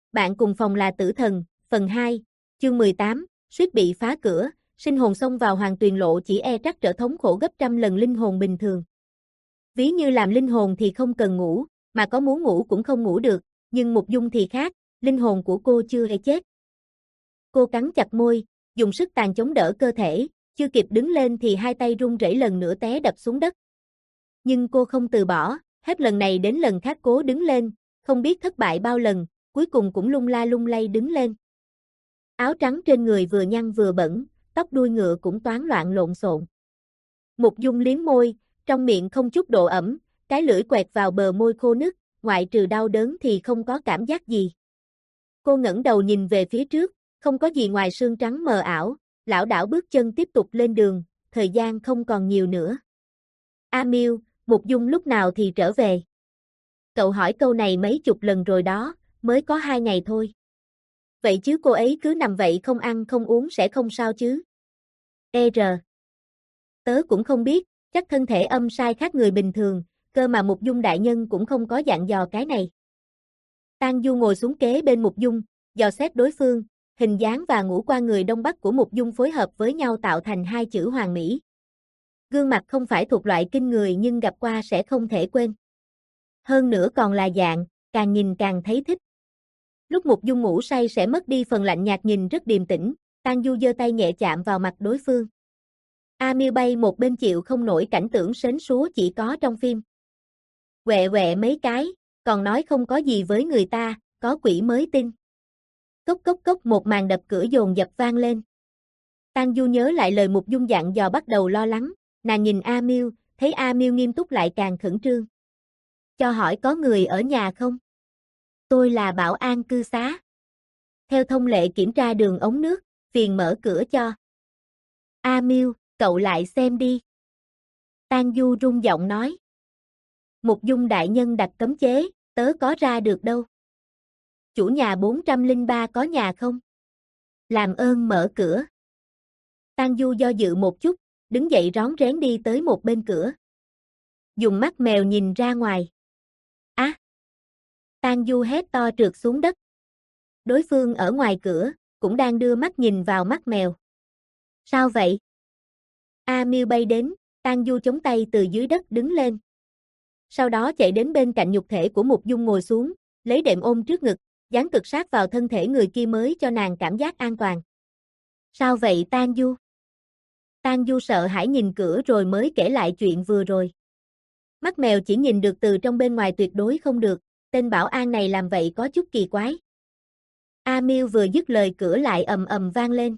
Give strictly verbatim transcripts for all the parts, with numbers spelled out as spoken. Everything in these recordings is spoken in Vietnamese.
bạn cùng phòng là tử thần, phần hai, chương mười tám, suýt bị phá cửa, sinh hồn xông vào hoàng tuyền lộ chỉ e trắc trở thống khổ gấp trăm lần linh hồn bình thường. Ví như làm linh hồn thì không cần ngủ, mà có muốn ngủ cũng không ngủ được, nhưng Mục Dung thì khác, linh hồn của cô chưa hề chết. Cô cắn chặt môi, dùng sức tàn chống đỡ cơ thể, chưa kịp đứng lên thì hai tay run rẩy lần nữa té đập xuống đất. Nhưng cô không từ bỏ, hết lần này đến lần khác cố đứng lên, không biết thất bại bao lần, cuối cùng cũng lung la lung lay đứng lên. Áo trắng trên người vừa nhăn vừa bẩn, tóc đuôi ngựa cũng toán loạn lộn xộn. Mục Dung liếm môi, trong miệng không chút độ ẩm, cái lưỡi quẹt vào bờ môi khô nứt, ngoại trừ đau đớn thì không có cảm giác gì. Cô ngẩng đầu nhìn về phía trước, không có gì ngoài sương trắng mờ ảo, lảo đảo bước chân tiếp tục lên đường, thời gian không còn nhiều nữa. A Miêu, Mục Dung lúc nào thì trở về? Cậu hỏi câu này mấy chục lần rồi đó, mới có hai ngày thôi. Vậy chứ cô ấy cứ nằm vậy không ăn không uống sẽ không sao chứ? Ê rờ. Tớ cũng không biết, chắc thân thể âm sai khác người bình thường, cơ mà Mục Dung đại nhân cũng không có dặn dò cái này. Tang Du ngồi xuống kế bên Mục Dung, dò xét đối phương, hình dáng và ngũ quan người Đông Bắc của Mục Dung phối hợp với nhau tạo thành hai chữ hoàn mỹ. Gương mặt không phải thuộc loại kinh người nhưng gặp qua sẽ không thể quên. Hơn nữa còn là dạng, càng nhìn càng thấy thích. Lúc Mục Dung ngủ say sẽ mất đi phần lạnh nhạt nhìn rất điềm tĩnh, Tang Du giơ tay nhẹ chạm vào mặt đối phương. A Miêu bay một bên chịu không nổi cảnh tượng sến súa chỉ có trong phim. Quẹ quẹ mấy cái, còn nói không có gì với người ta, có quỷ mới tin. Cốc cốc cốc một màn đập cửa dồn dập vang lên. Tang Du nhớ lại lời Mục Dung dặn dò bắt đầu lo lắng, nàng nhìn A Miêu, thấy A Miêu nghiêm túc lại càng khẩn trương. Cho hỏi có người ở nhà không? Tôi là bảo an cư xá. Theo thông lệ kiểm tra đường ống nước, phiền mở cửa cho. A Miêu, cậu lại xem đi. Tang Du run giọng nói. Mục Dung đại nhân đặt cấm chế, tớ có ra được đâu. Chủ nhà bốn trăm lẻ ba có nhà không? Làm ơn mở cửa. Tang Du do dự một chút, đứng dậy rón rén đi tới một bên cửa. Dùng mắt mèo nhìn ra ngoài. Á! À, Tang Du hét to trượt xuống đất. Đối phương ở ngoài cửa, cũng đang đưa mắt nhìn vào mắt mèo. Sao vậy? A Miêu bay đến, Tang Du chống tay từ dưới đất đứng lên. Sau đó chạy đến bên cạnh nhục thể của Mục Dung ngồi xuống, lấy đệm ôm trước ngực, dán cực sát vào thân thể người kia mới cho nàng cảm giác an toàn. Sao vậy Tang Du? Tang Du sợ hãi nhìn cửa rồi mới kể lại chuyện vừa rồi. Mắt mèo chỉ nhìn được từ trong bên ngoài tuyệt đối không được, tên bảo an này làm vậy có chút kỳ quái. A Miêu vừa dứt lời cửa lại ầm ầm vang lên.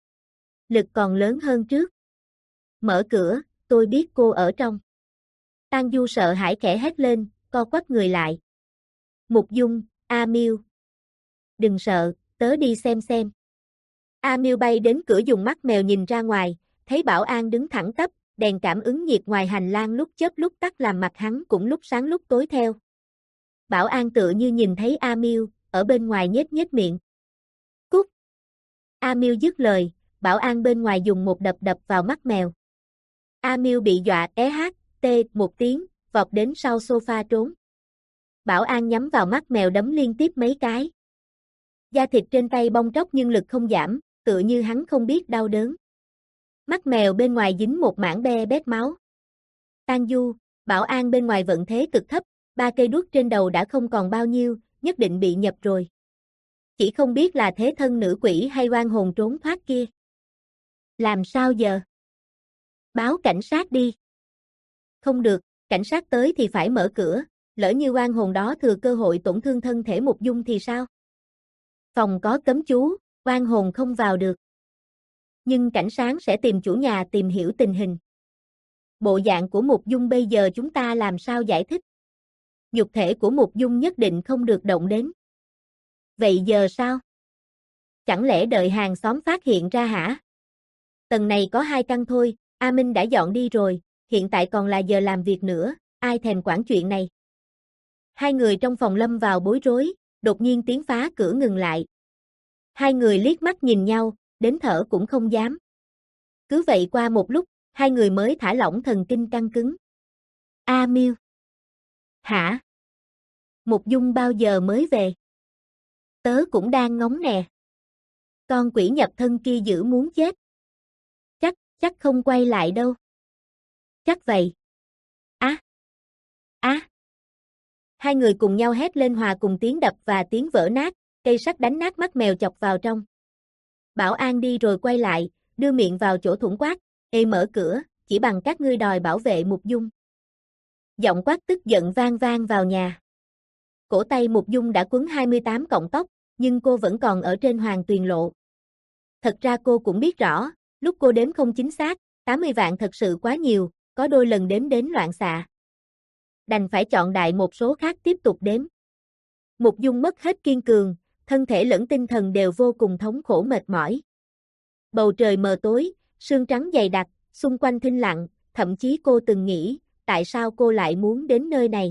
Lực còn lớn hơn trước. Mở cửa, tôi biết cô ở trong. Tang Du sợ hãi khẽ hét lên, co quắp người lại. Mục Dung, A Miêu. Đừng sợ, tớ đi xem xem. A Miêu bay đến cửa dùng mắt mèo nhìn ra ngoài, thấy bảo an đứng thẳng tắp, đèn cảm ứng nhiệt ngoài hành lang lúc chớp lúc tắt làm mặt hắn cũng lúc sáng lúc tối theo. Bảo an tựa như nhìn thấy A Miêu, ở bên ngoài nhếch nhếch miệng. Cút! A Miêu dứt lời, bảo an bên ngoài dùng một đập đập vào mắt mèo. A Miêu bị dọa é hát, tê một tiếng, vọt đến sau sofa trốn. Bảo an nhắm vào mắt mèo đấm liên tiếp mấy cái. Da thịt trên tay bong tróc nhưng lực không giảm, tựa như hắn không biết đau đớn. Mắt mèo bên ngoài dính một mảng be bét máu. Tang Du, bảo an bên ngoài vận thế cực thấp, ba cây đuốc trên đầu đã không còn bao nhiêu, nhất định bị nhập rồi. Chỉ không biết là thế thân nữ quỷ hay oan hồn trốn thoát kia. Làm sao giờ? Báo cảnh sát đi. Không được, cảnh sát tới thì phải mở cửa, lỡ như oan hồn đó thừa cơ hội tổn thương thân thể Mục Dung thì sao? Phòng có cấm chú, oan hồn không vào được. Nhưng cảnh sát sẽ tìm chủ nhà tìm hiểu tình hình. Bộ dạng của Mục Dung bây giờ chúng ta làm sao giải thích? Nhục thể của Mục Dung nhất định không được động đến. Vậy giờ sao? Chẳng lẽ đợi hàng xóm phát hiện ra hả? Tầng này có hai căn thôi, A Minh đã dọn đi rồi, hiện tại còn là giờ làm việc nữa, ai thèm quản chuyện này. Hai người trong phòng lâm vào bối rối, đột nhiên tiếng phá cửa ngừng lại. Hai người liếc mắt nhìn nhau, đến thở cũng không dám. Cứ vậy qua một lúc, hai người mới thả lỏng thần kinh căng cứng. A Miêu. Hả? Mục Dung bao giờ mới về? Tớ cũng đang ngóng nè. Con quỷ nhập thân kia dữ muốn chết. Chắc, chắc không quay lại đâu. Chắc vậy. Á. Á. Hai người cùng nhau hét lên hòa cùng tiếng đập và tiếng vỡ nát, cây sắt đánh nát mắt mèo chọc vào trong. Bảo an đi rồi quay lại, đưa miệng vào chỗ thủng quát, ê mở cửa, chỉ bằng các ngươi đòi bảo vệ Mục Dung. Giọng quát tức giận vang vang vào nhà. Cổ tay Mục Dung đã quấn hai mươi tám cọng tóc, nhưng cô vẫn còn ở trên Hoàng Tuyền Lộ. Thật ra cô cũng biết rõ, lúc cô đếm không chính xác, tám mươi vạn thật sự quá nhiều, có đôi lần đếm đến loạn xạ. Đành phải chọn đại một số khác tiếp tục đếm. Mục Dung mất hết kiên cường, thân thể lẫn tinh thần đều vô cùng thống khổ mệt mỏi. Bầu trời mờ tối, sương trắng dày đặc, xung quanh thinh lặng, thậm chí cô từng nghĩ, tại sao cô lại muốn đến nơi này.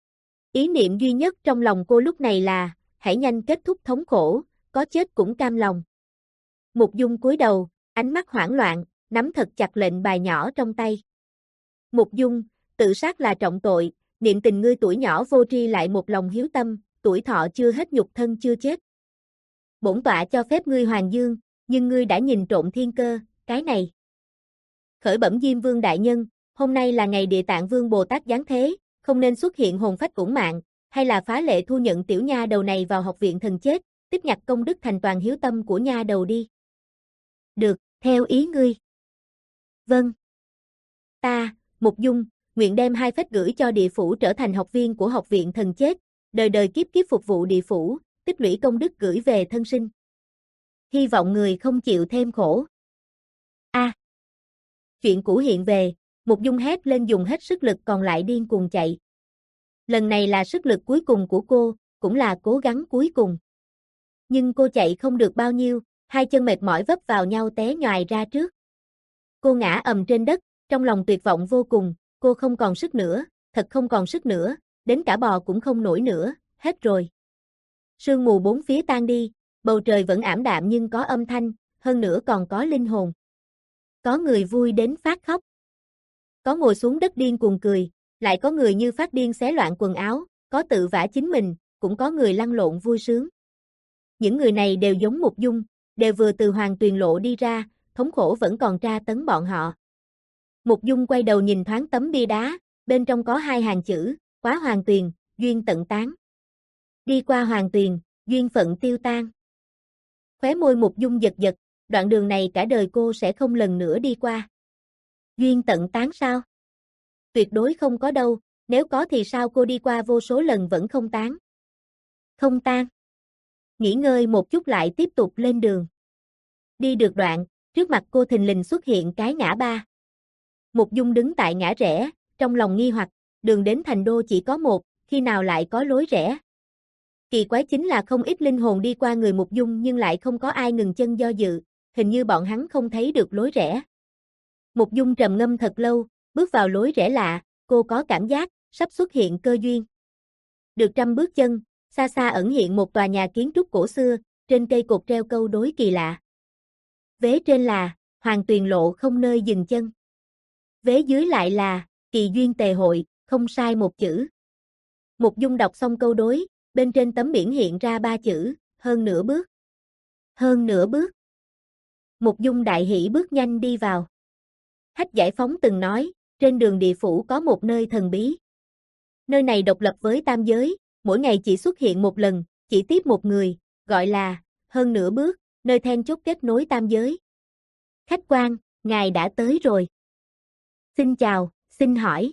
Ý niệm duy nhất trong lòng cô lúc này là, hãy nhanh kết thúc thống khổ, có chết cũng cam lòng. Mục Dung cúi đầu, ánh mắt hoảng loạn, nắm thật chặt lệnh bài nhỏ trong tay. Mục Dung, tự sát là trọng tội, niệm tình ngươi tuổi nhỏ vô tri lại một lòng hiếu tâm, tuổi thọ chưa hết nhục thân chưa chết. Bổn tọa cho phép ngươi hoàng dương, nhưng ngươi đã nhìn trộm thiên cơ, cái này. Khởi bẩm Diêm Vương đại nhân, hôm nay là ngày Địa Tạng Vương Bồ Tát giáng thế, không nên xuất hiện hồn phách uổng mạng, hay là phá lệ thu nhận tiểu nha đầu này vào học viện thần chết, tiếp nhặt công đức thành toàn hiếu tâm của nha đầu đi. Được, theo ý ngươi. Vâng. Ta, Mục Dung, nguyện đem hai phách gửi cho địa phủ trở thành học viên của học viện thần chết, đời đời kiếp kiếp phục vụ địa phủ, tích lũy công đức gửi về thân sinh. Hy vọng người không chịu thêm khổ. A. À, chuyện cũ hiện về, Mục Dung hét lên dùng hết sức lực còn lại điên cuồng chạy. Lần này là sức lực cuối cùng của cô, cũng là cố gắng cuối cùng. Nhưng cô chạy không được bao nhiêu, hai chân mệt mỏi vấp vào nhau té nhoài ra trước. Cô ngã ầm trên đất, trong lòng tuyệt vọng vô cùng, cô không còn sức nữa, thật không còn sức nữa, đến cả bò cũng không nổi nữa, hết rồi. Sương mù bốn phía tan đi, bầu trời vẫn ảm đạm nhưng có âm thanh, hơn nữa còn có linh hồn. Có người vui đến phát khóc. Có ngồi xuống đất điên cuồng cười, lại có người như phát điên xé loạn quần áo, có tự vả chính mình, cũng có người lăn lộn vui sướng. Những người này đều giống Mục Dung, đều vừa từ Hoàng Tuyền Lộ đi ra, thống khổ vẫn còn tra tấn bọn họ. Mục Dung quay đầu nhìn thoáng tấm bia đá, bên trong có hai hàng chữ, quá Hoàng Tuyền, duyên tận tán. Đi qua Hoàng Tuyền, duyên phận tiêu tan. Khóe môi Mục Dung giật giật, đoạn đường này cả đời cô sẽ không lần nữa đi qua. Duyên tận tán sao? Tuyệt đối không có đâu, nếu có thì sao cô đi qua vô số lần vẫn không tán. Không tan. Nghỉ ngơi một chút lại tiếp tục lên đường. Đi được đoạn, trước mặt cô thình lình xuất hiện cái ngã ba. Mục Dung đứng tại ngã rẽ, trong lòng nghi hoặc, đường đến thành đô chỉ có một, khi nào lại có lối rẽ. Kỳ quái chính là không ít linh hồn đi qua người Mục Dung nhưng lại không có ai ngừng chân do dự, hình như bọn hắn không thấy được lối rẽ. Mục Dung trầm ngâm thật lâu, bước vào lối rẽ lạ, cô có cảm giác, sắp xuất hiện cơ duyên. Được trăm bước chân, xa xa ẩn hiện một tòa nhà kiến trúc cổ xưa, trên cây cột treo câu đối kỳ lạ. Vế trên là, Hoàng Tuyền Lộ không nơi dừng chân. Vế dưới lại là, kỳ duyên tề hội, không sai một chữ. Mục Dung đọc xong câu đối, bên trên tấm biển hiện ra ba chữ, hơn nửa bước. Hơn nửa bước. Mục Dung đại hỉ bước nhanh đi vào. Hách Giải Phóng từng nói, trên đường địa phủ có một nơi thần bí. Nơi này độc lập với tam giới, mỗi ngày chỉ xuất hiện một lần, chỉ tiếp một người, gọi là, hơn nửa bước, nơi then chốt kết nối tam giới. Khách quan, ngài đã tới rồi. Xin chào, xin hỏi.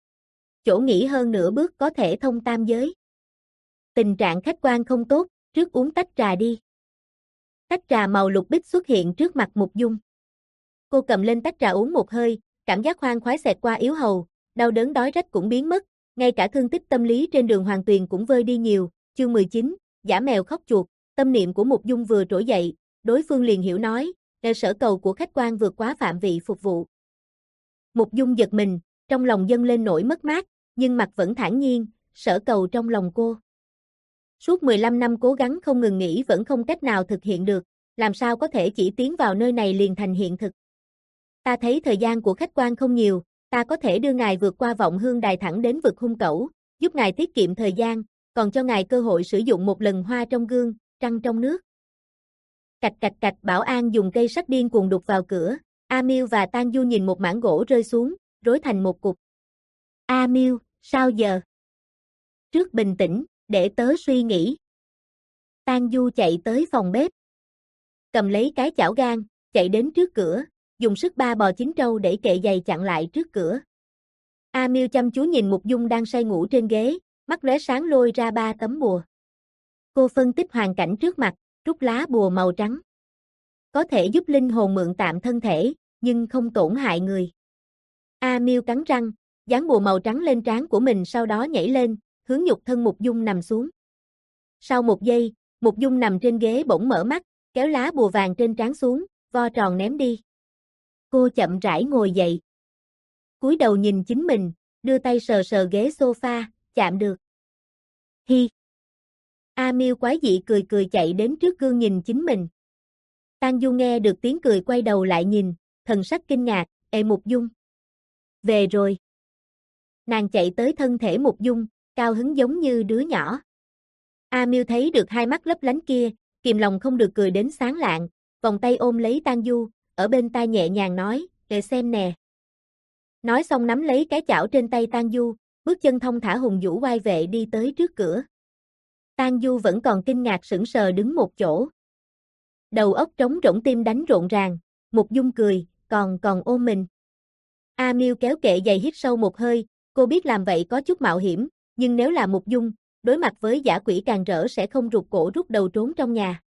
Chỗ nghỉ hơn nửa bước có thể thông tam giới. Tình trạng khách quan không tốt, trước uống tách trà đi. Tách trà màu lục bích xuất hiện trước mặt Mục Dung. Cô cầm lên tách trà uống một hơi, cảm giác khoan khoái xẹt qua yếu hầu, đau đớn đói rách cũng biến mất, ngay cả thương tích tâm lý trên đường Hoàng Tuyền cũng vơi đi nhiều. Chương mười chín, giả mèo khóc chuột, tâm niệm của Mục Dung vừa trỗi dậy, đối phương liền hiểu nói, "Để sở cầu của khách quan vượt quá phạm vị phục vụ." Mục Dung giật mình, trong lòng dâng lên nỗi mất mát, nhưng mặt vẫn thản nhiên, sở cầu trong lòng cô. Suốt mười lăm năm cố gắng không ngừng nghỉ vẫn không cách nào thực hiện được, làm sao có thể chỉ tiến vào nơi này liền thành hiện thực. Ta thấy thời gian của khách quan không nhiều, ta có thể đưa ngài vượt qua vọng hương đài thẳng đến vực hung cẩu, giúp ngài tiết kiệm thời gian, còn cho ngài cơ hội sử dụng một lần hoa trong gương, trăng trong nước. Cạch cạch cạch, Bảo An dùng cây sắt điên cuồng đục vào cửa. A Miêu và Tang Du nhìn một mảng gỗ rơi xuống, rối thành một cục. A Miêu, sao giờ? Trước bình tĩnh, để tớ suy nghĩ. Tang Du chạy tới phòng bếp. Cầm lấy cái chảo gang, chạy đến trước cửa, dùng sức ba bò chín trâu để kệ giày chặn lại trước cửa. A Miêu chăm chú nhìn Mục Dung đang say ngủ trên ghế, mắt lóe sáng lôi ra ba tấm bùa. Cô phân tích hoàn cảnh trước mặt, rút lá bùa màu trắng. Có thể giúp linh hồn mượn tạm thân thể, nhưng không tổn hại người. A Miêu cắn răng, dán bùa màu trắng lên trán của mình, sau đó nhảy lên, hướng nhục thân Mục Dung nằm xuống. Sau một giây, Mục Dung nằm trên ghế bỗng mở mắt, kéo lá bùa vàng trên trán xuống, vo tròn ném đi. Cô chậm rãi ngồi dậy. Cúi đầu nhìn chính mình, đưa tay sờ sờ ghế sofa, chạm được. Hi. A Miêu quái dị cười cười chạy đến trước gương nhìn chính mình. Tang Du nghe được tiếng cười quay đầu lại nhìn, thần sắc kinh ngạc, "Ê Mục Dung, về rồi." Nàng chạy tới thân thể Mục Dung, cao hứng giống như đứa nhỏ. A Miêu thấy được hai mắt lấp lánh kia, kìm lòng không được cười đến sáng lạng, vòng tay ôm lấy Tang Du, ở bên tai nhẹ nhàng nói, "Để xem nè." Nói xong nắm lấy cái chảo trên tay Tang Du, bước chân thong thả hùng vũ oai vệ đi tới trước cửa. Tang Du vẫn còn kinh ngạc sững sờ đứng một chỗ. Đầu óc trống rỗng, tim đánh rộn ràng. Mục Dung cười, còn còn ôm mình. A Miêu kéo kệ giày hít sâu một hơi, cô biết làm vậy có chút mạo hiểm, nhưng nếu là Mục Dung, đối mặt với dã quỷ càng rỡ sẽ không rụt cổ rút đầu trốn trong nhà.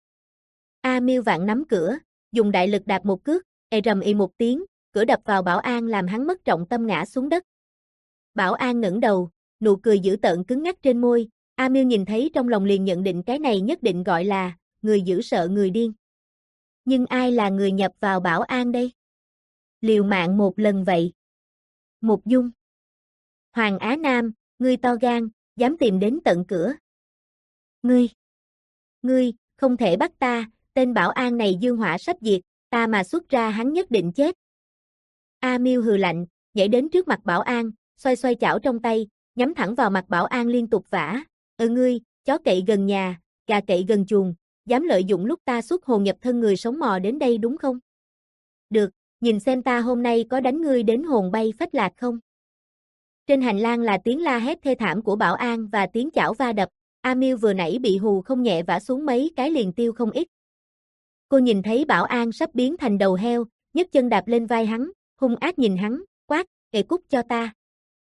A Miêu vặn nắm cửa, dùng đại lực đạp một cước, ề rầm ì một tiếng, cửa đập vào Bảo An làm hắn mất trọng tâm ngã xuống đất. Bảo An ngẩng đầu, nụ cười dữ tợn cứng ngắc trên môi. A Miêu nhìn thấy trong lòng liền nhận định cái này nhất định gọi là người dữ sợ người điên. Nhưng ai là người nhập vào Bảo An đây? Liều mạng một lần vậy. Mục Dung. Hoàng Á Nam, ngươi to gan, dám tìm đến tận cửa. Ngươi. Ngươi, không thể bắt ta, tên Bảo An này dương hỏa sắp diệt, ta mà xuất ra hắn nhất định chết. A Miêu hừ lạnh, nhảy đến trước mặt Bảo An, xoay xoay chảo trong tay, nhắm thẳng vào mặt Bảo An liên tục vả. "Ừ ngươi, chó cậy gần nhà, gà cậy gần chuồng, dám lợi dụng lúc ta xuất hồn nhập thân người sống mò đến đây đúng không? Được, nhìn xem ta hôm nay có đánh ngươi đến hồn bay phách lạc không?" Trên hành lang là tiếng la hét thê thảm của Bảo An và tiếng chảo va đập. A Miêu vừa nãy bị hù không nhẹ vả xuống mấy cái liền tiêu không ít. Cô nhìn thấy Bảo An sắp biến thành đầu heo, nhấc chân đạp lên vai hắn, hung ác nhìn hắn, quát, "Kệ cút cho ta."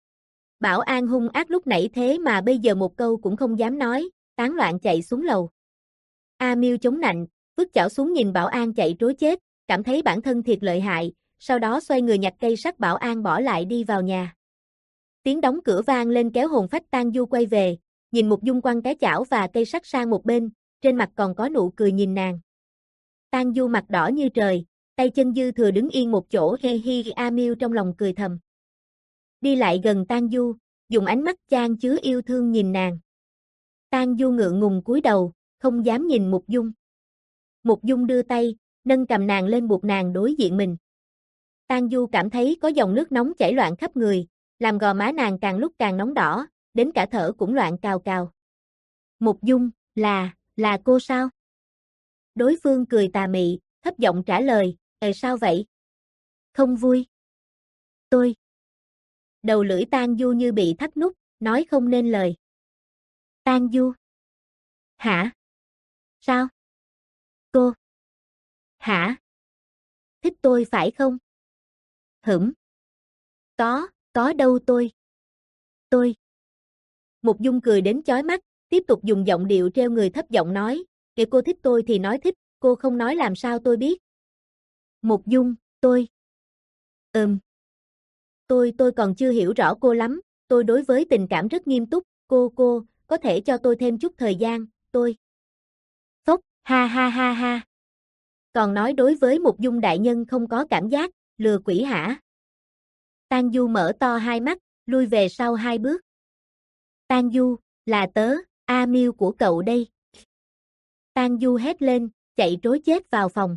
Bảo An hung ác lúc nãy thế mà bây giờ một câu cũng không dám nói, tán loạn chạy xuống lầu. A Miêu chống nạnh, vứt chảo xuống nhìn Bảo An chạy trối chết, cảm thấy bản thân thiệt lợi hại, sau đó xoay người nhặt cây sắt Bảo An bỏ lại đi vào nhà. Tiếng đóng cửa vang lên kéo hồn phách Tang Du quay về, nhìn Mục Dung quăng cái chảo và cây sắt sang một bên, trên mặt còn có nụ cười nhìn nàng. Tang Du mặt đỏ như trời, tay chân dư thừa đứng yên một chỗ, he hi. A Miêu trong lòng cười thầm. Đi lại gần Tang Du, dùng ánh mắt chan chứa yêu thương nhìn nàng. Tang Du ngượng ngùng cúi đầu, không dám nhìn Mục Dung. Mục Dung đưa tay, nâng cầm nàng lên buộc nàng đối diện mình. Tang Du cảm thấy có dòng nước nóng chảy loạn khắp người, làm gò má nàng càng lúc càng nóng đỏ, đến cả thở cũng loạn cào cào. Mục Dung, là, là cô sao? Đối phương cười tà mị, thấp giọng trả lời, "Ờ sao vậy? Không vui?" Tôi. Đầu lưỡi Tang Du như bị thắt nút, nói không nên lời. Tang Du. Hả? Sao? Cô. Hả? Thích tôi phải không? Hửm. Có, có đâu tôi. Tôi. Mục Dung cười đến chói mắt, tiếp tục dùng giọng điệu treo người thấp giọng nói, "Kìa cô thích tôi thì nói thích, cô không nói làm sao tôi biết." Mục Dung, tôi. Ừm. Tôi tôi còn chưa hiểu rõ cô lắm, tôi đối với tình cảm rất nghiêm túc, cô cô, có thể cho tôi thêm chút thời gian, tôi. Phốc, ha ha ha ha. Còn nói đối với Mục Dung đại nhân không có cảm giác, lừa quỷ hả? Tang Du mở to hai mắt, lui về sau hai bước. Tang Du, là tớ, A Miêu của cậu đây. Tang Du hét lên, chạy trối chết vào phòng.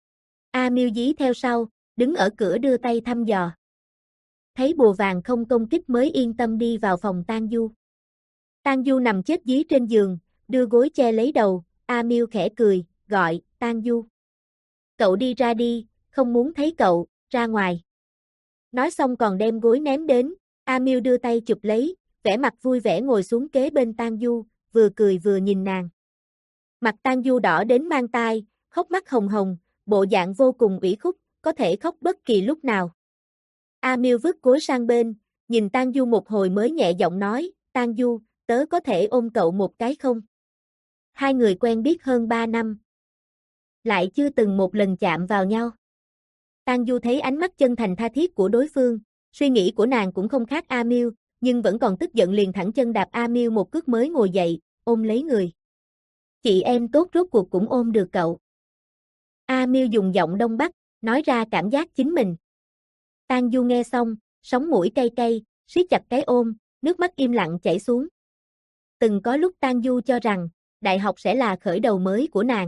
A Miêu dí theo sau, đứng ở cửa đưa tay thăm dò. Thấy bùa vàng không công kích mới yên tâm đi vào phòng Tang Du. Tang Du nằm chết dí trên giường, đưa gối che lấy đầu, A Miêu khẽ cười, gọi, Tang Du. Cậu đi ra đi, không muốn thấy cậu, ra ngoài. Nói xong còn đem gối ném đến, A Miêu đưa tay chụp lấy, vẻ mặt vui vẻ ngồi xuống kế bên Tang Du, vừa cười vừa nhìn nàng. Mặt Tang Du đỏ đến mang tai, hốc mắt hồng hồng, bộ dạng vô cùng ủy khuất, có thể khóc bất kỳ lúc nào. A Miêu vứt gối sang bên, nhìn Tang Du một hồi mới nhẹ giọng nói, Tang Du, tớ có thể ôm cậu một cái không? Hai người quen biết hơn ba năm, lại chưa từng một lần chạm vào nhau. Tang Du thấy ánh mắt chân thành tha thiết của đối phương, suy nghĩ của nàng cũng không khác A Miêu, nhưng vẫn còn tức giận liền thẳng chân đạp A Miêu một cước mới ngồi dậy, ôm lấy người. Chị em tốt rốt cuộc cũng ôm được cậu. A Miêu dùng giọng Đông Bắc, nói ra cảm giác chính mình. Tang Du nghe xong, sống mũi cay cay, siết chặt cái ôm, nước mắt im lặng chảy xuống. Từng có lúc Tang Du cho rằng, đại học sẽ là khởi đầu mới của nàng.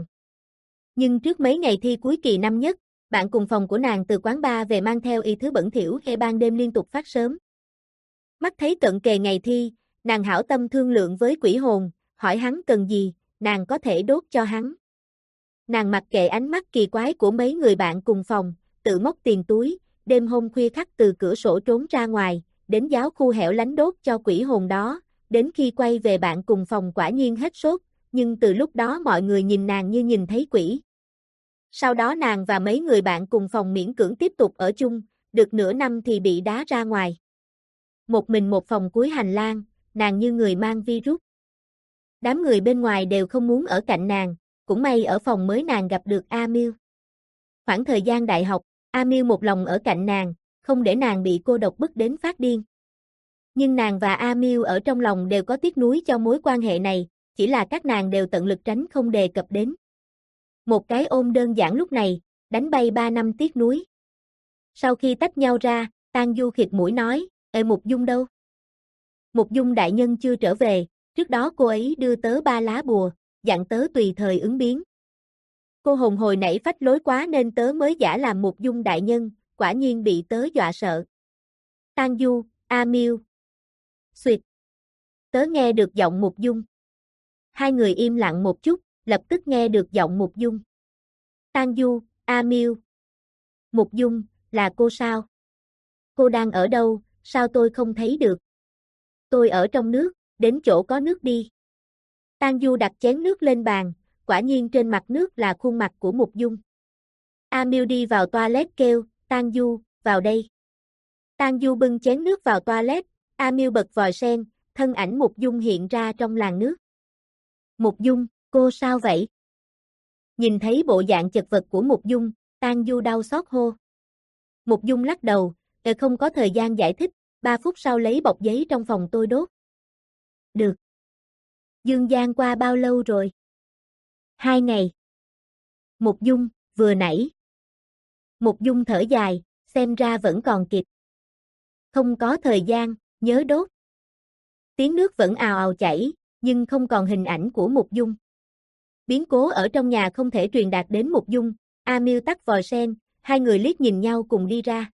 Nhưng trước mấy ngày thi cuối kỳ năm nhất, bạn cùng phòng của nàng từ quán bar về mang theo y thứ bẩn thỉu hay ban đêm liên tục phát sớm. Mắt thấy cận kề ngày thi, nàng hảo tâm thương lượng với quỷ hồn, hỏi hắn cần gì, nàng có thể đốt cho hắn. Nàng mặc kệ ánh mắt kỳ quái của mấy người bạn cùng phòng, tự móc tiền túi, đêm hôm khuya khắc từ cửa sổ trốn ra ngoài, đến giáo khu hẻo lánh đốt cho quỷ hồn đó, đến khi quay về bạn cùng phòng quả nhiên hết sốt, nhưng từ lúc đó mọi người nhìn nàng như nhìn thấy quỷ. Sau đó nàng và mấy người bạn cùng phòng miễn cưỡng tiếp tục ở chung, được nửa năm thì bị đá ra ngoài. Một mình một phòng cuối hành lang, nàng như người mang virus. Đám người bên ngoài đều không muốn ở cạnh nàng, cũng may ở phòng mới nàng gặp được A Miêu. Khoảng thời gian đại học, A Miêu một lòng ở cạnh nàng, không để nàng bị cô độc bức đến phát điên. Nhưng nàng và A Miêu ở trong lòng đều có tiếc nuối cho mối quan hệ này, chỉ là các nàng đều tận lực tránh không đề cập đến. Một cái ôm đơn giản lúc này, đánh bay ba năm tiếc nuối. Sau khi tách nhau ra, Tang Du khịt mũi nói, Ê Mục Dung đâu? Mục Dung đại nhân chưa trở về, trước đó cô ấy đưa tớ ba lá bùa, dặn tớ tùy thời ứng biến. Cô hồn hồi nãy phách lối quá nên tớ mới giả làm Mục Dung đại nhân, quả nhiên bị tớ dọa sợ. Tang Du, A Miêu. Xuyệt. Tớ nghe được giọng Mục Dung. Hai người im lặng một chút, lập tức nghe được giọng Mục Dung. Tang Du, A Miêu. Mục Dung, là cô sao? Cô đang ở đâu, sao tôi không thấy được? Tôi ở trong nước, đến chỗ có nước đi. Tang Du đặt chén nước lên bàn, quả nhiên trên mặt nước là khuôn mặt của Mục Dung. A Miêu đi vào toilet kêu, Tang Du, vào đây. Tang Du bưng chén nước vào toilet, A Miêu bật vòi sen, thân ảnh Mục Dung hiện ra trong làn nước. Mục Dung, cô sao vậy? Nhìn thấy bộ dạng chật vật của Mục Dung, Tang Du đau xót hô. Mục Dung lắc đầu, "Ờ không có thời gian giải thích, ba phút sau lấy bọc giấy trong phòng tôi đốt." Được. Dương gian qua bao lâu rồi? Hai ngày. Mục Dung, vừa nãy. Mục Dung thở dài, xem ra vẫn còn kịp. Không có thời gian, nhớ đốt. Tiếng nước vẫn ào ào chảy, nhưng không còn hình ảnh của Mục Dung. Biến cố ở trong nhà không thể truyền đạt đến Mục Dung, A Miêu tắt vòi sen, hai người liếc nhìn nhau cùng đi ra.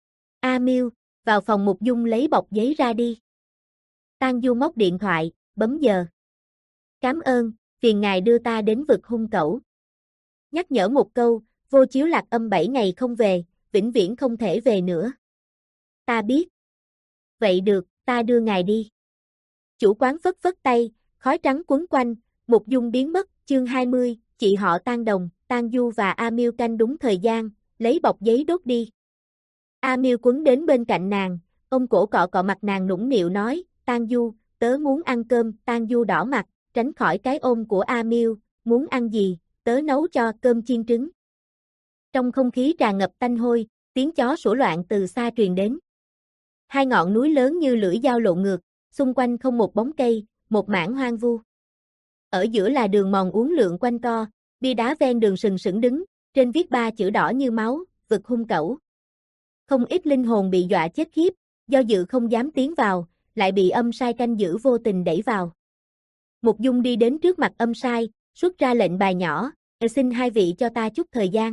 A Miêu, vào phòng Mục Dung lấy bọc giấy ra đi. Tang Du móc điện thoại, bấm giờ. Cảm ơn, phiền ngài đưa ta đến vực hung cẩu. Nhắc nhở một câu, vô chiếu lạc âm bảy ngày không về, vĩnh viễn không thể về nữa. Ta biết. Vậy được, ta đưa ngài đi. Chủ quán phất phất tay, khói trắng quấn quanh, Mục Dung biến mất, chương hai mươi, chị họ Tang đồng, Tang Du và A Miêu canh đúng thời gian, lấy bọc giấy đốt đi. A Miêu quấn đến bên cạnh nàng, ôm cổ cọ cọ mặt nàng nũng nịu nói, Tang Du, tớ muốn ăn cơm, Tang Du đỏ mặt, tránh khỏi cái ôm của A Miêu, muốn ăn gì, tớ nấu cho cơm chiên trứng. Trong không khí tràn ngập tanh hôi, tiếng chó sủa loạn từ xa truyền đến. Hai ngọn núi lớn như lưỡi dao lộ ngược, xung quanh không một bóng cây, một mảng hoang vu. Ở giữa là đường mòn uốn lượn quanh co, bia đá ven đường sừng sững đứng, trên viết ba chữ đỏ như máu, vực hung cẩu. Không ít linh hồn bị dọa chết khiếp, do dự không dám tiến vào, lại bị âm sai canh giữ vô tình đẩy vào. Mục Dung đi đến trước mặt âm sai, xuất ra lệnh bài nhỏ, xin hai vị cho ta chút thời gian.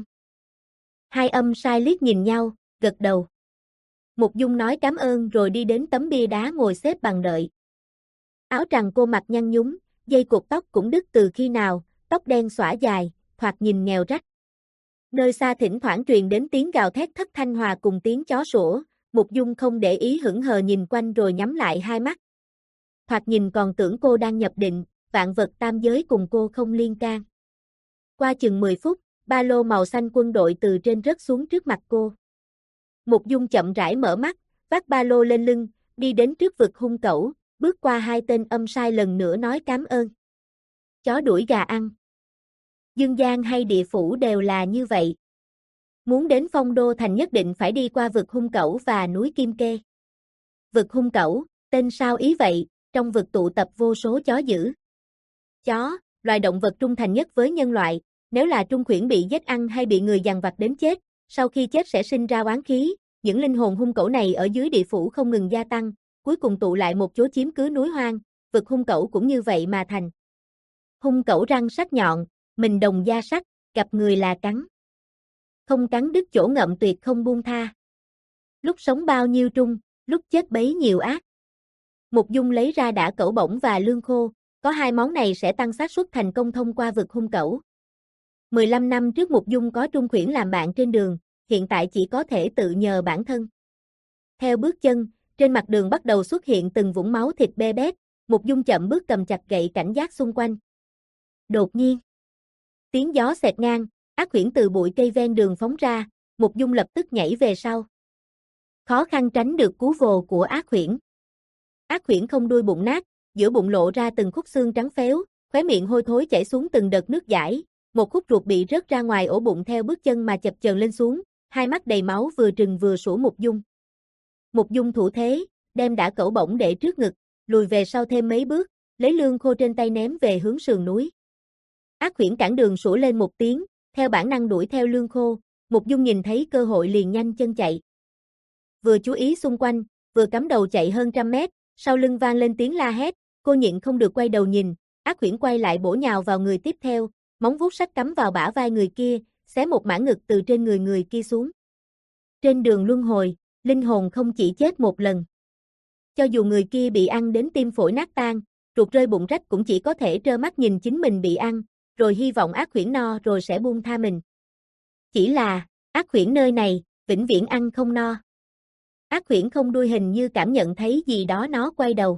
Hai âm sai liếc nhìn nhau, gật đầu. Mục Dung nói cảm ơn rồi đi đến tấm bia đá ngồi xếp bằng đợi. Áo tràng cô mặc nhăn nhúm, dây cột tóc cũng đứt từ khi nào, tóc đen xõa dài, thoạt nhìn nghèo rách. Nơi xa thỉnh thoảng truyền đến tiếng gào thét thất thanh hòa cùng tiếng chó sủa, Mục Dung không để ý hững hờ nhìn quanh rồi nhắm lại hai mắt. Thoạt nhìn còn tưởng cô đang nhập định, vạn vật tam giới cùng cô không liên can. Qua chừng mười phút, ba lô màu xanh quân đội từ trên rớt xuống trước mặt cô. Mục Dung chậm rãi mở mắt, vác ba lô lên lưng, đi đến trước vực hung cẩu, bước qua hai tên âm sai lần nữa nói cảm ơn. Chó đuổi gà ăn. Dương gian hay địa phủ đều là như vậy. Muốn đến Phong Đô Thành nhất định phải đi qua vực hung cẩu và núi Kim Kê. Vực hung cẩu, tên sao ý vậy, trong vực tụ tập vô số chó dữ. Chó, loài động vật trung thành nhất với nhân loại, nếu là trung khuyển bị giết ăn hay bị người dằn vặt đến chết, sau khi chết sẽ sinh ra oán khí, những linh hồn hung cẩu này ở dưới địa phủ không ngừng gia tăng, cuối cùng tụ lại một chỗ chiếm cứ núi hoang, vực hung cẩu cũng như vậy mà thành. Hung cẩu răng sắc nhọn, mình đồng da sắc, gặp người là cắn. Không cắn đứt chỗ ngậm tuyệt không buông tha. Lúc sống bao nhiêu trung, lúc chết bấy nhiêu ác. Mục Dung lấy ra đả cẩu bổng và lương khô, có hai món này sẽ tăng xác suất thành công thông qua vực hung cẩu. mười lăm năm trước Mục Dung có trung khuyển làm bạn trên đường, hiện tại chỉ có thể tự nhờ bản thân. Theo bước chân, trên mặt đường bắt đầu xuất hiện từng vũng máu thịt be bét, Mục Dung chậm bước cầm chặt gậy cảnh giác xung quanh. Đột nhiên, tiếng gió xẹt ngang, ác huyễn từ bụi cây ven đường phóng ra, Mục Dung lập tức nhảy về sau. Khó khăn tránh được cú vồ của ác huyễn. Ác huyễn không đuôi bụng nát, giữa bụng lộ ra từng khúc xương trắng phếu, khóe miệng hôi thối chảy xuống từng đợt nước dãi, một khúc ruột bị rớt ra ngoài ổ bụng theo bước chân mà chập chờn lên xuống, hai mắt đầy máu vừa trừng vừa sủa Mục Dung. Mục Dung thủ thế, đem đả cẩu bổng để trước ngực, lùi về sau thêm mấy bước, lấy lương khô trên tay ném về hướng sườn núi. Ác huyễn cản đường sủa lên một tiếng, theo bản năng đuổi theo lương khô, Mục Dung nhìn thấy cơ hội liền nhanh chân chạy. Vừa chú ý xung quanh, vừa cắm đầu chạy hơn trăm mét, sau lưng vang lên tiếng la hét, cô nhịn không được quay đầu nhìn, ác huyễn quay lại bổ nhào vào người tiếp theo, móng vuốt sắc cắm vào bả vai người kia, xé một mảng ngực từ trên người người kia xuống. Trên đường luân hồi, linh hồn không chỉ chết một lần. Cho dù người kia bị ăn đến tim phổi nát tan, ruột rơi bụng rách cũng chỉ có thể trơ mắt nhìn chính mình bị ăn, rồi hy vọng ác huyễn no rồi sẽ buông tha mình. Chỉ là, ác huyễn nơi này, vĩnh viễn ăn không no. Ác huyễn không đuôi hình như cảm nhận thấy gì đó nó quay đầu.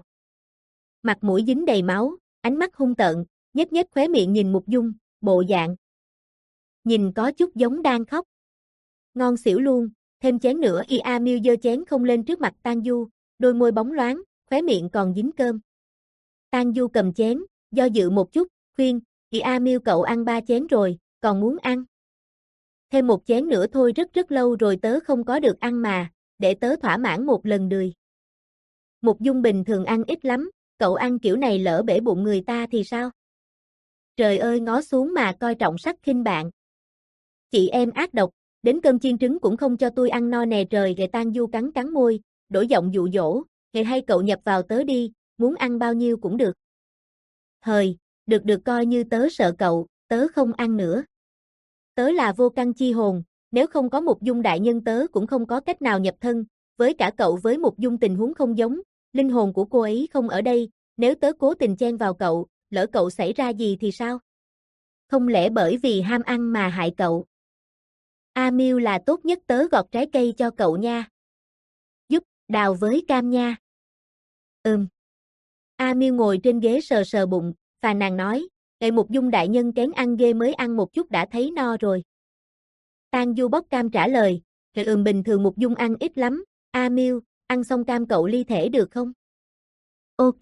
Mặt mũi dính đầy máu, ánh mắt hung tợn, nhếch nhếch khóe miệng nhìn Mục Dung, bộ dạng. Nhìn có chút giống đang khóc. Ngon xỉu luôn, thêm chén nữa. Y A Miêu giơ chén không lên trước mặt Tang Du, đôi môi bóng loáng, khóe miệng còn dính cơm. Tang Du cầm chén, do dự một chút, khuyên, Y A Miêu cậu ăn ba chén rồi, còn muốn ăn. Thêm một chén nữa thôi, rất rất lâu rồi tớ không có được ăn mà, để tớ thỏa mãn một lần đười. Mục Dung bình thường ăn ít lắm, cậu ăn kiểu này lỡ bể bụng người ta thì sao? Trời ơi, ngó xuống mà coi trọng sắc khinh bạn. Chị em ác độc, đến cơm chiên trứng cũng không cho tôi ăn no nè trời. Gệ Tang Du cắn cắn môi, đổi giọng dụ dỗ, "Ngày hay cậu nhập vào tớ đi, muốn ăn bao nhiêu cũng được." Hời, được được coi như tớ sợ cậu, tớ không ăn nữa. Tớ là vô căn chi hồn, nếu không có Mục Dung đại nhân tớ cũng không có cách nào nhập thân, với cả cậu với Mục Dung tình huống không giống, linh hồn của cô ấy không ở đây, nếu tớ cố tình chen vào cậu, lỡ cậu xảy ra gì thì sao? Không lẽ bởi vì ham ăn mà hại cậu? A Miêu là tốt nhất, tớ gọt trái cây cho cậu nha. Giúp, đào với cam nha. Ừm. A Miêu ngồi trên ghế sờ sờ bụng, phàn nàn nói, "Ngày Mục Dung đại nhân kén ăn ghê, mới ăn một chút đã thấy no rồi." Tang Du bóc cam trả lời, "Ừm, bình thường Mục Dung ăn ít lắm, A Miêu, ăn xong cam cậu ly thể được không?" Ok.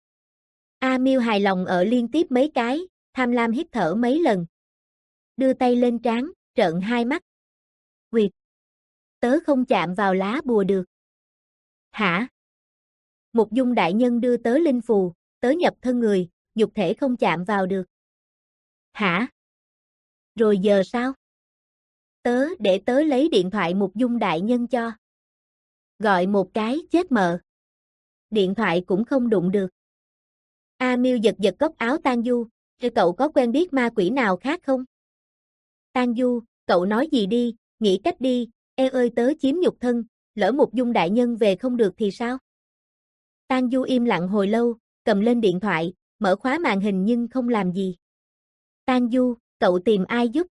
A Miêu hài lòng ở liên tiếp mấy cái, tham lam hít thở mấy lần. Đưa tay lên trán, trợn hai mắt. "Quyệt, tớ không chạm vào lá bùa được." "Hả?" "Mục Dung đại nhân đưa tớ linh phù, tớ nhập thân người, nhục thể không chạm vào được." "Hả? Rồi giờ sao?" "Tớ để tớ lấy điện thoại Mục Dung đại nhân cho." Gọi một cái chết mợ. Điện thoại cũng không đụng được. A Miêu giật giật góc áo Tang Du, "Thế cậu có quen biết ma quỷ nào khác không?" "Tang Du, cậu nói gì đi, nghĩ cách đi, e ơi tớ chiếm nhục thân, lỡ Mục Dung đại nhân về không được thì sao?" Tang Du im lặng hồi lâu, cầm lên điện thoại, mở khóa màn hình nhưng không làm gì. Tang Du, cậu tìm ai giúp?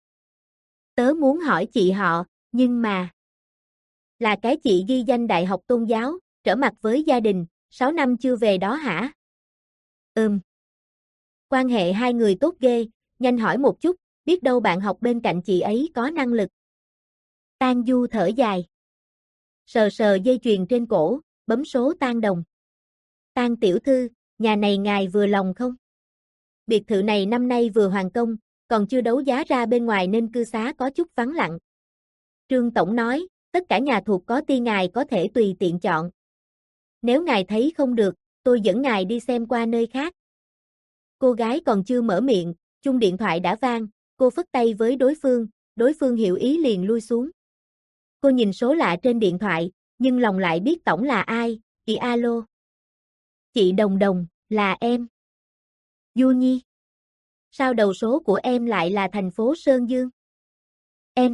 Tớ muốn hỏi chị họ, nhưng mà... Là cái chị ghi danh đại học tôn giáo, trở mặt với gia đình, sáu năm chưa về đó hả? Ừm. Quan hệ hai người tốt ghê, nhanh hỏi một chút, biết đâu bạn học bên cạnh chị ấy có năng lực. Tang Du thở dài. Sờ sờ dây chuyền trên cổ, bấm số Tang Đồng. Tang tiểu thư, nhà này ngài vừa lòng không? Biệt thự này năm nay vừa hoàn công, còn chưa đấu giá ra bên ngoài nên cư xá có chút vắng lặng. Trương Tổng nói, tất cả nhà thuộc có ti ngài có thể tùy tiện chọn. Nếu ngài thấy không được, tôi dẫn ngài đi xem qua nơi khác. Cô gái còn chưa mở miệng, chuông điện thoại đã vang, cô phất tay với đối phương, đối phương hiểu ý liền lui xuống. Cô nhìn số lạ trên điện thoại, nhưng lòng lại biết tổng là ai, chị alo. Chị Đồng Đồng, là em. Du Nhi. Sao đầu số của em lại là thành phố Sơn Dương? Em.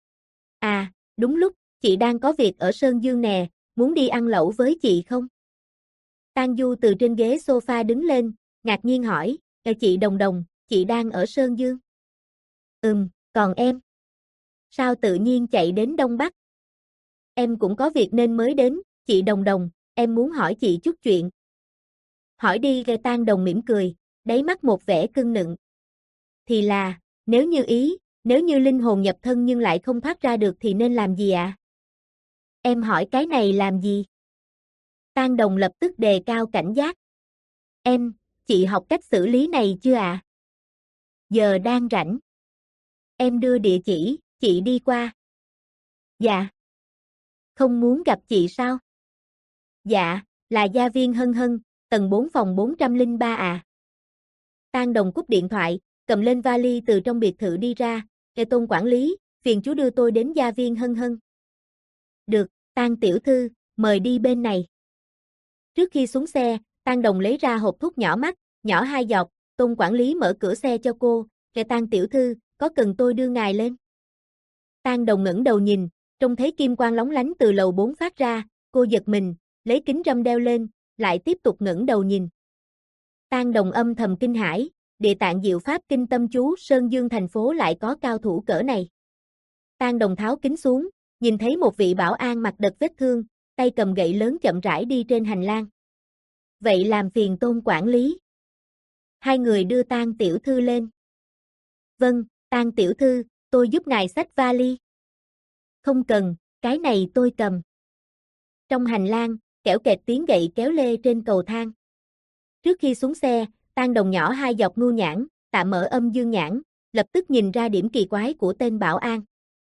À, đúng lúc, chị đang có việc ở Sơn Dương nè, muốn đi ăn lẩu với chị không? Tang Du từ trên ghế sofa đứng lên, ngạc nhiên hỏi, chị Đồng Đồng, chị đang ở Sơn Dương? Ừm, còn em? Sao tự nhiên chạy đến Đông Bắc? Em cũng có việc nên mới đến, chị Đồng Đồng, em muốn hỏi chị chút chuyện. Hỏi đi. Gây Tang Đồng mỉm cười, đáy mắt một vẻ cưng nựng. Thì là, nếu như ý, nếu như linh hồn nhập thân nhưng lại không thoát ra được thì nên làm gì ạ? À? Em hỏi cái này làm gì? Tang Đồng lập tức đề cao cảnh giác. Em, chị học cách xử lý này chưa ạ? À? Giờ đang rảnh. Em đưa địa chỉ, chị đi qua. Dạ. Không muốn gặp chị sao? Dạ, là gia viên Hân Hân, tầng bốn phòng bốn không ba à. Tang Đồng cúp điện thoại, cầm lên vali từ trong biệt thự đi ra, "Nghe Tôn quản lý, phiền chú đưa tôi đến gia viên Hân Hân." "Được, Tang tiểu thư, mời đi bên này." Trước khi xuống xe, Tang Đồng lấy ra hộp thuốc nhỏ mắt, nhỏ hai giọt, Tôn quản lý mở cửa xe cho cô, "Nghe Tang tiểu thư, có cần tôi đưa ngài lên?" Tang Đồng ngẩng đầu nhìn, trông thấy kim quang lóng lánh từ lầu bốn phát ra, cô giật mình, lấy kính râm đeo lên, lại tiếp tục ngẩng đầu nhìn. Tang Đồng âm thầm kinh hãi, Địa Tạng Diệu Pháp Kinh Tâm Chú Sơn Dương thành phố lại có cao thủ cỡ này. Tang Đồng tháo kính xuống, nhìn thấy một vị bảo an mặt đật vết thương, tay cầm gậy lớn chậm rãi đi trên hành lang. Vậy làm phiền Tôn quản lý. Hai người đưa Tang tiểu thư lên. Vâng, Tang tiểu thư, tôi giúp ngài xách vali. Không cần, cái này tôi cầm. Trong hành lang, kẽo kẹt tiếng gậy kéo lê trên cầu thang. Trước khi xuống xe, Tang Đồng nhỏ hai giọt ngu nhãn, tạm mở âm dương nhãn, lập tức nhìn ra điểm kỳ quái của tên bảo an.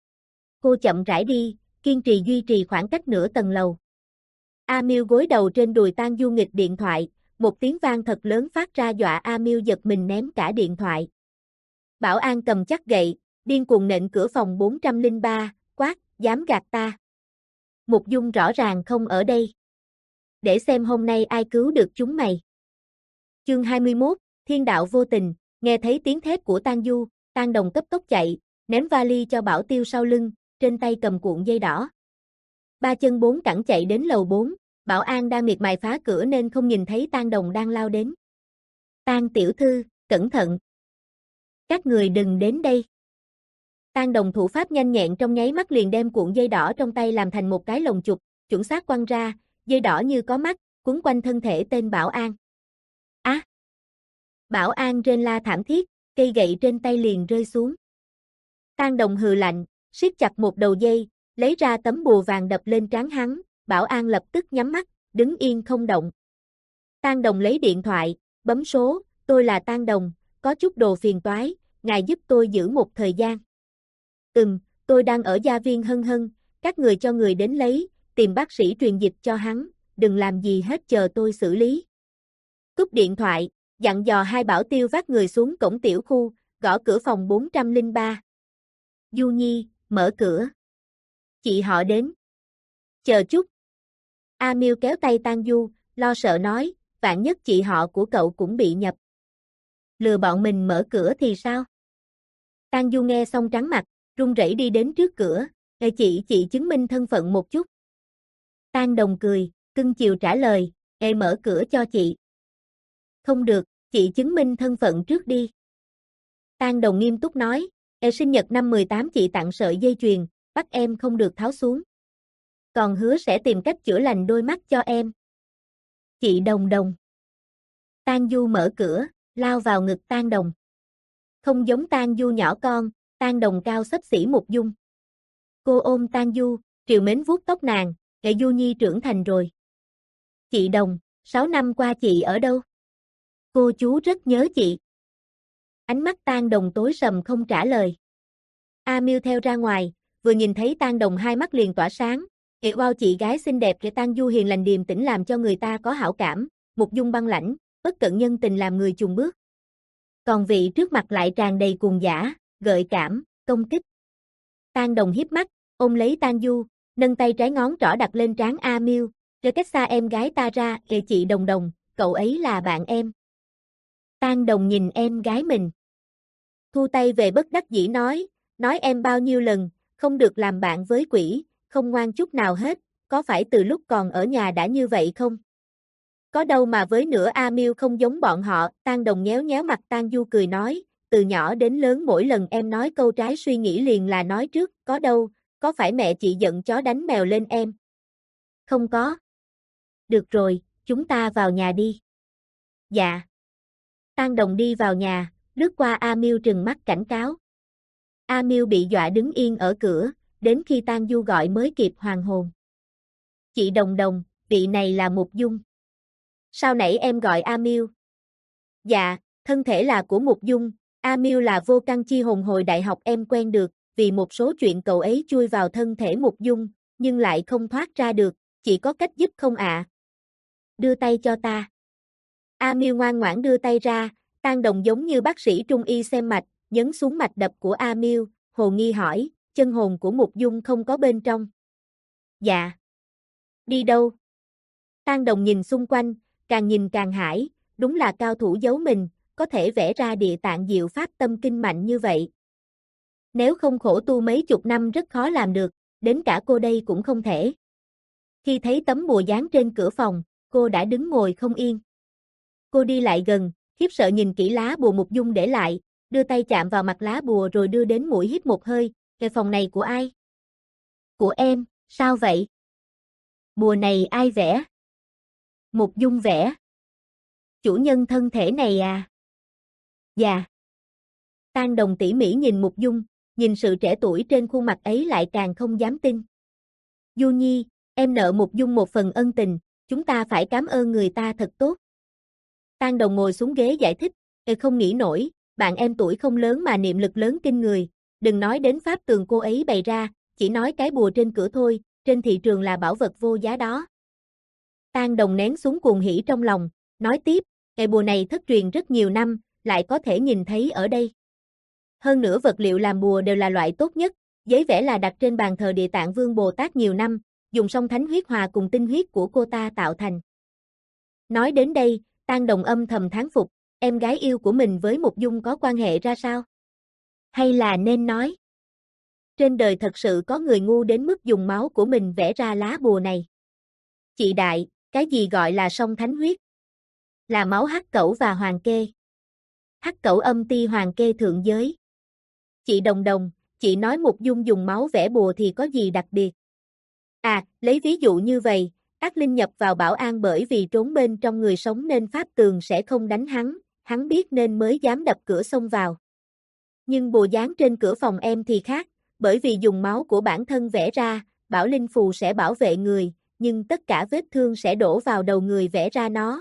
Cô chậm rãi đi, kiên trì duy trì khoảng cách nửa tầng lầu. A Miêu gối đầu trên đùi Tang Du nghịch điện thoại, một tiếng vang thật lớn phát ra dọa A Miêu giật mình ném cả điện thoại. Bảo an cầm chắc gậy, điên cuồng nện cửa phòng bốn không ba, quát, dám gạt ta. Mục Dung rõ ràng không ở đây. Để xem hôm nay ai cứu được chúng mày. Chương hai mươi mốt, Thiên đạo vô tình, nghe thấy tiếng thét của Tang Du, Tang Đồng cấp tốc chạy, ném vali cho bảo tiêu sau lưng, trên tay cầm cuộn dây đỏ. Ba chân bốn cẳng chạy đến lầu bốn, bảo an đang miệt mài phá cửa nên không nhìn thấy Tang Đồng đang lao đến. Tang tiểu thư, cẩn thận. Các người đừng đến đây. Tang Đồng thủ pháp nhanh nhẹn trong nháy mắt liền đem cuộn dây đỏ trong tay làm thành một cái lồng chụp, chuẩn xác quăng ra, dây đỏ như có mắt, quấn quanh thân thể tên bảo an. Á! À, bảo an rên la thảm thiết, cây gậy trên tay liền rơi xuống. Tang Đồng hừ lạnh, siết chặt một đầu dây, lấy ra tấm bùa vàng đập lên trán hắn, bảo an lập tức nhắm mắt, đứng yên không động. Tang Đồng lấy điện thoại, bấm số, tôi là Tang Đồng, có chút đồ phiền toái, ngài giúp tôi giữ một thời gian. Ừm, tôi đang ở gia viên Hân Hân, các người cho người đến lấy, tìm bác sĩ truyền dịch cho hắn, đừng làm gì hết chờ tôi xử lý. Cúp điện thoại, dặn dò hai bảo tiêu vác người xuống cổng tiểu khu, gõ cửa phòng bốn không ba. Du Nhi, mở cửa. Chị họ đến. Chờ chút. A Miêu kéo tay Tang Du, lo sợ nói, vạn nhất chị họ của cậu cũng bị nhập. Lừa bọn mình mở cửa thì sao? Tang Du nghe xong trắng mặt, run rẩy đi đến trước cửa, "Ê chị, chị chứng minh thân phận một chút." Tang Đồng cười, cưng chiều trả lời, "Ê mở cửa cho chị." "Không được, chị chứng minh thân phận trước đi." Tang Đồng nghiêm túc nói, "Ê sinh nhật năm mười tám chị tặng sợi dây chuyền, bắt em không được tháo xuống. Còn hứa sẽ tìm cách chữa lành đôi mắt cho em." Chị Đồng Đồng. Tang Du mở cửa, lao vào ngực Tang Đồng. Không giống Tang Du nhỏ con, Tang Đồng cao xấp xỉ Mục Dung. Cô ôm Tang Du, trìu mến vuốt tóc nàng, "Ê Du Nhi trưởng thành rồi." "Chị Đồng, sáu năm qua chị ở đâu? Cô chú rất nhớ chị." Ánh mắt Tang Đồng tối sầm không trả lời. A Miêu theo ra ngoài, vừa nhìn thấy Tang Đồng hai mắt liền tỏa sáng. "Ê wow, chị gái xinh đẹp." Cái Tang Du hiền lành điềm tĩnh làm cho người ta có hảo cảm, Mục Dung băng lãnh, bất cận nhân tình làm người chùn bước. Còn vị trước mặt lại tràn đầy cuồng dã, gợi cảm, công kích. Tang Đồng hiếp mắt, ôm lấy Tang Du, nâng tay trái ngón trỏ đặt lên trán A Miêu, "Rồi cách xa em gái ta ra." "Kìa chị Đồng Đồng, cậu ấy là bạn em." Tang Đồng nhìn em gái mình. Thu tay về bất đắc dĩ nói, "Nói em bao nhiêu lần, không được làm bạn với quỷ, không ngoan chút nào hết, có phải từ lúc còn ở nhà đã như vậy không?" "Có đâu mà với nữa, A Miêu không giống bọn họ." Tang Đồng nhéo nhéo mặt Tang Du cười nói, "Từ nhỏ đến lớn mỗi lần em nói câu trái suy nghĩ liền là nói trước, có đâu, có phải mẹ chị giận chó đánh mèo lên em?" "Không có." "Được rồi, chúng ta vào nhà đi." "Dạ." Tang Đồng đi vào nhà, lướt qua A Miêu trừng mắt cảnh cáo. A Miêu bị dọa đứng yên ở cửa, đến khi Tang Du gọi mới kịp hoàn hồn. "Chị Đồng Đồng, vị này là Mục Dung." "Sao nãy em gọi A Miêu?" "Dạ, thân thể là của Mục Dung, A Miêu là vô căn chi hồn hồi đại học em quen được, vì một số chuyện cậu ấy chui vào thân thể Mục Dung, nhưng lại không thoát ra được, chị có cách giúp không ạ?" "Đưa tay cho ta." A Miêu ngoan ngoãn đưa tay ra, Tang Đồng giống như bác sĩ trung y xem mạch, nhấn xuống mạch đập của A Miêu, hồ nghi hỏi, "Chân hồn của Mục Dung không có bên trong?" "Dạ." "Đi đâu?" Tang Đồng nhìn xung quanh, càng nhìn càng hãi, đúng là cao thủ giấu mình, có thể vẽ ra địa tạng diệu pháp tâm kinh mạnh như vậy. Nếu không khổ tu mấy chục năm rất khó làm được, đến cả cô đây cũng không thể. Khi thấy tấm bùa dán trên cửa phòng, cô đã đứng ngồi không yên. Cô đi lại gần, khiếp sợ nhìn kỹ lá bùa Mục Dung để lại, đưa tay chạm vào mặt lá bùa rồi đưa đến mũi hít một hơi, "Cái phòng này của ai?" "Của em." "Sao vậy?" "Bùa này ai vẽ?" "Mục Dung vẽ." "Chủ nhân thân thể này à?" "Dạ." Tang Đồng tỉ mỉ nhìn Mục Dung, nhìn sự trẻ tuổi trên khuôn mặt ấy lại càng không dám tin. "Du Nhi, em nợ Mục Dung một phần ân tình, chúng ta phải cảm ơn người ta thật tốt." Tang Đồng ngồi xuống ghế giải thích, "Ê không nghĩ nổi, bạn em tuổi không lớn mà niệm lực lớn kinh người, đừng nói đến pháp tường cô ấy bày ra, chỉ nói cái bùa trên cửa thôi, trên thị trường là bảo vật vô giá đó." Tang Đồng nén xuống cuồng hỉ trong lòng, nói tiếp, "Cái bùa này thất truyền rất nhiều năm, lại có thể nhìn thấy ở đây. Hơn nữa vật liệu làm bùa đều là loại tốt nhất, giấy vẽ là đặt trên bàn thờ Địa Tạng Vương Bồ Tát nhiều năm, dùng song thánh huyết hòa cùng tinh huyết của cô ta tạo thành." Nói đến đây, Tang Đồng âm thầm thán phục, em gái yêu của mình với Mục Dung có quan hệ ra sao? Hay là nên nói, trên đời thật sự có người ngu đến mức dùng máu của mình vẽ ra lá bùa này. "Chị đại, cái gì gọi là song thánh huyết?" "Là máu hắc cẩu và hoàng kê. Hắc cẩu âm ti, hoàng kê thượng giới." "Chị Đồng Đồng, chị nói Mục Dung dùng máu vẽ bùa thì có gì đặc biệt?" "À, lấy ví dụ như vậy, ác linh nhập vào Bảo An bởi vì trốn bên trong người sống nên pháp tường sẽ không đánh hắn, hắn biết nên mới dám đập cửa xông vào. Nhưng bùa dán trên cửa phòng em thì khác, bởi vì dùng máu của bản thân vẽ ra, Bảo Linh Phù sẽ bảo vệ người, nhưng tất cả vết thương sẽ đổ vào đầu người vẽ ra nó.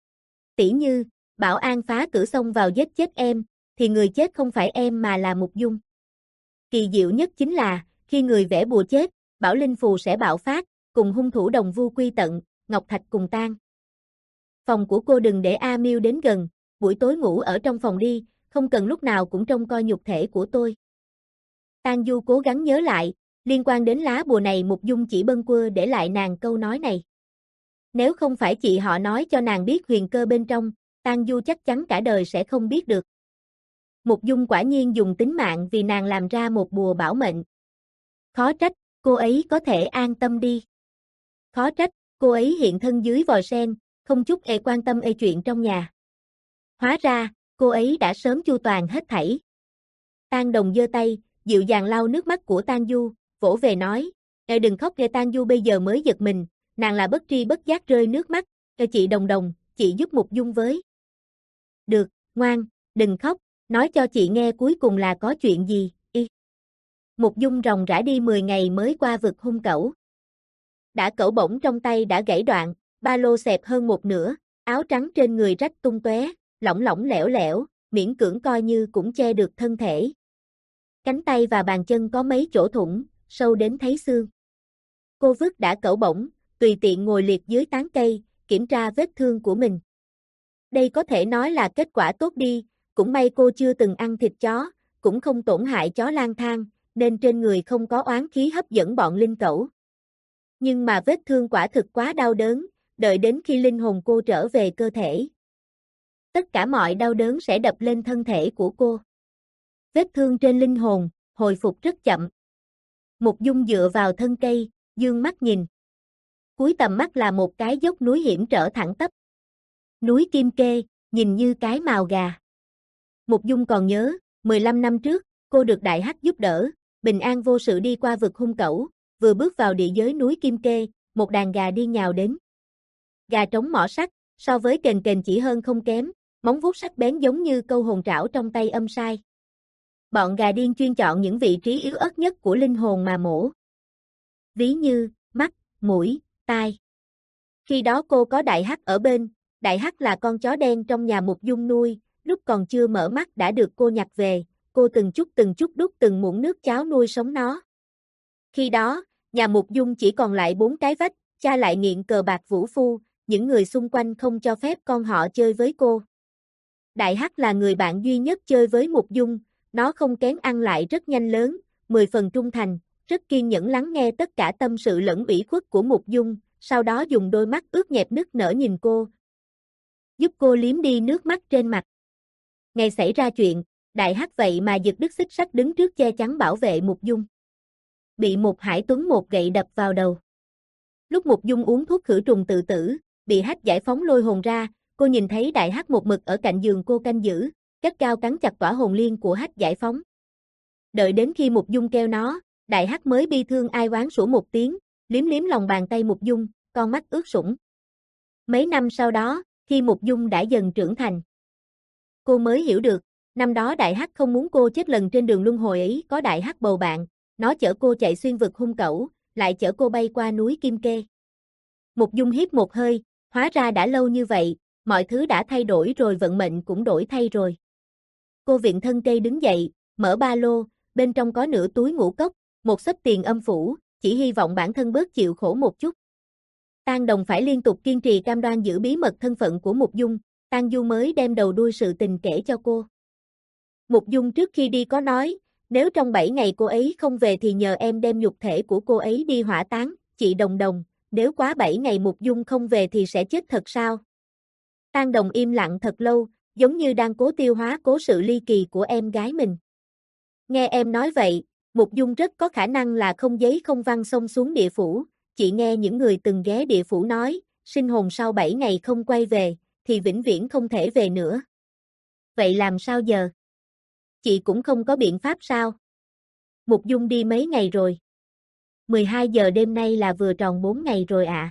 Tỉ như, Bảo An phá cửa xông vào giết chết em, thì người chết không phải em mà là Mục Dung. Kỳ diệu nhất chính là, khi người vẽ bùa chết, Bảo Linh Phù sẽ bạo phát, cùng hung thủ đồng vu quy tận, ngọc thạch cùng tan. Phòng của cô đừng để A Miêu đến gần, buổi tối ngủ ở trong phòng đi, không cần lúc nào cũng trông coi nhục thể của tôi." Tang Du cố gắng nhớ lại, liên quan đến lá bùa này Mục Dung chỉ bâng quơ để lại nàng câu nói này. Nếu không phải chị họ nói cho nàng biết huyền cơ bên trong, Tang Du chắc chắn cả đời sẽ không biết được. Mục Dung quả nhiên dùng tính mạng vì nàng làm ra một bùa bảo mệnh. Khó trách, cô ấy có thể an tâm đi. Khó trách, cô ấy hiện thân dưới vòi sen, không chút e quan tâm e chuyện trong nhà. Hóa ra, cô ấy đã sớm chu toàn hết thảy. Tang Đồng giơ tay, dịu dàng lau nước mắt của Tang Du, vỗ về nói, "Ê đừng khóc." Nghe Tang Du bây giờ mới giật mình, nàng là bất tri bất giác rơi nước mắt, "Ê chị Đồng Đồng, chị giúp Mục Dung với." "Được, ngoan, đừng khóc, nói cho chị nghe cuối cùng là có chuyện gì." Y. Mục Dung ròng rã đi mười ngày mới qua vực hung cẩu. Đã cẩu bổng trong tay đã gãy đoạn, ba lô xẹp hơn một nửa, áo trắng trên người rách tung tóe, lỏng lỏng lẻo lẻo, miễn cưỡng coi như cũng che được thân thể. Cánh tay và bàn chân có mấy chỗ thủng, sâu đến thấy xương. Cô vứt đã cẩu bổng, tùy tiện ngồi liệt dưới tán cây, kiểm tra vết thương của mình. Đây có thể nói là kết quả tốt đi, cũng may cô chưa từng ăn thịt chó, cũng không tổn hại chó lang thang, nên trên người không có oán khí hấp dẫn bọn linh cẩu. Nhưng mà vết thương quả thực quá đau đớn, đợi đến khi linh hồn cô trở về cơ thể. Tất cả mọi đau đớn sẽ đập lên thân thể của cô. Vết thương trên linh hồn, hồi phục rất chậm. Mục Dung dựa vào thân cây, dương mắt nhìn. Cuối tầm mắt là một cái dốc núi hiểm trở thẳng tắp. Núi Kim Kê, nhìn như cái mào gà. Mục Dung còn nhớ, mười lăm năm trước, cô được Đại Hắc giúp đỡ, bình an vô sự đi qua vực hung cẩu, vừa bước vào địa giới núi Kim Kê, một đàn gà điên nhào đến. Gà trống mỏ sắt, so với kền kền chỉ hơn không kém, móng vuốt sắc bén giống như câu hồn trảo trong tay âm sai. Bọn gà điên chuyên chọn những vị trí yếu ớt nhất của linh hồn mà mổ. Ví như, mắt, mũi, tai. Khi đó cô có Đại Hắc ở bên, Đại Hắc là con chó đen trong nhà Mục Dung nuôi, lúc còn chưa mở mắt đã được cô nhặt về, cô từng chút từng chút đút từng muỗng nước cháo nuôi sống nó. Khi đó, nhà Mục Dung chỉ còn lại bốn cái vách, cha lại nghiện cờ bạc vũ phu, những người xung quanh không cho phép con họ chơi với cô. Đại Hắc là người bạn duy nhất chơi với Mục Dung, nó không kén ăn lại rất nhanh lớn, mười phần trung thành, rất kiên nhẫn lắng nghe tất cả tâm sự lẫn ủy khuất của Mục Dung, sau đó dùng đôi mắt ướt nhẹp nức nở nhìn cô, giúp cô liếm đi nước mắt trên mặt. Ngày xảy ra chuyện, Đại Hắc vậy mà giật đứt xích sắt đứng trước che chắn bảo vệ Mục Dung. Bị một Hải Tuấn một gậy đập vào đầu. Lúc Mục Dung uống thuốc khử trùng tự tử, bị Hắc giải phóng lôi hồn ra, cô nhìn thấy Đại Hắc một mực ở cạnh giường cô canh giữ, gắt gao cắn chặt tỏa hồn liên của Hắc giải phóng. Đợi đến khi Mục Dung kêu nó, Đại Hắc mới bi thương ai oán sủa một tiếng, liếm liếm lòng bàn tay Mục Dung, con mắt ướt sũng. Mấy năm sau đó, khi Mục Dung đã dần trưởng thành, cô mới hiểu được, năm đó Đại Hắc không muốn cô chết lần trên đường luân hồi ấy có Đại Hắc bầu bạn, nó chở cô chạy xuyên vực hung cẩu, lại chở cô bay qua núi Kim Kê. Mục Dung hít một hơi, hóa ra đã lâu như vậy, mọi thứ đã thay đổi rồi, vận mệnh cũng đổi thay rồi. Cô viện thân cây đứng dậy, mở ba lô, bên trong có nửa túi ngũ cốc, một xấp tiền âm phủ, chỉ hy vọng bản thân bớt chịu khổ một chút. Tang Đồng phải liên tục kiên trì cam đoan giữ bí mật thân phận của Mục Dung, Tang Du mới đem đầu đuôi sự tình kể cho cô. Mục Dung trước khi đi có nói, nếu trong bảy ngày cô ấy không về thì nhờ em đem nhục thể của cô ấy đi hỏa táng, chị Đồng Đồng, nếu quá bảy ngày Mục Dung không về thì sẽ chết thật sao? Tang Đồng im lặng thật lâu, giống như đang cố tiêu hóa cố sự ly kỳ của em gái mình. Nghe em nói vậy, Mục Dung rất có khả năng là không giấy không văn xông xuống địa phủ, chị nghe những người từng ghé địa phủ nói, sinh hồn sau bảy ngày không quay về, thì vĩnh viễn không thể về nữa. Vậy làm sao giờ? Chị cũng không có biện pháp sao? Mục Dung đi mấy ngày rồi? mười hai giờ đêm nay là vừa tròn bốn ngày rồi ạ. À.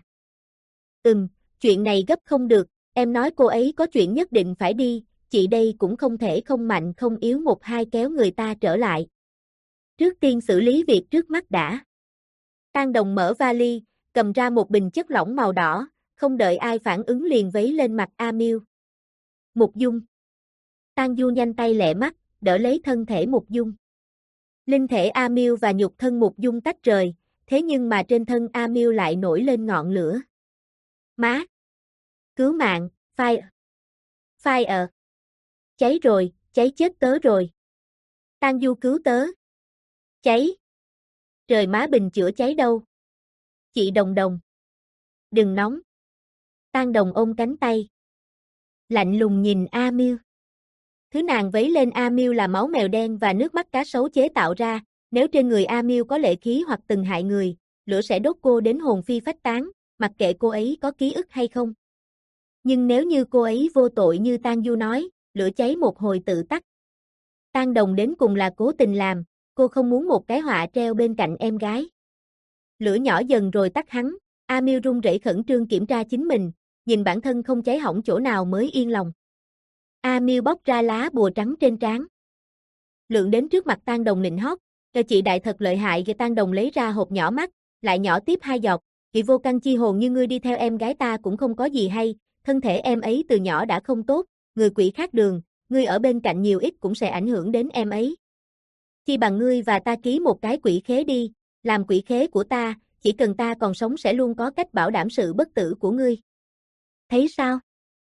Ừm, chuyện này gấp không được, em nói cô ấy có chuyện nhất định phải đi, chị đây cũng không thể không mạnh không yếu một hai kéo người ta trở lại. Trước tiên xử lý việc trước mắt đã. Tang Đồng mở vali, cầm ra một bình chất lỏng màu đỏ, không đợi ai phản ứng liền vấy lên mặt A Miêu. Mục Dung. Tang Du nhanh tay lẹ mắt, đỡ lấy thân thể Mục Dung. Linh thể A Miêu và nhục thân Mục Dung tách rời, thế nhưng mà trên thân A Miêu lại nổi lên ngọn lửa. Má! Cứu mạng, fire! Fire! Cháy rồi, cháy chết tớ rồi. Tang Du cứu tớ. Cháy! Trời má, bình chữa cháy đâu? Chị Đồng Đồng. Đừng nóng. Tang Đồng ôm cánh tay. Lạnh lùng nhìn A Miêu. Thứ nàng vấy lên A Miêu là máu mèo đen và nước mắt cá sấu chế tạo ra, nếu trên người A Miêu có lệ khí hoặc từng hại người, lửa sẽ đốt cô đến hồn phi phách tán, mặc kệ cô ấy có ký ức hay không. Nhưng nếu như cô ấy vô tội như Tang Du nói, lửa cháy một hồi tự tắt. Tang Đồng đến cùng là cố tình làm, cô không muốn một cái họa treo bên cạnh em gái. Lửa nhỏ dần rồi tắt hắn, A Miêu run rẩy khẩn trương kiểm tra chính mình, nhìn bản thân không cháy hỏng chỗ nào mới yên lòng. A Miêu bóc ra lá bùa trắng trên trán. Lượng đến trước mặt Tang Đồng nịnh hót, "Kìa chị đại thật lợi hại." Kìa Tang Đồng lấy ra hộp nhỏ mắt, lại nhỏ tiếp hai giọt, "Chị vô căn chi hồn như ngươi đi theo em gái ta cũng không có gì hay, thân thể em ấy từ nhỏ đã không tốt, người quỷ khác đường, ngươi ở bên cạnh nhiều ít cũng sẽ ảnh hưởng đến em ấy. Chi bằng ngươi và ta ký một cái quỷ khế đi, làm quỷ khế của ta, chỉ cần ta còn sống sẽ luôn có cách bảo đảm sự bất tử của ngươi. Thấy sao?"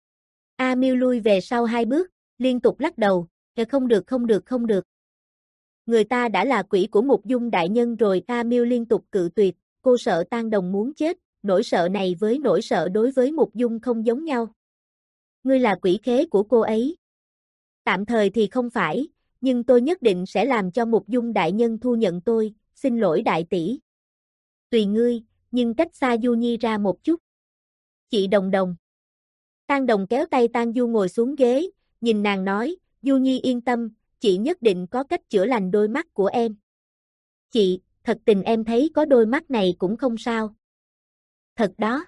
A Miêu lui về sau hai bước, liên tục lắc đầu, "Kìa không được không được không được. Người ta đã là quỷ của Mục Dung đại nhân rồi." A Miêu liên tục cự tuyệt, cô sợ Tang Đồng muốn chết, nỗi sợ này với nỗi sợ đối với Mục Dung không giống nhau. "Ngươi là quỷ khế của cô ấy." "Tạm thời thì không phải, nhưng tôi nhất định sẽ làm cho Mục Dung đại nhân thu nhận tôi, xin lỗi đại tỷ." "Tùy ngươi, nhưng cách xa Du Nhi ra một chút." "Chị Đồng Đồng." Tang Đồng kéo tay Tang Du ngồi xuống ghế, nhìn nàng nói, "Du Nhi yên tâm, chị nhất định có cách chữa lành đôi mắt của em." "Chị, thật tình em thấy có đôi mắt này cũng không sao." "Thật đó.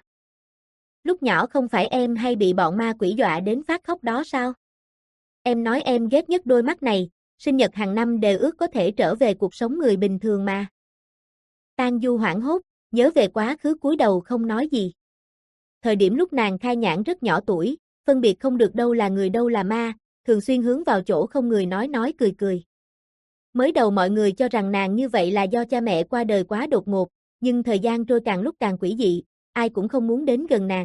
Lúc nhỏ không phải em hay bị bọn ma quỷ dọa đến phát khóc đó sao? Em nói em ghét nhất đôi mắt này, sinh nhật hàng năm đều ước có thể trở về cuộc sống người bình thường mà." Tang Du hoảng hốt, nhớ về quá khứ cúi đầu không nói gì. Thời điểm lúc nàng khai nhãn rất nhỏ tuổi, phân biệt không được đâu là người đâu là ma, thường xuyên hướng vào chỗ không người nói nói cười cười. Mới đầu mọi người cho rằng nàng như vậy là do cha mẹ qua đời quá đột ngột, nhưng thời gian trôi càng lúc càng quỷ dị, ai cũng không muốn đến gần nàng.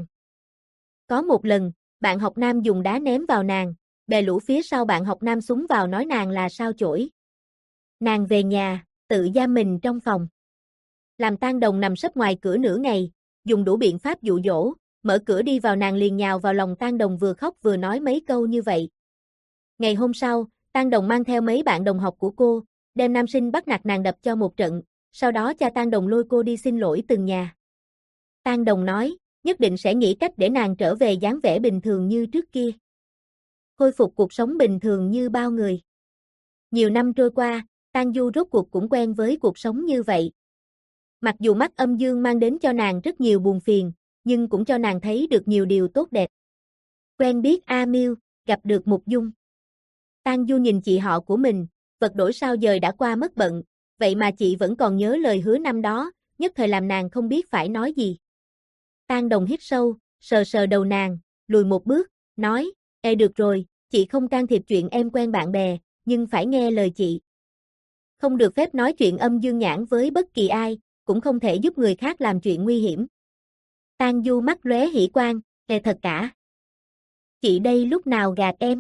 Có một lần, bạn học nam dùng đá ném vào nàng, bè lũ phía sau bạn học nam súng vào nói nàng là sao chổi. Nàng về nhà, tự giam mình trong phòng. Làm Tang Đồng nằm sấp ngoài cửa nửa ngày, dùng đủ biện pháp dụ dỗ, mở cửa đi vào nàng liền nhào vào lòng Tang Đồng vừa khóc vừa nói mấy câu như vậy. Ngày hôm sau, Tang Đồng mang theo mấy bạn đồng học của cô, đem nam sinh bắt nạt nàng đập cho một trận, sau đó cha Tang Đồng lôi cô đi xin lỗi từng nhà. Tang Đồng nói, nhất định sẽ nghĩ cách để nàng trở về dáng vẻ bình thường như trước kia. Khôi phục cuộc sống bình thường như bao người. Nhiều năm trôi qua, Tang Du rốt cuộc cũng quen với cuộc sống như vậy. Mặc dù mắt âm dương mang đến cho nàng rất nhiều buồn phiền, nhưng cũng cho nàng thấy được nhiều điều tốt đẹp. Quen biết A Miêu, gặp được Mục Dung. Tang Du nhìn chị họ của mình, vật đổi sao dời đã qua mất bận, vậy mà chị vẫn còn nhớ lời hứa năm đó, nhất thời làm nàng không biết phải nói gì. Tang Đồng hít sâu, sờ sờ đầu nàng, lùi một bước, nói, "Ê được rồi, chị không can thiệp chuyện em quen bạn bè, nhưng phải nghe lời chị. Không được phép nói chuyện âm dương nhãn với bất kỳ ai, cũng không thể giúp người khác làm chuyện nguy hiểm." Tang Du mắt lóe hỉ quang, "Ê thật cả. Chị đây lúc nào gạt em?"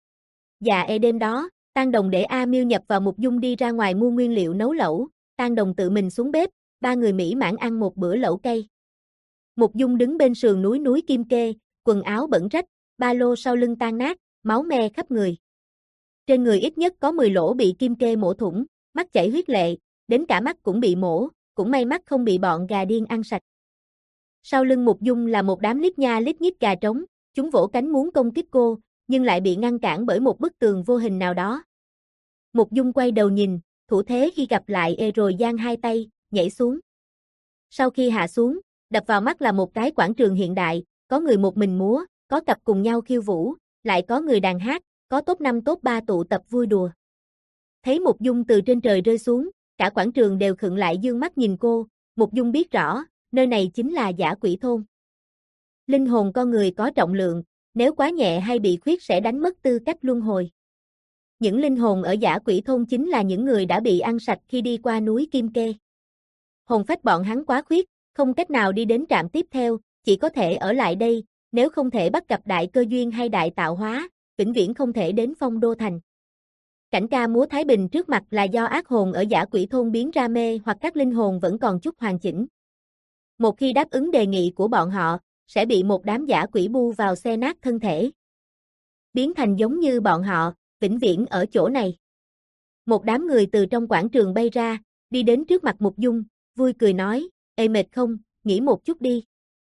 Dạ ê đêm đó, Tang Đồng để A Miêu nhập vào Mục Dung đi ra ngoài mua nguyên liệu nấu lẩu, Tang Đồng tự mình xuống bếp, ba người mỹ mãn ăn một bữa lẩu cay. Mục Dung đứng bên sườn núi núi Kim Kê, quần áo bẩn rách, ba lô sau lưng tan nát, máu me khắp người. Trên người ít nhất có mười lỗ bị Kim Kê mổ thủng, mắt chảy huyết lệ, đến cả mắt cũng bị mổ, cũng may mắt không bị bọn gà điên ăn sạch. Sau lưng Mục Dung là một đám lít nha lít nhít gà trống, chúng vỗ cánh muốn công kích cô, nhưng lại bị ngăn cản bởi một bức tường vô hình nào đó. Mục Dung quay đầu nhìn, thủ thế khi gặp lại ê rồi giang hai tay, nhảy xuống. Sau khi hạ xuống, đập vào mắt là một cái quảng trường hiện đại, có người một mình múa, có cặp cùng nhau khiêu vũ, lại có người đàn hát, có top năm top ba tụ tập vui đùa. Thấy Mục Dung từ trên trời rơi xuống, cả quảng trường đều khựng lại dương mắt nhìn cô, Mục Dung biết rõ, nơi này chính là Dã Quỷ thôn. Linh hồn con người có trọng lượng, nếu quá nhẹ hay bị khuyết sẽ đánh mất tư cách luân hồi. Những linh hồn ở Dã Quỷ thôn chính là những người đã bị ăn sạch khi đi qua núi Kim Kê. Hồn phách bọn hắn quá khuyết, không cách nào đi đến trạm tiếp theo, chỉ có thể ở lại đây, nếu không thể bắt gặp đại cơ duyên hay đại tạo hóa, vĩnh viễn không thể đến Phong Đô Thành. Cảnh ca múa Thái Bình trước mặt là do ác hồn ở Dã Quỷ thôn biến ra mê hoặc các linh hồn vẫn còn chút hoàn chỉnh. Một khi đáp ứng đề nghị của bọn họ, sẽ bị một đám dã quỷ bu vào xe nát thân thể. Biến thành giống như bọn họ, vĩnh viễn ở chỗ này. Một đám người từ trong quảng trường bay ra, đi đến trước mặt Mục Dung, vui cười nói, "Ê mệt không, nghỉ một chút đi."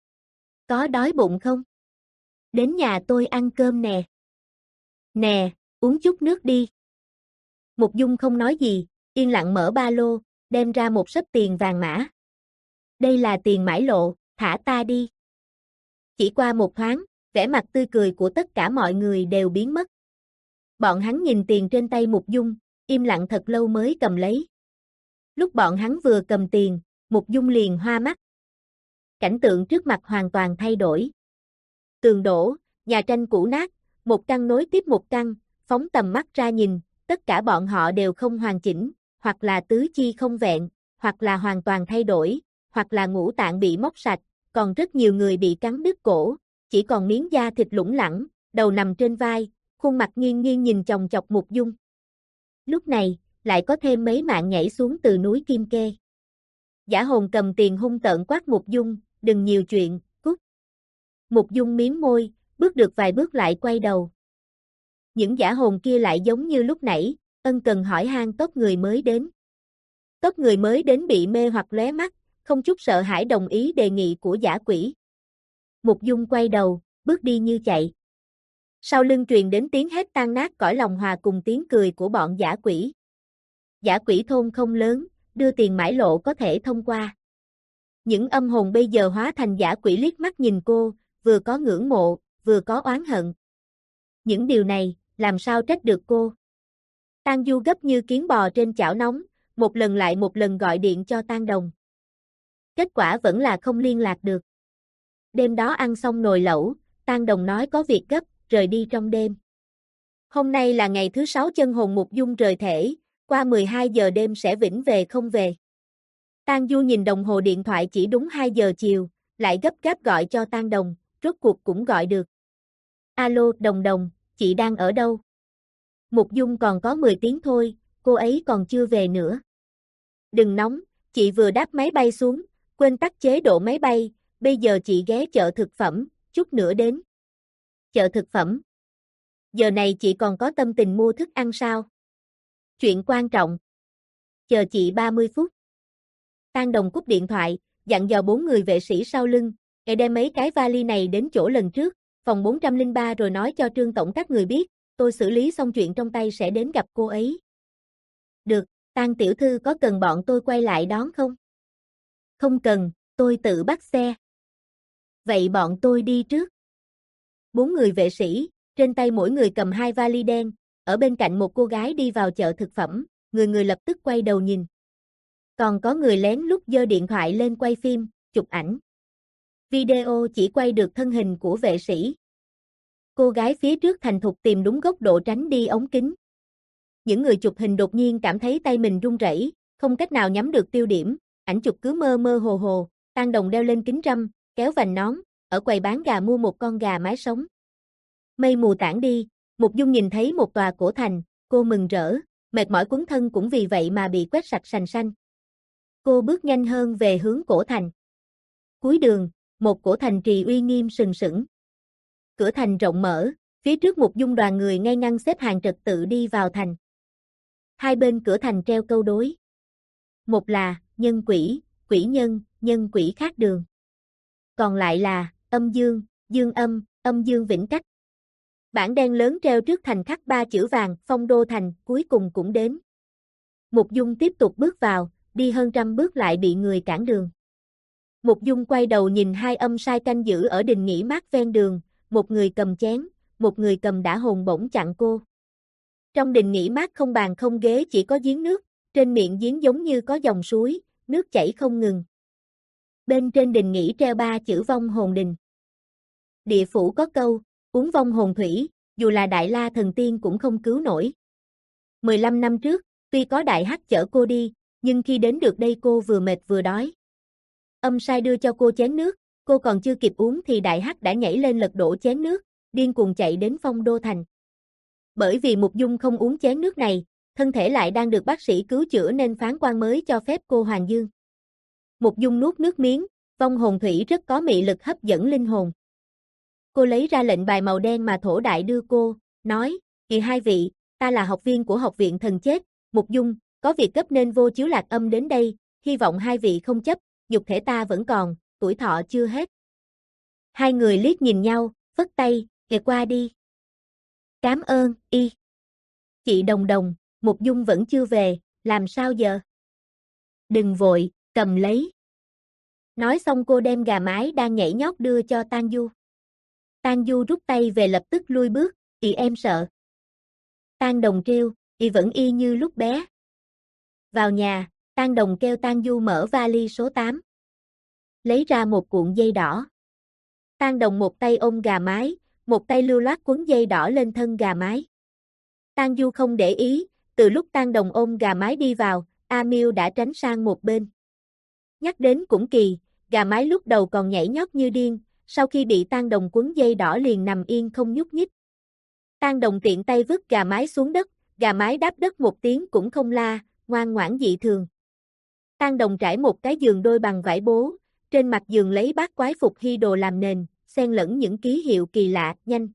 "Có đói bụng không? Đến nhà tôi ăn cơm nè." "Nè, uống chút nước đi." Mục Dung không nói gì, yên lặng mở ba lô, đem ra một xấp tiền vàng mã. Đây là tiền mãi lộ, thả ta đi. Chỉ qua một thoáng, vẻ mặt tươi cười của tất cả mọi người đều biến mất. Bọn hắn nhìn tiền trên tay Mục Dung, im lặng thật lâu mới cầm lấy. Lúc bọn hắn vừa cầm tiền, Mục Dung liền hoa mắt. Cảnh tượng trước mặt hoàn toàn thay đổi. Tường đổ, nhà tranh cũ nát, một căn nối tiếp một căn, phóng tầm mắt ra nhìn, tất cả bọn họ đều không hoàn chỉnh, hoặc là tứ chi không vẹn, hoặc là hoàn toàn thay đổi, hoặc là ngũ tạng bị móc sạch, còn rất nhiều người bị cắn đứt cổ, chỉ còn miếng da thịt lủng lẳng, đầu nằm trên vai, khuôn mặt nghiêng nghiêng nhìn chòng chọc Mục Dung. Lúc này, lại có thêm mấy mạng nhảy xuống từ núi Kim Kê. Giả Hồn cầm tiền hung tợn quát Mục Dung, đừng nhiều chuyện, cút. Mục Dung miếm môi, bước được vài bước lại quay đầu. Những giả hồn kia lại giống như lúc nãy, ân cần hỏi han tóc người mới đến. Tóc người mới đến bị mê hoặc lóe mắt, không chút sợ hãi đồng ý đề nghị của giả quỷ. Mục Dung quay đầu, bước đi như chạy. Sau lưng truyền đến tiếng hét tan nát cõi lòng hòa cùng tiếng cười của bọn giả quỷ. Giả quỷ thôn không lớn, đưa tiền mãi lộ có thể thông qua. Những âm hồn bây giờ hóa thành giả quỷ liếc mắt nhìn cô, vừa có ngưỡng mộ, vừa có oán hận. Những điều này, làm sao trách được cô? Tang Du gấp như kiến bò trên chảo nóng, một lần lại một lần gọi điện cho Tang Đồng. Kết quả vẫn là không liên lạc được. Đêm đó ăn xong nồi lẩu, Tang Đồng nói có việc gấp, rời đi trong đêm. Hôm nay là ngày thứ sáu chân hồn Mục Dung rời thể, qua mười hai giờ đêm sẽ vĩnh về không về. Tang Du nhìn đồng hồ điện thoại chỉ đúng hai giờ chiều, lại gấp gáp gọi cho Tang Đồng, rốt cuộc cũng gọi được. Alo, Đồng Đồng, chị đang ở đâu? Mục Dung còn có mười tiếng thôi, cô ấy còn chưa về nữa. Đừng nóng, chị vừa đáp máy bay xuống, quên tắt chế độ máy bay, bây giờ chị ghé chợ thực phẩm, chút nữa đến. Chợ thực phẩm? Giờ này chị còn có tâm tình mua thức ăn sao? Chuyện quan trọng. Chờ chị ba mươi phút. Tang Đồng cúp điện thoại, dặn dò bốn người vệ sĩ sau lưng, để đem mấy cái vali này đến chỗ lần trước, phòng bốn trăm lẻ ba rồi nói cho Trương Tổng các người biết, tôi xử lý xong chuyện trong tay sẽ đến gặp cô ấy. Được, Tang tiểu thư có cần bọn tôi quay lại đón không? Không cần, tôi tự bắt xe. Vậy bọn tôi đi trước. Bốn người vệ sĩ, trên tay mỗi người cầm hai vali đen, ở bên cạnh một cô gái đi vào chợ thực phẩm, người người lập tức quay đầu nhìn. Còn có người lén lút giơ điện thoại lên quay phim, chụp ảnh. Video chỉ quay được thân hình của vệ sĩ. Cô gái phía trước thành thục tìm đúng góc độ tránh đi ống kính. Những người chụp hình đột nhiên cảm thấy tay mình run rẩy, không cách nào nhắm được tiêu điểm, ảnh chụp cứ mơ mơ hồ hồ. Tang Đồng đeo lên kính râm, kéo vành nón, ở quầy bán gà mua một con gà mái sống. Mây mù tản đi, Mục Dung nhìn thấy một tòa cổ thành, cô mừng rỡ, mệt mỏi quấn thân cũng vì vậy mà bị quét sạch sành sanh. Cô bước nhanh hơn về hướng cổ thành. Cuối đường, một cổ thành trì uy nghiêm sừng sững. Cửa thành rộng mở, phía trước Mục Dung đoàn người ngay ngắn xếp hàng trật tự đi vào thành. Hai bên cửa thành treo câu đối. Một là, nhân quỷ, quỷ nhân, nhân quỷ khác đường. Còn lại là, âm dương, dương âm, âm dương vĩnh cách. Bảng đen lớn treo trước thành khắc ba chữ vàng, Phong Đô Thành, cuối cùng cũng đến. Mục Dung tiếp tục bước vào, đi hơn trăm bước lại bị người cản đường. Mục Dung quay đầu nhìn hai âm sai canh giữ ở đình nghỉ mát ven đường, một người cầm chén, một người cầm đả hồn bổng chặn cô. Trong đình nghỉ mát không bàn không ghế chỉ có giếng nước, trên miệng giếng giống như có dòng suối, nước chảy không ngừng. Bên trên đình nghỉ treo ba chữ vong hồn đình. Địa phủ có câu, uống vong hồn thủy, dù là Đại La thần tiên cũng không cứu nổi. mười lăm năm trước, tuy có Đại Hắc chở cô đi, nhưng khi đến được đây cô vừa mệt vừa đói. Âm sai đưa cho cô chén nước, cô còn chưa kịp uống thì Đại Hắc đã nhảy lên lật đổ chén nước, điên cuồng chạy đến Phong Đô Thành. Bởi vì Mục Dung không uống chén nước này, thân thể lại đang được bác sĩ cứu chữa nên phán quan mới cho phép cô hoàn dương. Mục Dung nuốt nước miếng, vong hồn thủy rất có mị lực hấp dẫn linh hồn. Cô lấy ra lệnh bài màu đen mà Thổ Đại đưa cô, nói, kìa hai vị, ta là học viên của học viện thần chết, Mục Dung, có việc gấp nên vô chiếu lạc âm đến đây, hy vọng hai vị không chấp, nhục thể ta vẫn còn, tuổi thọ chưa hết. Hai người liếc nhìn nhau, phất tay, kìa qua đi. Cám ơn, y. Chị Đồng Đồng, Mục Dung vẫn chưa về, làm sao giờ? Đừng vội, cầm lấy. Nói xong cô đem gà mái đang nhảy nhót đưa cho Tang Du. Tang Du rút tay về lập tức lui bước, "Ì em sợ." Tang Đồng trêu, "Ì vẫn y như lúc bé." Vào nhà, Tang Đồng kêu Tang Du mở vali số tám. Lấy ra một cuộn dây đỏ. Tang Đồng một tay ôm gà mái, một tay lưu loát quấn dây đỏ lên thân gà mái. Tang Du không để ý, từ lúc Tang Đồng ôm gà mái đi vào, A Miêu đã tránh sang một bên. Nhắc đến cũng kỳ, gà mái lúc đầu còn nhảy nhót như điên, sau khi bị Tang Đồng quấn dây đỏ liền nằm yên không nhúc nhích. Tang Đồng tiện tay vứt gà mái xuống đất, gà mái đáp đất một tiếng cũng không la, ngoan ngoãn dị thường. Tang Đồng trải một cái giường đôi bằng vải bố, trên mặt giường lấy bát quái phục hy đồ làm nền, xen lẫn những ký hiệu kỳ lạ, "Nhanh.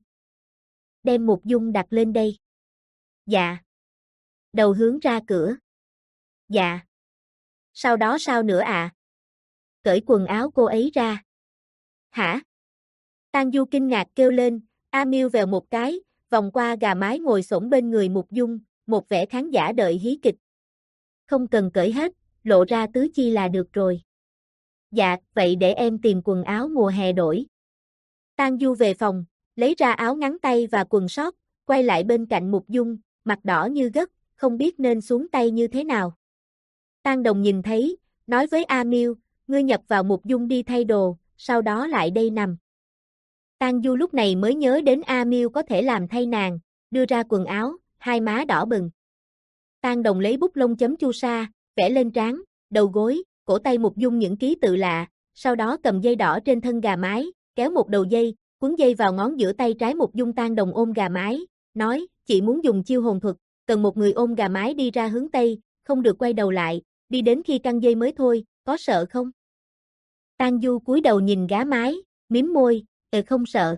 Đem Mục Dung đặt lên đây." "Dạ." Đầu hướng ra cửa. "Dạ." "Sau đó sao nữa ạ?" À? Cởi quần áo cô ấy ra. "Hả?" Tang Du kinh ngạc kêu lên, A Miêu vèo một cái, vòng qua gà mái ngồi xổm bên người Mục Dung, một vẻ khán giả đợi hí kịch. "Không cần cởi hết, lộ ra tứ chi là được rồi." "Dạ, vậy để em tìm quần áo mùa hè đổi." Tang Du về phòng, lấy ra áo ngắn tay và quần sót, quay lại bên cạnh Mục Dung, mặt đỏ như gấc, không biết nên xuống tay như thế nào. Tang Đồng nhìn thấy, nói với A Miêu, "Ngươi nhập vào Mục Dung đi thay đồ, sau đó lại đây nằm." Tang Du lúc này mới nhớ đến A Miêu có thể làm thay nàng, đưa ra quần áo, hai má đỏ bừng. Tang Đồng lấy bút lông chấm chu sa, vẽ lên trán, đầu gối, cổ tay Mục Dung những ký tự lạ, sau đó cầm dây đỏ trên thân gà mái, kéo một đầu dây, quấn dây vào ngón giữa tay trái Mục Dung. Tang Đồng ôm gà mái, nói, "Chị muốn dùng chiêu hồn thuật, cần một người ôm gà mái đi ra hướng Tây, không được quay đầu lại, đi đến khi căng dây mới thôi, có sợ không?" Tang Du cúi đầu nhìn gà mái, mím môi, "Ờ không sợ."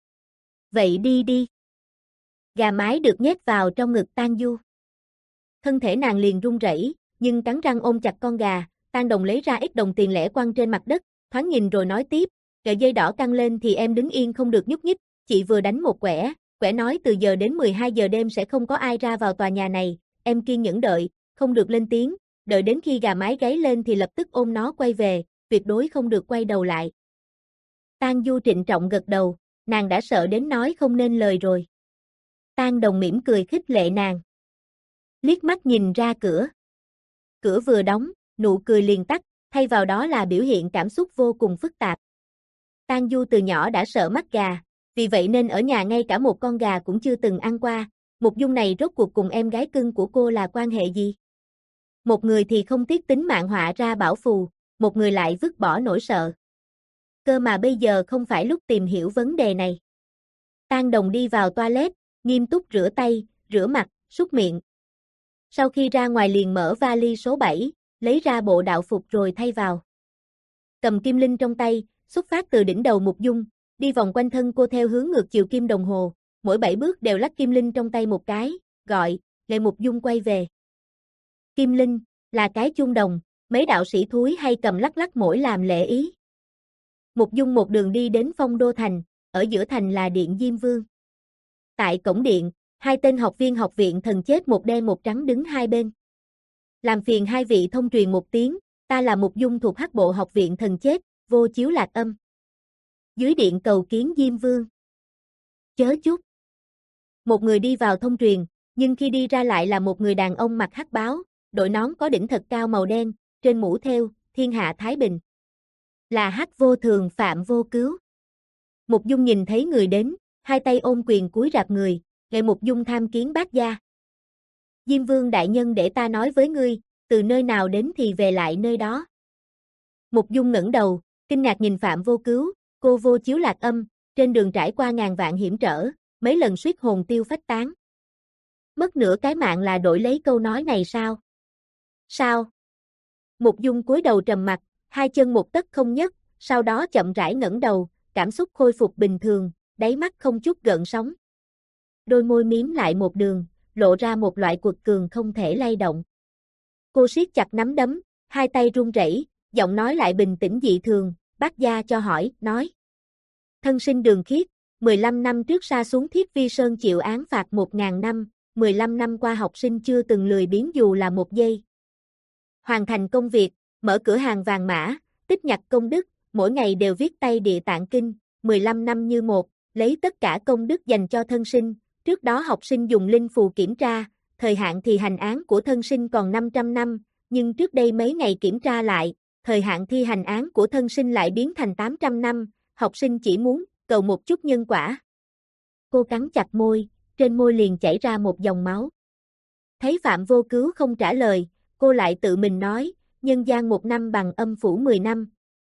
"Vậy đi đi." Gà mái được nhét vào trong ngực Tang Du. Thân thể nàng liền run rẩy, nhưng cắn răng ôm chặt con gà. Tang Đồng lấy ra ít đồng tiền lẻ quăng trên mặt đất, thoáng nhìn rồi nói tiếp, "Sợi dây đỏ căng lên thì em đứng yên không được nhúc nhích, chị vừa đánh một quẻ, quẻ nói từ giờ đến mười hai giờ đêm sẽ không có ai ra vào tòa nhà này, em kiên nhẫn đợi, không được lên tiếng, đợi đến khi gà mái gáy lên thì lập tức ôm nó quay về, tuyệt đối không được quay đầu lại." Tang Du trịnh trọng gật đầu, nàng đã sợ đến nói không nên lời rồi. Tang Đồng mỉm cười khích lệ nàng. Liếc mắt nhìn ra cửa. Cửa vừa đóng, nụ cười liền tắt, thay vào đó là biểu hiện cảm xúc vô cùng phức tạp. Tang Du từ nhỏ đã sợ mắt gà, vì vậy nên ở nhà ngay cả một con gà cũng chưa từng ăn qua. Mục Dung này rốt cuộc cùng em gái cưng của cô là quan hệ gì? Một người thì không tiếc tính mạng họa ra bảo phù, một người lại vứt bỏ nỗi sợ. Cơ mà bây giờ không phải lúc tìm hiểu vấn đề này. Tang Đồng đi vào toilet, nghiêm túc rửa tay, rửa mặt, súc miệng. Sau khi ra ngoài liền mở vali số bảy, lấy ra bộ đạo phục rồi thay vào. Cầm kim linh trong tay, xuất phát từ đỉnh đầu Mục Dung, đi vòng quanh thân cô theo hướng ngược chiều kim đồng hồ, mỗi bảy bước đều lắc kim linh trong tay một cái, gọi, "Lệ Mục Dung quay về." Kim linh, là cái chuông đồng, mấy đạo sĩ thúi hay cầm lắc lắc mỗi làm lễ ý. Mục Dung một đường đi đến Phong Đô Thành, ở giữa thành là Điện Diêm Vương. Tại cổng điện, hai tên học viên học viện thần chết một đen một trắng đứng hai bên. "Làm phiền hai vị thông truyền một tiếng, ta là Mục Dung thuộc Hắc Bộ học viện thần chết, Vô Chiếu Lạc Âm." Dưới điện cầu kiến Diêm Vương. "Chớ chút." Một người đi vào thông truyền, nhưng khi đi ra lại là một người đàn ông mặc hắc bào, đội nón có đỉnh thật cao màu đen, trên mũ thêu, "Thiên hạ Thái Bình." Là Hắc Vô Thường Phạm Vô Cứu. Mục Dung nhìn thấy người đến, hai tay ôm quyền cúi rạp người, "Lệ Mục Dung tham kiến bác gia." "Diêm Vương đại nhân để ta nói với ngươi, từ nơi nào đến thì về lại nơi đó." Mục Dung ngẩng đầu, kinh ngạc nhìn Phạm Vô Cứu, "Cô Vô Chiếu Lạc Âm, trên đường trải qua ngàn vạn hiểm trở, mấy lần suýt hồn tiêu phách tán. Mất nửa cái mạng là đổi lấy câu nói này sao?" "Sao?" Mục Dung cúi đầu trầm mặt, hai chân một tấc không nhấc, sau đó chậm rãi ngẩng đầu, cảm xúc khôi phục bình thường, đáy mắt không chút gợn sóng. Đôi môi mím lại một đường, lộ ra một loại quật cường không thể lay động. Cô siết chặt nắm đấm, hai tay run rẩy, giọng nói lại bình tĩnh dị thường, "Bác gia cho hỏi, nói." "Thân sinh Đường Khiết, mười lăm năm trước sa xuống Thiết Vi Sơn chịu án phạt một ngàn năm, mười lăm năm qua học sinh chưa từng lười biếng dù là một giây. Hoàn thành công việc, mở cửa hàng vàng mã, tích nhặt công đức, mỗi ngày đều viết tay Địa Tạng Kinh, mười lăm năm như một, lấy tất cả công đức dành cho thân sinh. Trước đó học sinh dùng linh phù kiểm tra, thời hạn thi hành án của thân sinh còn năm trăm năm, nhưng trước đây mấy ngày kiểm tra lại, thời hạn thi hành án của thân sinh lại biến thành tám trăm năm, học sinh chỉ muốn cầu một chút nhân quả. Cô cắn chặt môi, trên môi liền chảy ra một dòng máu. Thấy Phạm Vô Cứu không trả lời, cô lại tự mình nói, nhân gian một năm bằng âm phủ mười năm.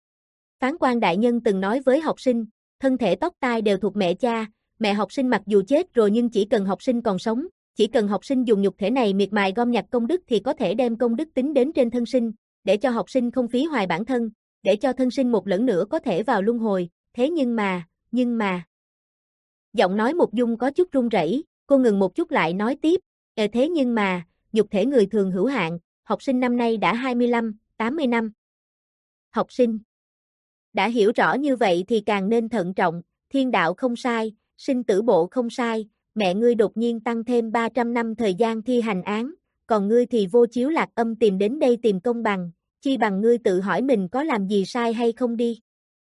Phán quan đại nhân từng nói với học sinh, thân thể tóc tai đều thuộc mẹ cha, mẹ học sinh mặc dù chết rồi nhưng chỉ cần học sinh còn sống, chỉ cần học sinh dùng nhục thể này miệt mài gom nhặt công đức thì có thể đem công đức tính đến trên thân sinh, để cho học sinh không phí hoài bản thân, để cho thân sinh một lần nữa có thể vào luân hồi, thế nhưng mà, nhưng mà. Giọng nói Mục Dung có chút run rẩy, cô ngừng một chút lại nói tiếp, "Ờ thế nhưng mà, nhục thể người thường hữu hạn, học sinh năm nay đã hai mươi lăm, tám mươi năm." Học sinh đã hiểu rõ như vậy thì càng nên thận trọng, thiên đạo không sai, sinh tử bộ không sai, mẹ ngươi đột nhiên tăng thêm ba trăm năm thời gian thi hành án, còn ngươi thì vô chiếu lạc âm tìm đến đây tìm công bằng, chi bằng ngươi tự hỏi mình có làm gì sai hay không đi.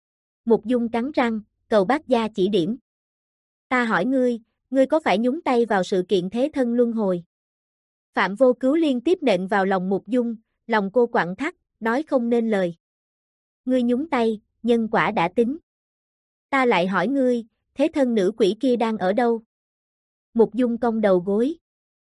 Mục Dung cắn răng, cầu bác gia chỉ điểm. Ta hỏi ngươi, ngươi có phải nhúng tay vào sự kiện thế thân luân hồi? Phạm Vô Cứu liên tiếp nện vào lòng Mục Dung, lòng cô quặn thắt, nói không nên lời. Ngươi nhúng tay, nhân quả đã tính. Ta lại hỏi ngươi, thế thân nữ quỷ kia đang ở đâu? Mục Dung cong đầu gối,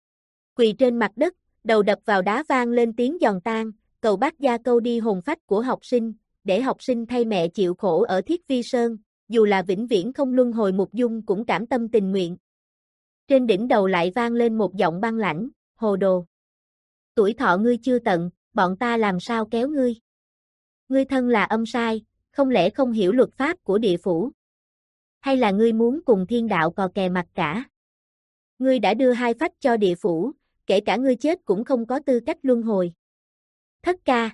quỳ trên mặt đất, đầu đập vào đá vang lên tiếng giòn tan, cầu bác gia câu đi hồn phách của học sinh, để học sinh thay mẹ chịu khổ ở Thiết Vi Sơn, dù là vĩnh viễn không luân hồi. Mục Dung cũng cảm tâm tình nguyện. Trên đỉnh đầu lại vang lên một giọng băng lãnh, hồ đồ. Tuổi thọ ngươi chưa tận, bọn ta làm sao kéo ngươi? Ngươi thân là âm sai, không lẽ không hiểu luật pháp của địa phủ? Hay là ngươi muốn cùng thiên đạo cò kè mặt cả? Ngươi đã đưa hai phách cho địa phủ, kể cả ngươi chết cũng không có tư cách luân hồi. Thất ca,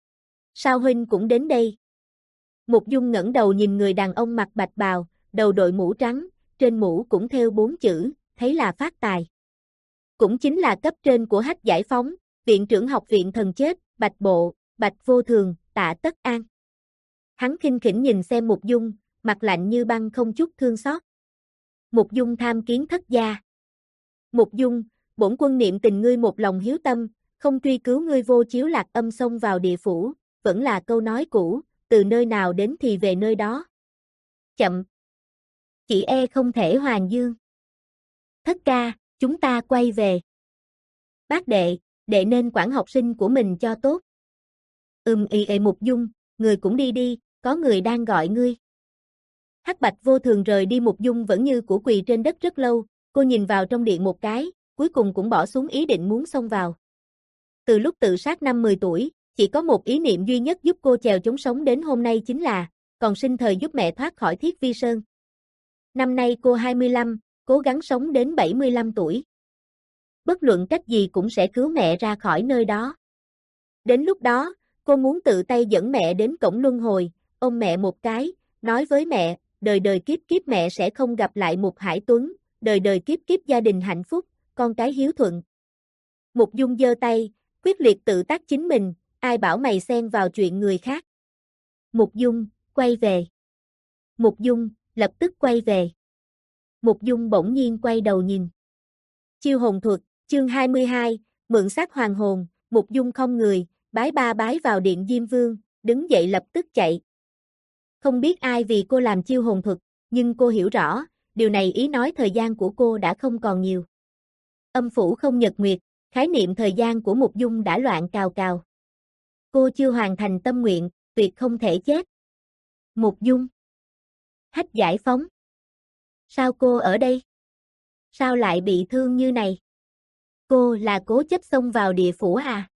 sao huynh cũng đến đây? Mục Dung ngẩng đầu nhìn người đàn ông mặc bạch bào, đầu đội mũ trắng, trên mũ cũng thêu bốn chữ, thấy là phát tài. Cũng chính là cấp trên của Hách Giải Phóng, viện trưởng học viện thần chết, Bạch Bộ, Bạch Vô Thường, Tạ Tất An. Hắn khinh khỉnh nhìn xem Mục Dung, mặt lạnh như băng không chút thương xót. Mục Dung tham kiến thất gia. Mục Dung, bổn quân niệm tình ngươi một lòng hiếu tâm, không truy cứu ngươi vô chiếu lạc âm xông vào địa phủ, vẫn là câu nói cũ, từ nơi nào đến thì về nơi đó. Chậm. Chỉ e không thể hoàn dương. Thất ca, chúng ta quay về. Bác đệ, đệ nên quản học sinh của mình cho tốt. Ừm y ệ Mục Dung, người cũng đi đi, có người đang gọi ngươi. Hắc Bạch Vô Thường rời đi. Mục Dung vẫn như cũ quỳ trên đất rất lâu, cô nhìn vào trong điện một cái, cuối cùng cũng bỏ xuống ý định muốn xông vào. Từ lúc tự sát năm mười tuổi, chỉ có một ý niệm duy nhất giúp cô chèo chống sống đến hôm nay chính là, còn sinh thời giúp mẹ thoát khỏi Thiết Vi Sơn. Năm nay cô hai mươi lăm, cố gắng sống đến bảy mươi lăm tuổi. Bất luận cách gì cũng sẽ cứu mẹ ra khỏi nơi đó. Đến lúc đó, cô muốn tự tay dẫn mẹ đến cổng luân hồi, ôm mẹ một cái, nói với mẹ, đời đời kiếp kiếp mẹ sẽ không gặp lại Mục Hải Tuấn, đời đời kiếp kiếp gia đình hạnh phúc, con cái hiếu thuận. Mục Dung giơ tay, quyết liệt tự tác chính mình, ai bảo mày xen vào chuyện người khác. Mục Dung, quay về. Mục Dung, lập tức quay về. Mục Dung bỗng nhiên quay đầu nhìn. Chiêu hồn thuật, chương hai mươi hai, mượn xác hoàng hồn. Mục Dung không người, bái ba bái vào điện Diêm Vương, đứng dậy lập tức chạy. Không biết ai vì cô làm chiêu hồn thuật, nhưng cô hiểu rõ, điều này ý nói thời gian của cô đã không còn nhiều. Âm phủ không nhật nguyệt, khái niệm thời gian của Mục Dung đã loạn cào cào. Cô chưa hoàn thành tâm nguyện, tuyệt không thể chết. Mục Dung. Hách Giải Phóng. Sao cô ở đây? Sao lại bị thương như này? Cô là cố chấp xông vào địa phủ à?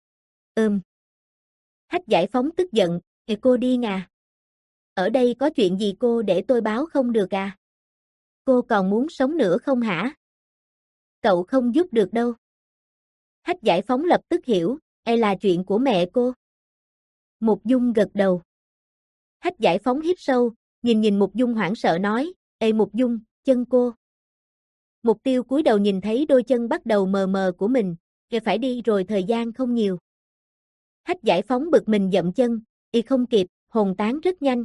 Ừm. Hách Giải Phóng tức giận, "Ê cô điên à? Ở đây có chuyện gì cô để tôi báo không được à? Cô còn muốn sống nữa không hả? Cậu không giúp được đâu." Hách Giải Phóng lập tức hiểu, "Ê là chuyện của mẹ cô." Mục Dung gật đầu. Hách Giải Phóng hít sâu, nhìn nhìn Mục Dung hoảng sợ nói, "Ê Mục Dung, chân cô." Mục Tiêu cúi đầu nhìn thấy đôi chân bắt đầu mờ mờ của mình, kìa phải đi rồi thời gian không nhiều. Hách Giải Phóng bực mình dậm chân, y không kịp, hồn tán rất nhanh.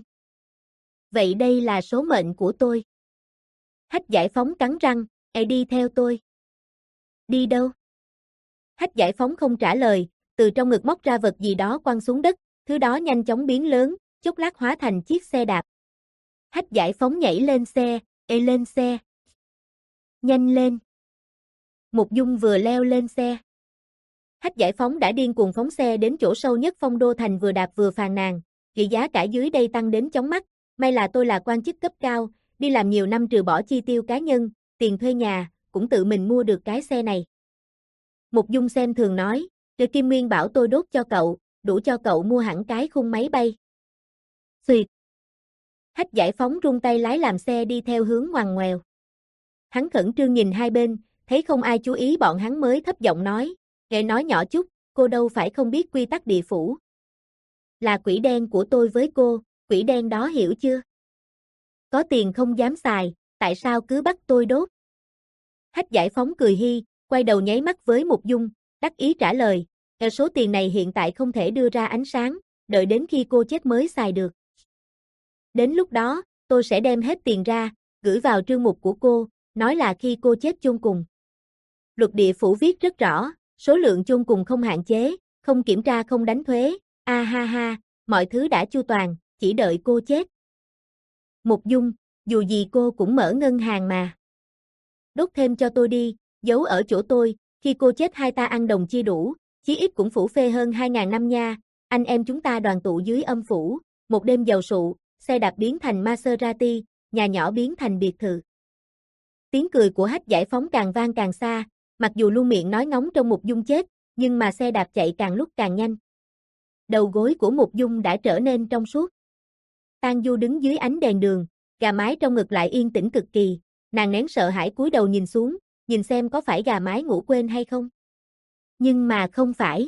Vậy đây là số mệnh của tôi. Hách Giải Phóng cắn răng, e đi theo tôi. Đi đâu? Hách Giải Phóng không trả lời, từ trong ngực móc ra vật gì đó quăng xuống đất, thứ đó nhanh chóng biến lớn, chốc lát hóa thành chiếc xe đạp. Hách Giải Phóng nhảy lên xe, e lên xe. Nhanh lên. Mục Dung vừa leo lên xe. Hách Giải Phóng đã điên cuồng phóng xe đến chỗ sâu nhất Phong Đô Thành, vừa đạp vừa phàn nàn, thị giá cả dưới đây tăng đến chóng mặt, may là tôi là quan chức cấp cao, đi làm nhiều năm trừ bỏ chi tiêu cá nhân, tiền thuê nhà, cũng tự mình mua được cái xe này. Mục Dung xem thường nói, Trời Kim Nguyên bảo tôi đốt cho cậu, đủ cho cậu mua hẳn cái khung máy bay. Xuyệt. Hách Giải Phóng rung tay lái làm xe đi theo hướng ngoằn ngoèo. Hắn khẩn trương nhìn hai bên, thấy không ai chú ý bọn hắn mới thấp giọng nói, nghe nói nhỏ chút, cô đâu phải không biết quy tắc địa phủ. Là quỷ đen của tôi với cô, quỷ đen đó hiểu chưa? Có tiền không dám xài, tại sao cứ bắt tôi đốt? Hách Giải Phóng cười hi, quay đầu nháy mắt với Mục Dung, đắc ý trả lời, số tiền này hiện tại không thể đưa ra ánh sáng, đợi đến khi cô chết mới xài được. Đến lúc đó, tôi sẽ đem hết tiền ra, gửi vào trương mục của cô, nói là khi cô chết chôn cùng. Luật địa phủ viết rất rõ, số lượng chôn cùng không hạn chế, không kiểm tra không đánh thuế, a ha ha, mọi thứ đã chu toàn, chỉ đợi cô chết. Mục Dung, dù gì cô cũng mở ngân hàng mà. Đốt thêm cho tôi đi, giấu ở chỗ tôi, khi cô chết hai ta ăn đồng chia đủ, chí ít cũng phủ phê hơn hai ngàn năm nha, anh em chúng ta đoàn tụ dưới âm phủ, một đêm giàu sụ, xe đạp biến thành Maserati, nhà nhỏ biến thành biệt thự. Tiếng cười của Hách Giải Phóng càng vang càng xa, mặc dù luôn miệng nói ngóng trong Mục Dung chết, nhưng mà xe đạp chạy càng lúc càng nhanh. Đầu gối của Mục Dung đã trở nên trong suốt. Tang Du đứng dưới ánh đèn đường, gà mái trong ngực lại yên tĩnh cực kỳ, nàng nén sợ hãi cúi đầu nhìn xuống, nhìn xem có phải gà mái ngủ quên hay không. Nhưng mà không phải.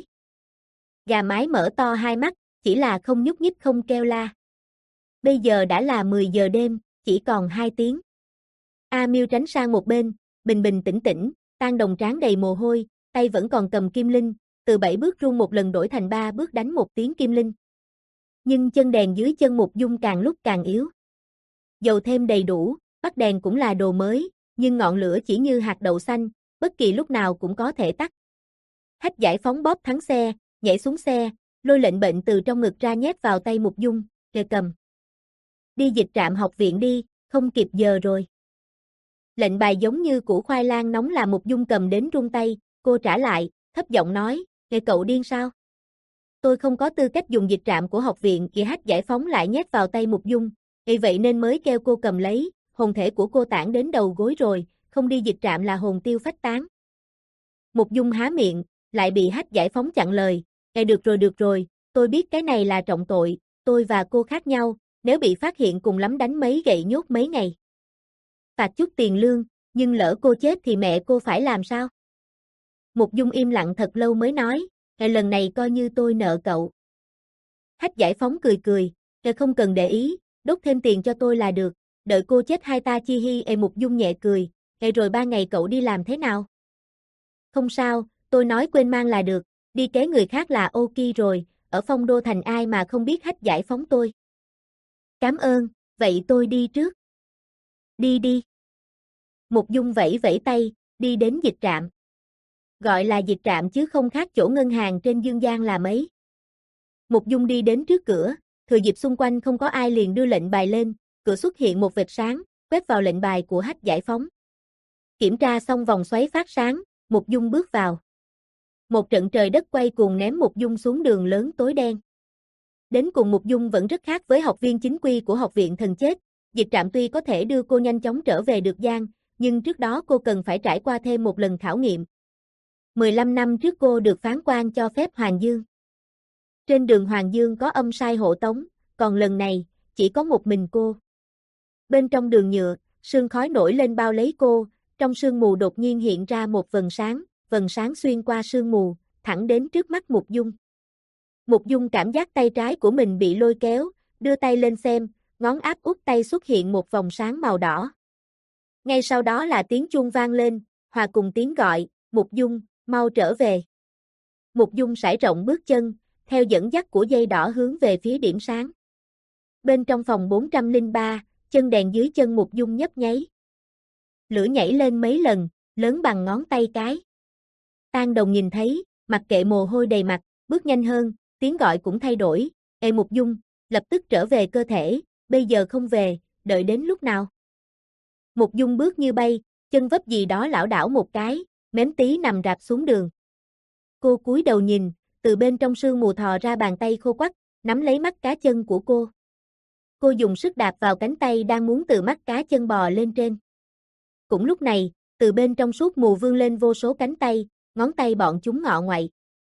Gà mái mở to hai mắt, chỉ là không nhúc nhích không kêu la. Bây giờ đã là mười giờ đêm, chỉ còn hai tiếng. A Miêu tránh sang một bên, bình bình tĩnh tĩnh, Tang Đồng trán đầy mồ hôi, tay vẫn còn cầm kim linh, từ bảy bước rung một lần đổi thành ba bước đánh một tiếng kim linh. Nhưng chân đèn dưới chân Mục Dung càng lúc càng yếu. Dầu thêm đầy đủ, bắt đèn cũng là đồ mới, nhưng ngọn lửa chỉ như hạt đậu xanh, bất kỳ lúc nào cũng có thể tắt. Hách Giải Phóng bóp thắng xe, nhảy xuống xe, lôi lệnh bệnh từ trong ngực ra nhét vào tay Mục Dung, kề cầm. Đi dịch trạm học viện đi, không kịp giờ rồi. Lệnh bài giống như củ khoai lang nóng là Mục Dung cầm đến run tay, cô trả lại, thấp giọng nói, kề cậu điên sao? Tôi không có tư cách dùng dịch trạm của học viện, kìa. Hách Giải Phóng lại nhét vào tay Mục Dung, vì vậy nên mới kêu cô cầm lấy, hồn thể của cô tản đến đầu gối rồi, không đi dịch trạm là hồn tiêu phách tán. Mục Dung há miệng, lại bị Hách Giải Phóng chặn lời, "Nghe được rồi được rồi, tôi biết cái này là trọng tội, tôi và cô khác nhau, nếu bị phát hiện cùng lắm đánh mấy gậy nhốt mấy ngày. Phạt chút tiền lương, nhưng lỡ cô chết thì mẹ cô phải làm sao?" Mục Dung im lặng thật lâu mới nói, "Ngày lần này coi như tôi nợ cậu." Hách Giải Phóng cười cười, "Ngài không cần để ý, đốt thêm tiền cho tôi là được, đợi cô chết hai ta chi hi." Ê, Mục Dung nhẹ cười, "Ngày rồi ba ngày cậu đi làm thế nào?" "Không sao, tôi nói quên mang là được, đi kế người khác là ok rồi, ở Phong Đô Thành ai mà không biết Hách Giải Phóng tôi." "Cảm ơn, vậy tôi đi trước." "Đi đi." Mục Dung vẫy vẫy tay, đi đến dịch trạm. Gọi là dịch trạm chứ không khác chỗ ngân hàng trên dương gian là mấy. Mục Dung đi đến trước cửa, thừa dịp xung quanh không có ai liền đưa lệnh bài lên, cửa xuất hiện một vệt sáng, quét vào lệnh bài của Hách Giải Phóng. Kiểm tra xong vòng xoáy phát sáng, Mục Dung bước vào. Một trận trời đất quay cuồng ném Mục Dung xuống đường lớn tối đen. Đến cùng Mục Dung vẫn rất khác với học viên chính quy của học viện thần chết, dịch trạm tuy có thể đưa cô nhanh chóng trở về được gian, nhưng trước đó cô cần phải trải qua thêm một lần khảo nghiệm. mười lăm năm trước cô được phán quan cho phép Hoàng Dương. Trên đường Hoàng Dương có âm sai hộ tống, còn lần này, chỉ có một mình cô. Bên trong đường nhựa, sương khói nổi lên bao lấy cô, trong sương mù đột nhiên hiện ra một vầng sáng, vầng sáng xuyên qua sương mù, thẳng đến trước mắt Mục Dung. Mục Dung cảm giác tay trái của mình bị lôi kéo, đưa tay lên xem, ngón áp út tay xuất hiện một vòng sáng màu đỏ. Ngay sau đó là tiếng chuông vang lên, hòa cùng tiếng gọi, Mục Dung, mau trở về. Mục Dung sải rộng bước chân, theo dẫn dắt của dây đỏ hướng về phía điểm sáng. Bên trong phòng bốn trăm lẻ ba, chân đèn dưới chân Mục Dung nhấp nháy. Lửa nhảy lên mấy lần, lớn bằng ngón tay cái. Tang Đồng nhìn thấy, mặc kệ mồ hôi đầy mặt, bước nhanh hơn, tiếng gọi cũng thay đổi, "Ê Mục Dung, lập tức trở về cơ thể, bây giờ không về, đợi đến lúc nào?" Mục Dung bước như bay, chân vấp gì đó lảo đảo một cái, mém tí nằm rạp xuống đường. Cô cúi đầu nhìn, từ bên trong sương mù thò ra bàn tay khô quắt, nắm lấy mắt cá chân của cô. Cô dùng sức đạp vào cánh tay đang muốn từ mắt cá chân bò lên trên. Cũng lúc này, từ bên trong suốt mù vươn lên vô số cánh tay, ngón tay bọn chúng ngọ ngoại.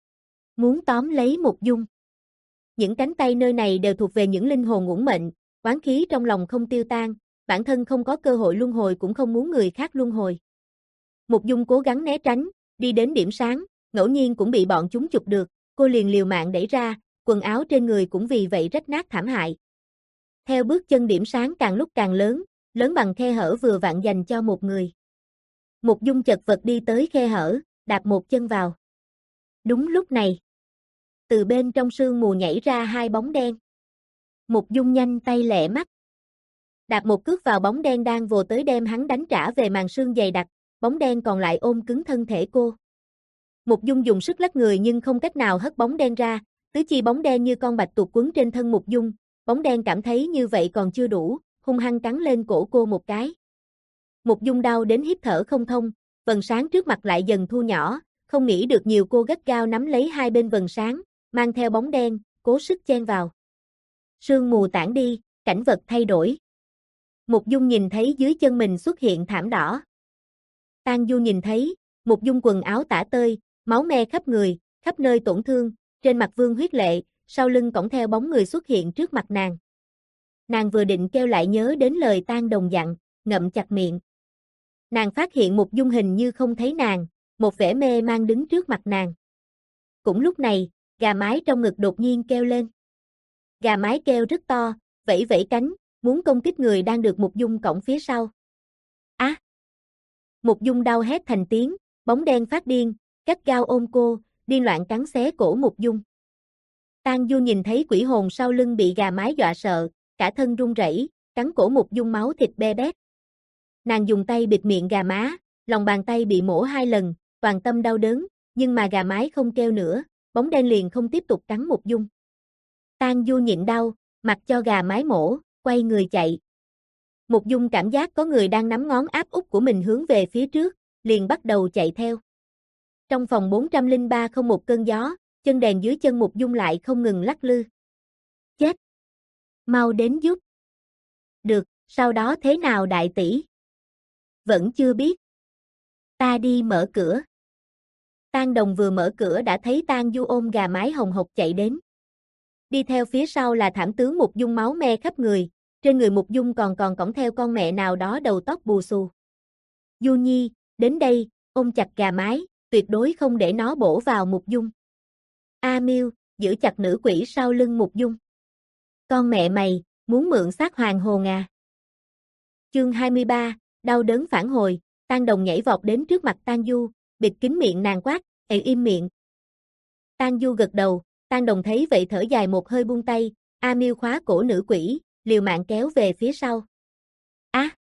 Muốn tóm lấy Mục Dung. Những cánh tay nơi này đều thuộc về những linh hồn uổng mệnh, oán khí trong lòng không tiêu tan, bản thân không có cơ hội luân hồi cũng không muốn người khác luân hồi. Mục Dung cố gắng né tránh, đi đến điểm sáng, ngẫu nhiên cũng bị bọn chúng chụp được, cô liền liều mạng đẩy ra, quần áo trên người cũng vì vậy rách nát thảm hại. Theo bước chân điểm sáng càng lúc càng lớn, lớn bằng khe hở vừa vặn dành cho một người. Mục Dung chật vật đi tới khe hở, đạp một chân vào. Đúng lúc này, từ bên trong sương mù nhảy ra hai bóng đen. Mục Dung nhanh tay lẹ mắt, đạp một cước vào bóng đen đang vồ tới đem hắn đánh trả về màn sương dày đặc, bóng đen còn lại ôm cứng thân thể cô. Mục Dung dùng sức lắc người nhưng không cách nào hất bóng đen ra, tứ chi bóng đen như con bạch tuộc quấn trên thân Mục Dung, bóng đen cảm thấy như vậy còn chưa đủ, hung hăng cắn lên cổ cô một cái. Mục Dung đau đến hít thở không thông, vầng sáng trước mặt lại dần thu nhỏ, không nghĩ được nhiều cô gắt gao nắm lấy hai bên vầng sáng, mang theo bóng đen, cố sức chen vào. Sương mù tản đi, cảnh vật thay đổi. Mục Dung nhìn thấy dưới chân mình xuất hiện thảm đỏ. Tang Du nhìn thấy, Mục Dung quần áo tả tơi, máu me khắp người, khắp nơi tổn thương, trên mặt vương huyết lệ, sau lưng cõng theo bóng người xuất hiện trước mặt nàng. Nàng vừa định kêu lại nhớ đến lời Tang Đồng dặn, ngậm chặt miệng. Nàng phát hiện Mục Dung hình như không thấy nàng, một vẻ mê mang đứng trước mặt nàng. Cũng lúc này, gà mái trong ngực đột nhiên kêu lên. Gà mái kêu rất to, vẫy vẫy cánh, muốn công kích người đang được Mục Dung cõng phía sau. Á! À! Mục Dung đau hét thành tiếng, bóng đen phát điên, gắt gao ôm cô, điên loạn cắn xé cổ Mục Dung. Tang Du nhìn thấy quỷ hồn sau lưng bị gà mái dọa sợ, cả thân run rẩy, cắn cổ Mục Dung máu thịt be bét. Nàng dùng tay bịt miệng gà má, lòng bàn tay bị mổ hai lần, toàn tâm đau đớn, nhưng mà gà mái không kêu nữa, bóng đen liền không tiếp tục cắn Mục Dung. Tang Du nhịn đau, mặc cho gà mái mổ, quay người chạy. Mục Dung cảm giác có người đang nắm ngón áp út của mình hướng về phía trước, liền bắt đầu chạy theo. Trong phòng bốn trăm lẻ ba không một cơn gió, chân đèn dưới chân Mục Dung lại không ngừng lắc lư. Chết! Mau đến giúp! Được, sau đó thế nào đại tỷ? Vẫn chưa biết. Ta đi mở cửa. Tang Đồng vừa mở cửa đã thấy Tang Du ôm gà mái hồng hộc chạy đến. Đi theo phía sau là thảm tướng Mục Dung máu me khắp người, trên người Mục Dung còn còn cõng theo con mẹ nào đó đầu tóc bù xù. Du Nhi, đến đây, ôm chặt gà mái, tuyệt đối không để nó bổ vào Mục Dung. A Miêu, giữ chặt nữ quỷ sau lưng Mục Dung. Con mẹ mày, muốn mượn xác hoàng hồn à? Chương hai mươi ba, đau đớn phản hồi, Tang Đồng nhảy vọt đến trước mặt Tang Du, bịt kín miệng nàng quát, "Ê im miệng." Tang Du gật đầu, Tang Đồng thấy vậy thở dài một hơi buông tay, A Miêu khóa cổ nữ quỷ, liều mạng kéo về phía sau. Á! À!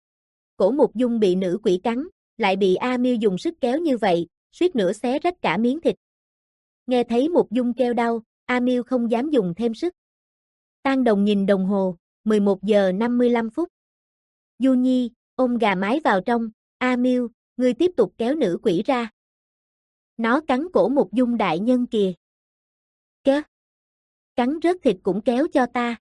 Cổ Mục Dung bị nữ quỷ cắn, lại bị A Miêu dùng sức kéo như vậy, suýt nữa xé rách cả miếng thịt. Nghe thấy Mục Dung kêu đau, A Miêu không dám dùng thêm sức. Tang Đồng nhìn đồng hồ, mười một giờ năm mươi lăm phút. Du Nhi, ôm gà mái vào trong, A Miêu, ngươi tiếp tục kéo nữ quỷ ra. Nó cắn cổ Mục Dung đại nhân kìa. Kéo. Cắn rớt thịt cũng kéo cho ta.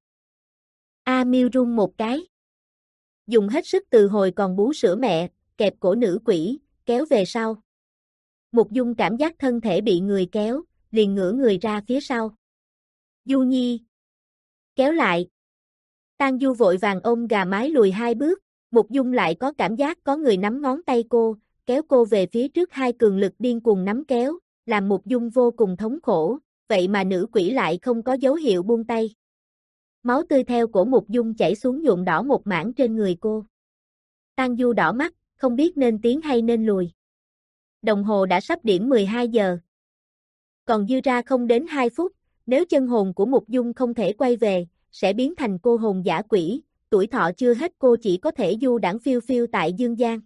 A Miêu run một cái. Dùng hết sức từ hồi còn bú sữa mẹ, kẹp cổ nữ quỷ, kéo về sau. Mục Dung cảm giác thân thể bị người kéo, liền ngửa người ra phía sau. Du Nhi. Kéo lại. Tang Du vội vàng ôm gà mái lùi hai bước, Mục Dung lại có cảm giác có người nắm ngón tay cô, kéo cô về phía trước, hai cường lực điên cuồng nắm kéo, làm Mục Dung vô cùng thống khổ, vậy mà nữ quỷ lại không có dấu hiệu buông tay. Máu tươi theo cổ Mục Dung chảy xuống nhuộm đỏ một mảng trên người cô. Tang Du đỏ mắt, không biết nên tiến hay nên lùi. Đồng hồ đã sắp điểm mười hai giờ. Còn dư ra không đến hai phút, nếu chân hồn của Mục Dung không thể quay về, sẽ biến thành cô hồn dã quỷ, tuổi thọ chưa hết cô chỉ có thể du đãng phiêu phiêu tại dương gian.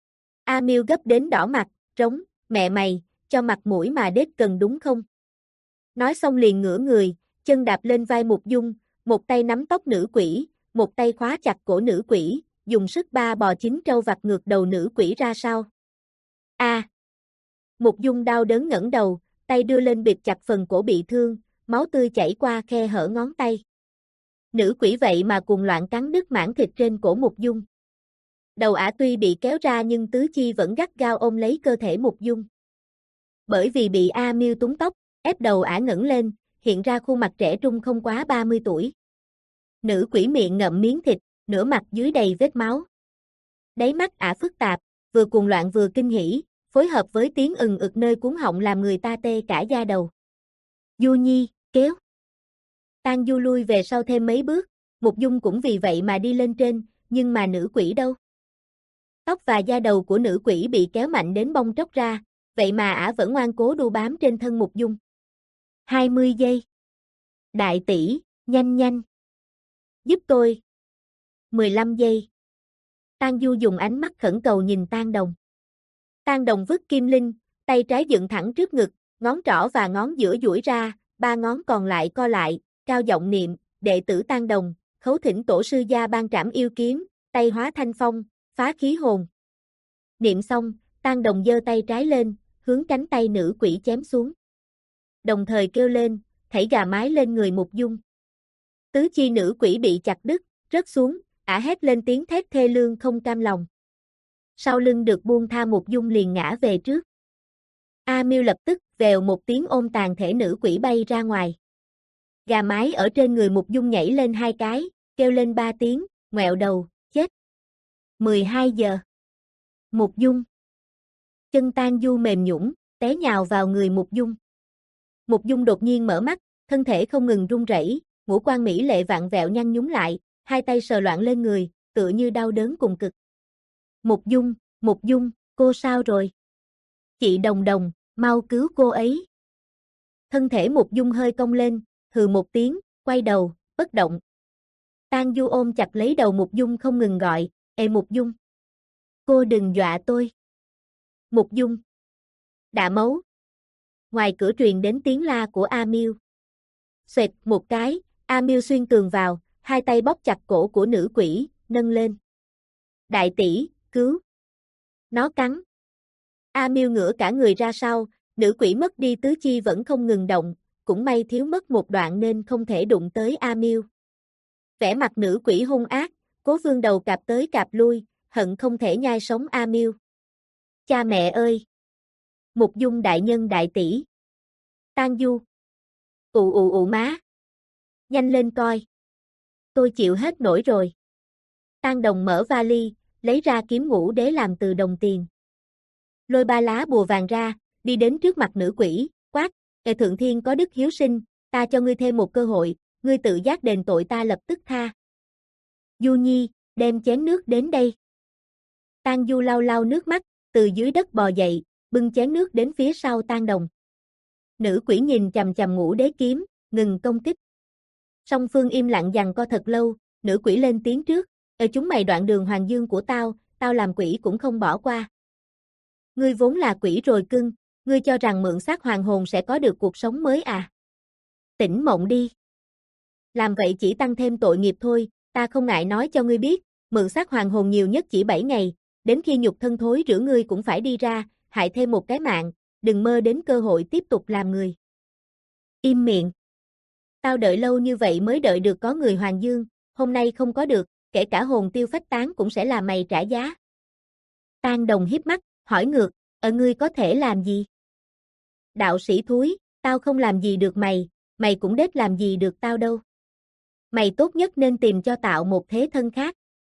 A Miêu gấp đến đỏ mặt, trống, mẹ mày, cho mặt mũi mà đết cần đúng không? Nói xong liền ngửa người, chân đạp lên vai Mục Dung, một tay nắm tóc nữ quỷ, một tay khóa chặt cổ nữ quỷ, dùng sức ba bò chín trâu vặt ngược đầu nữ quỷ ra sau. A! À. Mục Dung đau đớn ngẩng đầu, tay đưa lên bịt chặt phần cổ bị thương, máu tươi chảy qua khe hở ngón tay. Nữ quỷ vậy mà cuồng loạn cắn đứt mảng thịt trên cổ Mục Dung. Đầu ả tuy bị kéo ra nhưng tứ chi vẫn gắt gao ôm lấy cơ thể Mục Dung. Bởi vì bị A Miêu túng tóc, ép đầu ả ngẩng lên, hiện ra khuôn mặt trẻ trung không quá ba mươi tuổi. Nữ quỷ miệng ngậm miếng thịt, nửa mặt dưới đầy vết máu. Đáy mắt ả phức tạp, vừa cuồng loạn vừa kinh hỉ, phối hợp với tiếng ừng ực nơi cuống họng làm người ta tê cả da đầu. Du Nhi, kéo. Tang Du lui về sau thêm mấy bước, Mục Dung cũng vì vậy mà đi lên trên, nhưng mà nữ quỷ đâu? Tóc và da đầu của nữ quỷ bị kéo mạnh đến bong tróc ra, vậy mà ả vẫn ngoan cố đu bám trên thân Mục Dung. hai mươi giây. Đại tỷ, nhanh nhanh. Giúp tôi. mười lăm giây. Tang Du dùng ánh mắt khẩn cầu nhìn Tang Đồng. Tang Đồng vứt kim linh, tay trái dựng thẳng trước ngực, ngón trỏ và ngón giữa duỗi ra, ba ngón còn lại co lại, cao giọng niệm, đệ tử Tang Đồng, khấu thỉnh tổ sư gia ban trảm yêu kiếm, tay hóa thanh phong, phá khí hồn. Niệm xong, Tang Đồng giơ tay trái lên, hướng cánh tay nữ quỷ chém xuống. Đồng thời kêu lên, thảy gà mái lên người Mục Dung. Tứ chi nữ quỷ bị chặt đứt, rớt xuống, ả hét lên tiếng thét thê lương không cam lòng. Sau lưng được buông tha Mục Dung liền ngã về trước. A Miêu lập tức vèo một tiếng ôm tàn thể nữ quỷ bay ra ngoài. Gà mái ở trên người Mục Dung nhảy lên hai cái, kêu lên ba tiếng, ngoẹo đầu, chết. mười hai giờ. Mục Dung. Chân Tang Du mềm nhũn, té nhào vào người Mục Dung. Mục Dung đột nhiên mở mắt, thân thể không ngừng run rẩy, ngũ quan mỹ lệ vặn vẹo nhăn nhúm lại, hai tay sờ loạn lên người, tựa như đau đớn cùng cực. Mục Dung, Mục Dung, cô sao rồi? Chị Đồng Đồng, mau cứu cô ấy. Thân thể Mục Dung hơi cong lên, hừ một tiếng, quay đầu, bất động. Tang Du ôm chặt lấy đầu Mục Dung không ngừng gọi, ê Mục Dung. Cô đừng dọa tôi. Mục Dung. Đạ mấu. Ngoài cửa truyền đến tiếng la của A Miêu. Xoẹt một cái, A Miêu xuyên tường vào, hai tay bóp chặt cổ của nữ quỷ, nâng lên. Đại tỷ, cứu. Nó cắn. A Miêu ngửa cả người ra sau, nữ quỷ mất đi tứ chi vẫn không ngừng động, cũng may thiếu mất một đoạn nên không thể đụng tới A Miêu. Vẻ mặt nữ quỷ hung ác, cố vươn đầu cạp tới cạp lui, hận không thể nhai sống A Miêu. Cha mẹ ơi! Mục Dung đại nhân đại tỷ. Tang Du. Ụ ụ ụ má. Nhanh lên coi. Tôi chịu hết nổi rồi. Tang Đồng mở vali, lấy ra kiếm ngũ đế làm từ đồng tiền. Lôi ba lá bùa vàng ra, đi đến trước mặt nữ quỷ, quát, "Ê thượng thiên có đức hiếu sinh, ta cho ngươi thêm một cơ hội, ngươi tự giác đền tội ta lập tức tha." Du Nhi, đem chén nước đến đây. Tang Du lau lau nước mắt, từ dưới đất bò dậy, bưng chén nước đến phía sau Tang Đồng. Nữ quỷ nhìn chằm chằm ngũ đế kiếm, ngừng công kích. Song phương im lặng giằng co thật lâu, nữ quỷ lên tiếng trước, "Ê chúng mày đoạn đường hoàng dương của tao, tao làm quỷ cũng không bỏ qua. Ngươi vốn là quỷ rồi cưng, ngươi cho rằng mượn xác hoàng hồn sẽ có được cuộc sống mới à? Tỉnh mộng đi. Làm vậy chỉ tăng thêm tội nghiệp thôi, ta không ngại nói cho ngươi biết, mượn xác hoàng hồn nhiều nhất chỉ bảy ngày, đến khi nhục thân thối rữa ngươi cũng phải đi ra, hại thêm một cái mạng, đừng mơ đến cơ hội tiếp tục làm người." Im miệng. Tao đợi lâu như vậy mới đợi được có người hoàng dương, hôm nay không có được, kể cả hồn tiêu phách tán cũng sẽ là mày trả giá. Tang Đồng hiếp mắt, hỏi ngược, ở ngươi có thể làm gì? Đạo sĩ thúi, tao không làm gì được mày, mày cũng đết làm gì được tao đâu. Mày tốt nhất nên tìm cho tạo một thế thân khác.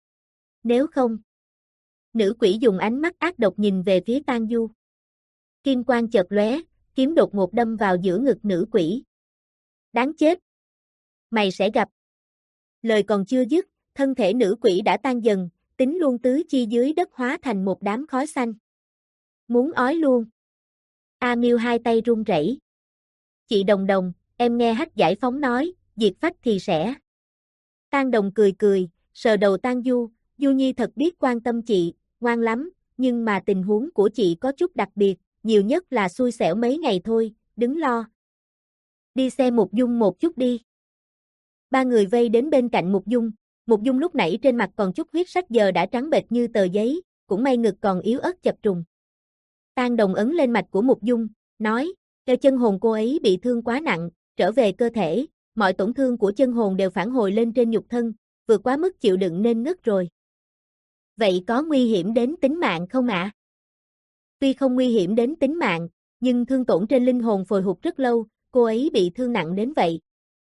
Nếu không. Nữ quỷ dùng ánh mắt ác độc nhìn về phía Tang Du. Kim quang chợt lóe, kiếm đột ngột đâm vào giữa ngực nữ quỷ. Đáng chết. Mày sẽ gặp. Lời còn chưa dứt, thân thể nữ quỷ đã tan dần, tính luôn tứ chi dưới đất hóa thành một đám khói xanh. Muốn ói luôn. A Miêu hai tay run rẩy. Chị Đồng Đồng, em nghe Hách Giải Phóng nói, diệt phách thì sẽ. Tang Đồng cười cười, sờ đầu Tang Du, Du Nhi thật biết quan tâm chị, ngoan lắm, nhưng mà tình huống của chị có chút đặc biệt, nhiều nhất là xui xẻo mấy ngày thôi, đừng lo. Đi xem Mục Dung một chút đi. Ba người vây đến bên cạnh Mục Dung, Mục Dung lúc nãy trên mặt còn chút huyết sắc giờ đã trắng bệch như tờ giấy, cũng may ngực còn yếu ớt chập trùng. Tang Đồng ấn lên mạch của Mục Dung, nói, cơ chân hồn cô ấy bị thương quá nặng, trở về cơ thể, mọi tổn thương của chân hồn đều phản hồi lên trên nhục thân, vượt quá mức chịu đựng nên ngất rồi. Vậy có nguy hiểm đến tính mạng không ạ? À? Tuy không nguy hiểm đến tính mạng, nhưng thương tổn trên linh hồn phhồi hụt rất lâu, cô ấy bị thương nặng đến vậy.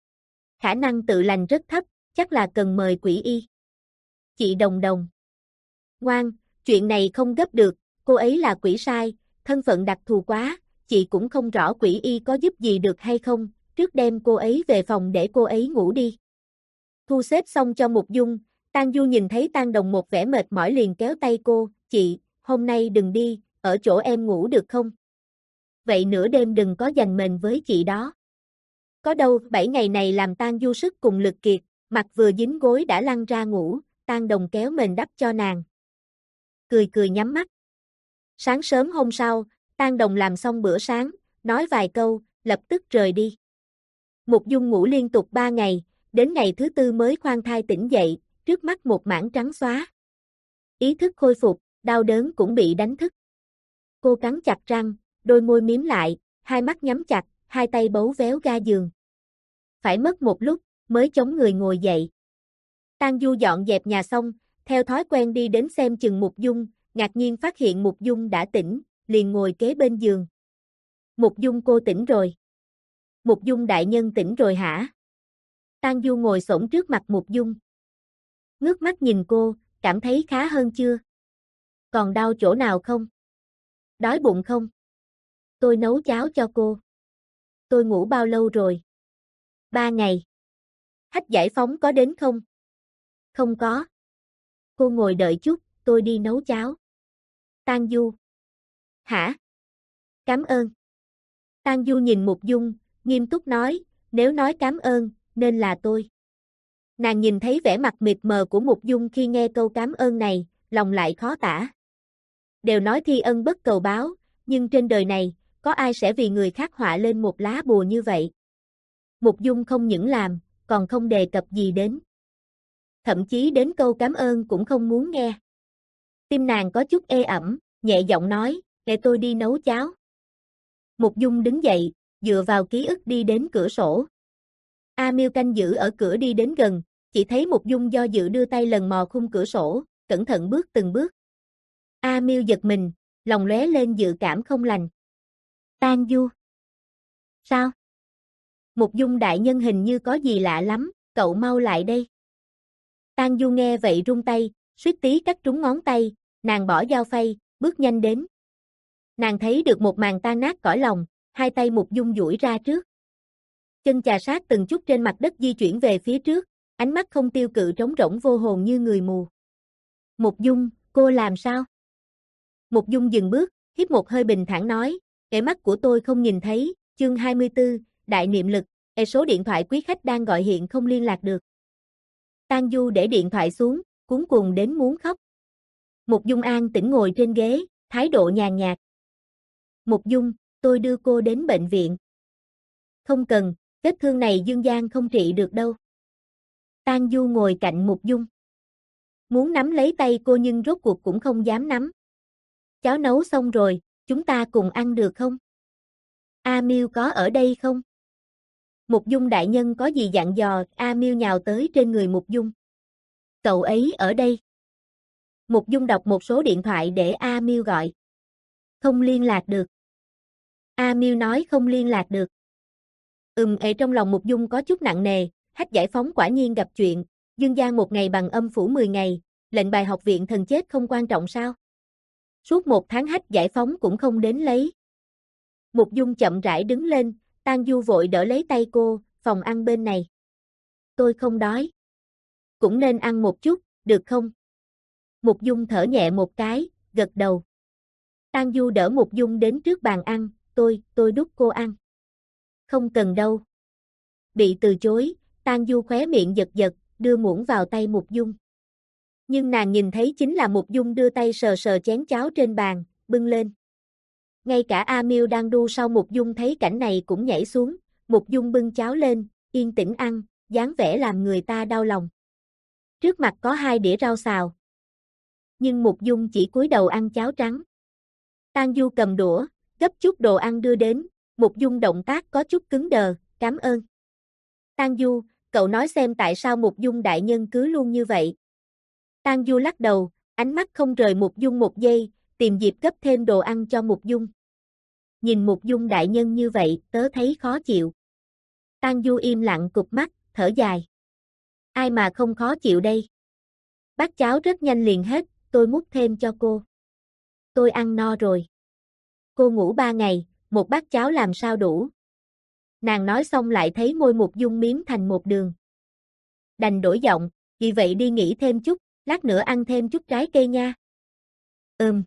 Khả năng tự lành rất thấp, chắc là cần mời quỷ y. Chị Đồng Đồng. Ngoan, chuyện này không gấp được, cô ấy là quỷ sai, thân phận đặc thù quá, chị cũng không rõ quỷ y có giúp gì được hay không, trước đem cô ấy về phòng để cô ấy ngủ đi. Thu xếp xong cho Mục Dung, Tang Du nhìn thấy Tang Đồng một vẻ mệt mỏi liền kéo tay cô, chị, hôm nay đừng đi, ở chỗ em ngủ được không? Vậy nửa đêm đừng có giành mền với chị đó. Có đâu, bảy ngày này làm Tang Du sức cùng lực kiệt, mặt vừa dính gối đã lăn ra ngủ, Tang Đồng kéo mền đắp cho nàng. Cười cười nhắm mắt. Sáng sớm hôm sau, Tang Đồng làm xong bữa sáng, nói vài câu, lập tức rời đi. Mục Dung ngủ liên tục ba ngày, đến ngày thứ tư mới khoan thai tỉnh dậy, trước mắt một mảng trắng xóa. Ý thức khôi phục, đau đớn cũng bị đánh thức. Cô cắn chặt răng, đôi môi miếm lại, hai mắt nhắm chặt, hai tay bấu véo ga giường. Phải mất một lúc, mới chống người ngồi dậy. Tang Du dọn dẹp nhà xong, theo thói quen đi đến xem chừng Mục Dung, ngạc nhiên phát hiện Mục Dung đã tỉnh, liền ngồi kế bên giường. Mục Dung cô tỉnh rồi. Mục Dung đại nhân tỉnh rồi hả? Tang Du ngồi xổm trước mặt Mục Dung. Ngước mắt nhìn cô, cảm thấy khá hơn chưa? Còn đau chỗ nào không? Đói bụng không? Tôi nấu cháo cho cô. Tôi ngủ bao lâu rồi? Ba ngày. Hách Giải Phóng có đến không? Không có. Cô ngồi đợi chút, tôi đi nấu cháo. Tang Du. Hả? Cảm ơn. Tang Du nhìn Mục Dung, nghiêm túc nói, nếu nói cảm ơn, nên là tôi. Nàng nhìn thấy vẻ mặt mịt mờ của Mục Dung khi nghe câu cảm ơn này, lòng lại khó tả. Đều nói thi ân bất cầu báo, nhưng trên đời này, có ai sẽ vì người khác họa lên một lá bùa như vậy? Mục Dung không những làm, còn không đề cập gì đến. Thậm chí đến câu cảm ơn cũng không muốn nghe. Tim nàng có chút ê ẩm, nhẹ giọng nói, để tôi đi nấu cháo. Mục Dung đứng dậy, dựa vào ký ức đi đến cửa sổ. A Miêu canh giữ ở cửa đi đến gần, chỉ thấy Mục Dung do dự đưa tay lần mò khung cửa sổ, cẩn thận bước từng bước. A Miêu giật mình, lòng lóe lên dự cảm không lành. Tang Du. Sao? Mục Dung đại nhân hình như có gì lạ lắm, cậu mau lại đây. Tang Du nghe vậy run tay, suýt tí cắt trúng ngón tay, nàng bỏ dao phay, bước nhanh đến. Nàng thấy được một màn tan nát cõi lòng, hai tay Mục Dung duỗi ra trước. Chân chà sát từng chút trên mặt đất di chuyển về phía trước, ánh mắt không tiêu cự trống rỗng vô hồn như người mù. Mục Dung, cô làm sao? Mục Dung dừng bước, hít một hơi bình thản nói, cái mắt của tôi không nhìn thấy, chương hai mươi tư, đại niệm lực, e số điện thoại quý khách đang gọi hiện không liên lạc được. Tang Du để điện thoại xuống, cuống cuồng đến muốn khóc. Mục Dung an tĩnh ngồi trên ghế, thái độ nhàn nhạt. Mục Dung, tôi đưa cô đến bệnh viện. Không cần, vết thương này dương gian không trị được đâu. Tang Du ngồi cạnh Mục Dung. Muốn nắm lấy tay cô nhưng rốt cuộc cũng không dám nắm. Cháo nấu xong rồi, chúng ta cùng ăn được không? A Miêu có ở đây không? Mục Dung đại nhân có gì dặn dò? A Miêu nhào tới trên người Mục Dung. Cậu ấy ở đây. Mục Dung đọc một số điện thoại để A Miêu gọi. Không liên lạc được. A Miêu nói không liên lạc được. Ừm ệ trong lòng Mục Dung có chút nặng nề, Hách Giải Phóng quả nhiên gặp chuyện, dương gian một ngày bằng âm phủ mười ngày, lệnh bài học viện thần chết không quan trọng sao? Suốt một tháng Hách Giải Phóng cũng không đến lấy. Mục Dung chậm rãi đứng lên, Tang Du vội đỡ lấy tay cô, phòng ăn bên này. Tôi không đói. Cũng nên ăn một chút, được không? Mục Dung thở nhẹ một cái, gật đầu. Tang Du đỡ Mục Dung đến trước bàn ăn, tôi, tôi đút cô ăn. Không cần đâu. Bị từ chối, Tang Du khóe miệng giật giật, đưa muỗng vào tay Mục Dung. Nhưng nàng nhìn thấy chính là Mục Dung đưa tay sờ sờ chén cháo trên bàn, bưng lên. Ngay cả A Miêu đang đu sau Mục Dung thấy cảnh này cũng nhảy xuống, Mục Dung bưng cháo lên, yên tĩnh ăn, dáng vẻ làm người ta đau lòng. Trước mặt có hai đĩa rau xào. Nhưng Mục Dung chỉ cúi đầu ăn cháo trắng. Tang Du cầm đũa, gấp chút đồ ăn đưa đến, Mục Dung động tác có chút cứng đờ, cảm ơn. Tang Du, cậu nói xem tại sao Mục Dung đại nhân cứ luôn như vậy. Tang Du lắc đầu, ánh mắt không rời Mục Dung một giây, tìm dịp gấp thêm đồ ăn cho Mục Dung. Nhìn Mục Dung đại nhân như vậy, tớ thấy khó chịu. Tang Du im lặng cụp mắt, thở dài. Ai mà không khó chịu đây? Bát cháo rất nhanh liền hết, tôi múc thêm cho cô. Tôi ăn no rồi. Cô ngủ ba ngày, một bát cháo làm sao đủ? Nàng nói xong lại thấy môi Mục Dung miếm thành một đường. Đành đổi giọng, vì vậy đi nghỉ thêm chút, lát nữa ăn thêm chút trái cây nha. Ừm.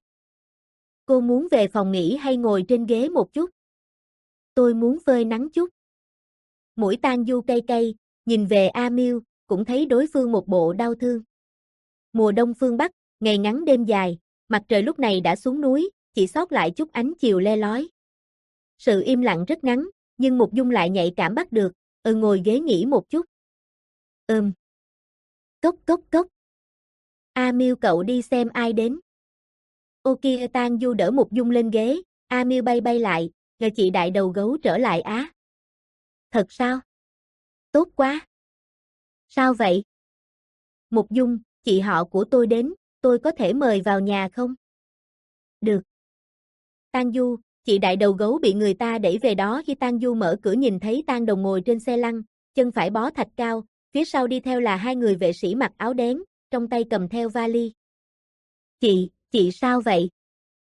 Cô muốn về phòng nghỉ hay ngồi trên ghế một chút? Tôi muốn phơi nắng chút. Mũi Tang Du cay cay, nhìn về A Miêu, cũng thấy đối phương một bộ đau thương. Mùa đông phương Bắc, ngày ngắn đêm dài, mặt trời lúc này đã xuống núi, chỉ sót lại chút ánh chiều le lói. Sự im lặng rất ngắn, nhưng Mục Dung lại nhạy cảm bắt được, ừ ngồi ghế nghỉ một chút. Ừm. Cốc cốc cốc. A Miêu cậu đi xem ai đến. Ok, Tang Du đỡ Mục Dung lên ghế, A Miêu bay bay lại, nhờ chị đại đầu gấu trở lại á. Thật sao? Tốt quá. Sao vậy? Mục Dung, chị họ của tôi đến, tôi có thể mời vào nhà không? Được. Tang Du, chị đại đầu gấu bị người ta đẩy về đó khi Tang Du mở cửa nhìn thấy Tang Đồng ngồi trên xe lăn, chân phải bó thạch cao, phía sau đi theo là hai người vệ sĩ mặc áo đen, trong tay cầm theo vali. Chị, chị sao vậy?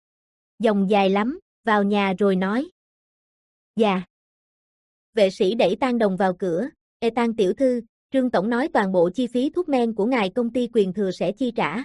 Dòng dài lắm, vào nhà rồi nói. Dạ. Vệ sĩ đẩy Tang Đồng vào cửa, "Ê Tang tiểu thư, Trương tổng nói toàn bộ chi phí thuốc men của ngài công ty quyền thừa sẽ chi trả.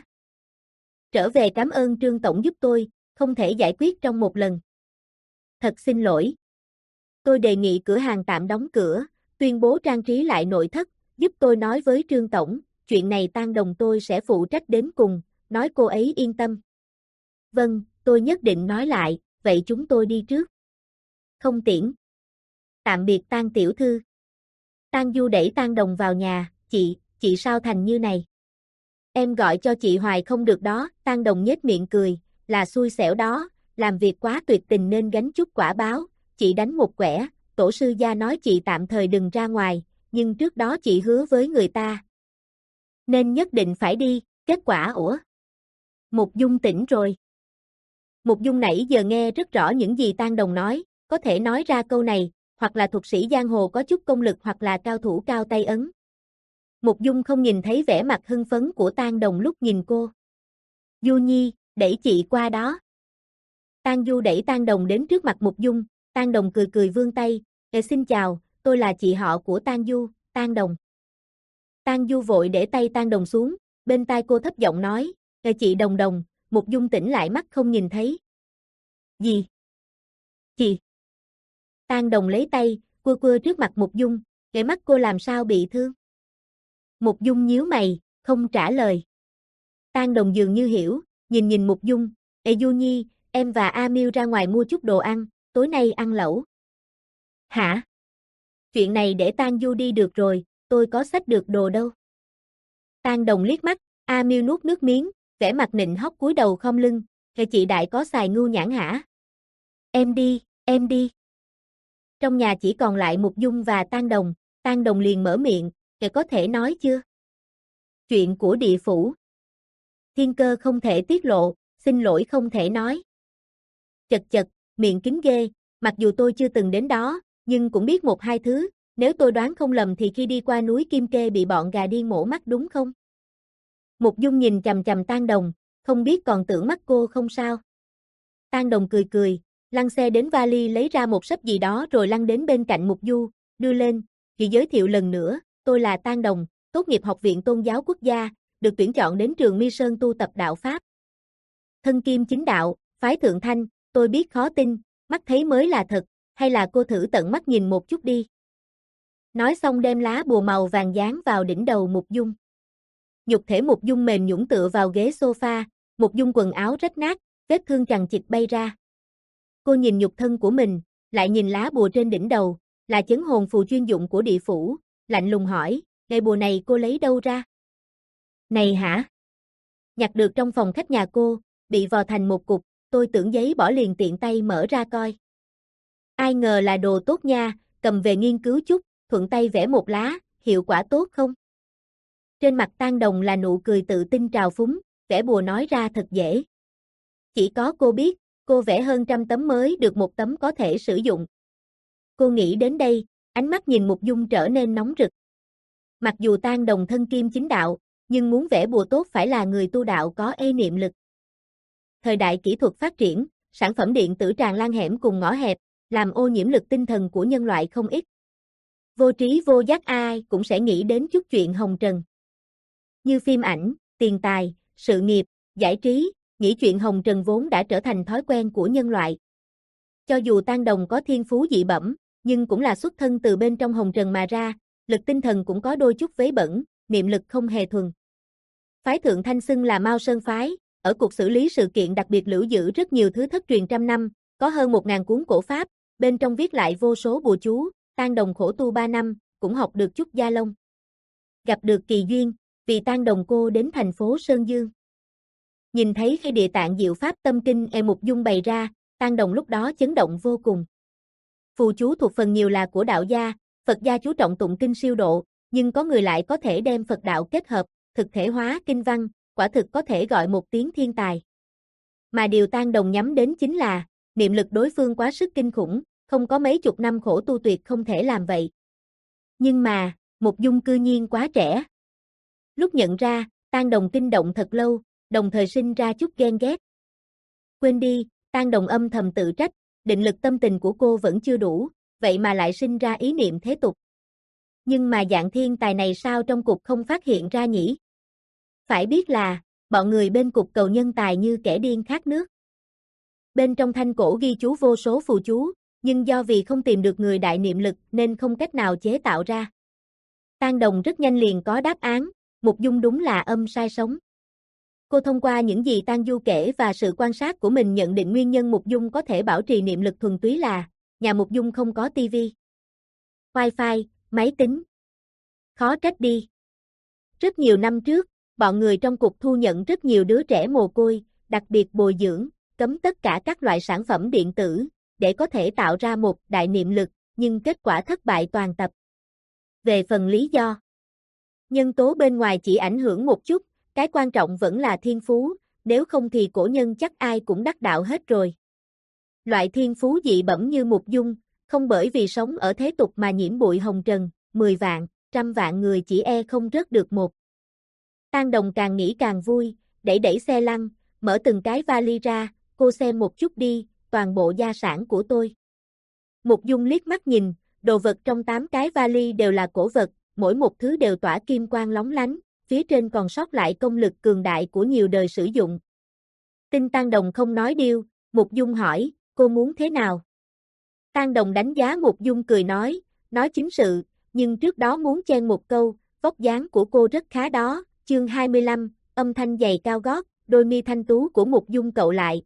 Trở về cảm ơn Trương tổng giúp tôi, không thể giải quyết trong một lần. Thật xin lỗi. Tôi đề nghị cửa hàng tạm đóng cửa, tuyên bố trang trí lại nội thất, giúp tôi nói với Trương tổng, chuyện này Tang Đồng tôi sẽ phụ trách đến cùng, nói cô ấy yên tâm." Vâng, tôi nhất định nói lại, vậy chúng tôi đi trước. Không tiễn. Tạm biệt Tang tiểu thư. Tang Du đẩy Tang Đồng vào nhà, chị, chị sao thành như này? Em gọi cho chị hoài không được đó, Tang Đồng nhếch miệng cười, là xui xẻo đó, làm việc quá tuyệt tình nên gánh chút quả báo, chị đánh một quẻ, tổ sư gia nói chị tạm thời đừng ra ngoài, nhưng trước đó chị hứa với người ta. Nên nhất định phải đi, kết quả ủa? Mục Dung tỉnh rồi. Mục Dung nãy giờ nghe rất rõ những gì Tang Đồng nói, có thể nói ra câu này, hoặc là thuật sĩ giang hồ có chút công lực hoặc là cao thủ cao tay ấn. Mục Dung không nhìn thấy vẻ mặt hưng phấn của Tang Đồng lúc nhìn cô. Du Nhi, đẩy chị qua đó. Tang Du đẩy Tang Đồng đến trước mặt Mục Dung, Tang Đồng cười cười vươn tay, "Ê xin chào, tôi là chị họ của Tang Du, Tang Đồng." Tang Du vội để tay Tang Đồng xuống, bên tai cô thấp giọng nói, "Ê chị Đồng Đồng." Mục Dung tỉnh lại mắt không nhìn thấy. Gì? Chị. Tang Đồng lấy tay, quơ quơ trước mặt Mục Dung, "Cái mắt cô làm sao bị thương?" Mục Dung nhíu mày, không trả lời. Tang Đồng dường như hiểu, nhìn nhìn Mục Dung, "Ê Du Nhi, em và A Miêu ra ngoài mua chút đồ ăn, tối nay ăn lẩu." Hả? Chuyện này để Tang Du đi được rồi, tôi có xách được đồ đâu. Tang Đồng liếc mắt, A Miêu nuốt nước miếng, vẻ mặt nịnh hót cúi đầu khom lưng, "Cái chị đại có xài ngưu nhãn hả? Em đi, em đi." Trong nhà chỉ còn lại Mục Dung và Tang Đồng, Tang Đồng liền mở miệng, "Cái có thể nói chưa? Chuyện của địa phủ. Thiên cơ không thể tiết lộ, xin lỗi không thể nói." Chật chật, miệng kín ghê, mặc dù tôi chưa từng đến đó, nhưng cũng biết một hai thứ, nếu tôi đoán không lầm thì khi đi qua núi Kim Kê bị bọn gà điên mổ mắt đúng không? Mục Dung nhìn chằm chằm Tang Đồng, không biết còn tưởng mắt cô không sao. Tang Đồng cười cười, lăn xe đến vali lấy ra một sấp gì đó rồi lăn đến bên cạnh Mục Du, đưa lên, "Chị giới thiệu lần nữa, tôi là Tang Đồng, tốt nghiệp Học viện Tôn giáo Quốc gia, được tuyển chọn đến trường Mi Sơn tu tập đạo Pháp. Thân kim chính đạo, phái Thượng Thanh, tôi biết khó tin, mắt thấy mới là thật, hay là cô thử tận mắt nhìn một chút đi. Nói xong đem lá bùa màu vàng dán vào đỉnh đầu Mục Dung. Nhục thể Mục Dung mềm nhũn tựa vào ghế sofa, Mục Dung quần áo rách nát, vết thương chằng chịt bay ra. Cô nhìn nhục thân của mình, lại nhìn lá bùa trên đỉnh đầu, là chấn hồn phù chuyên dụng của địa phủ, lạnh lùng hỏi, cây bùa này cô lấy đâu ra? Này hả? Nhặt được trong phòng khách nhà cô, bị vò thành một cục, tôi tưởng giấy bỏ liền tiện tay mở ra coi. Ai ngờ là đồ tốt nha, cầm về nghiên cứu chút, thuận tay vẽ một lá, hiệu quả tốt không? Trên mặt Tang Đồng là nụ cười tự tin trào phúng, vẽ bùa nói ra thật dễ. Chỉ có cô biết, cô vẽ hơn trăm tấm mới được một tấm có thể sử dụng. Cô nghĩ đến đây, ánh mắt nhìn Mục Dung trở nên nóng rực. Mặc dù Tang Đồng thân kim chính đạo, nhưng muốn vẽ bùa tốt phải là người tu đạo có ê niệm lực. Thời đại kỹ thuật phát triển, sản phẩm điện tử tràn lan hẻm cùng ngõ hẹp, làm ô nhiễm lực tinh thần của nhân loại không ít. Vô trí vô giác ai cũng sẽ nghĩ đến chút chuyện hồng trần. Như phim ảnh, tiền tài, sự nghiệp, giải trí, nghĩ chuyện hồng trần vốn đã trở thành thói quen của nhân loại. Cho dù Tang Đồng có thiên phú dị bẩm, nhưng cũng là xuất thân từ bên trong hồng trần mà ra, lực tinh thần cũng có đôi chút vấy bẩn, niệm lực không hề thuần. Phái Thượng Thanh xưng là Mao Sơn phái, ở cuộc xử lý sự kiện đặc biệt lưu giữ rất nhiều thứ thất truyền trăm năm, có hơn một ngàn cuốn cổ pháp, bên trong viết lại vô số bùa chú, Tang Đồng khổ tu ba năm, cũng học được chút gia lông. Gặp được kỳ duyên, vì Tang Đồng cô đến thành phố Sơn Dương. Nhìn thấy khi địa tạng diệu pháp tâm kinh e Mục Dung bày ra, Tang Đồng lúc đó chấn động vô cùng. Phù chú thuộc phần nhiều là của đạo gia, Phật gia chú trọng tụng kinh siêu độ, nhưng có người lại có thể đem Phật đạo kết hợp, thực thể hóa kinh văn, quả thực có thể gọi một tiếng thiên tài. Mà điều Tang Đồng nhắm đến chính là, niệm lực đối phương quá sức kinh khủng, không có mấy chục năm khổ tu tuyệt không thể làm vậy. Nhưng mà, Mục Dung cư nhiên quá trẻ. Lúc nhận ra, Tang Đồng kinh động thật lâu, đồng thời sinh ra chút ghen ghét. Quên đi, Tang Đồng âm thầm tự trách, định lực tâm tình của cô vẫn chưa đủ, vậy mà lại sinh ra ý niệm thế tục. Nhưng mà dạng thiên tài này sao trong cục không phát hiện ra nhỉ? Phải biết là, bọn người bên cục cầu nhân tài như kẻ điên khát nước. Bên trong thanh cổ ghi chú vô số phù chú, nhưng do vì không tìm được người đại niệm lực nên không cách nào chế tạo ra. Tang Đồng rất nhanh liền có đáp án, Mục Dung đúng là âm sai sống. Cô thông qua những gì Tang Du kể và sự quan sát của mình nhận định nguyên nhân Mục Dung có thể bảo trì niệm lực thuần túy là, nhà Mục Dung không có tivi, wifi, máy tính. Khó trách đi. Rất nhiều năm trước, bọn người trong cục thu nhận rất nhiều đứa trẻ mồ côi, đặc biệt bồi dưỡng, cấm tất cả các loại sản phẩm điện tử, để có thể tạo ra một đại niệm lực, nhưng kết quả thất bại toàn tập. Về phần lý do, nhân tố bên ngoài chỉ ảnh hưởng một chút, cái quan trọng vẫn là thiên phú, nếu không thì cổ nhân chắc ai cũng đắc đạo hết rồi. Loại thiên phú dị bẩm như Mục Dung, không bởi vì sống ở thế tục mà nhiễm bụi hồng trần, mười vạn, trăm vạn người chỉ e không rớt được một. Tang Đồng càng nghĩ càng vui, đẩy đẩy xe lăn, mở từng cái vali ra, cô xem một chút đi, toàn bộ gia sản của tôi. Mục Dung liếc mắt nhìn, đồ vật trong tám cái vali đều là cổ vật, mỗi một thứ đều tỏa kim quang lóng lánh, phía trên còn sót lại công lực cường đại của nhiều đời sử dụng. Tin Tang Đồng không nói điêu, Mục Dung hỏi, cô muốn thế nào? Tang Đồng đánh giá Mục Dung cười nói, nói chính sự, nhưng trước đó muốn chen một câu, vóc dáng của cô rất khá đó, chương hai mươi lăm, âm thanh giày cao gót, đôi mi thanh tú của Mục Dung cậu lại.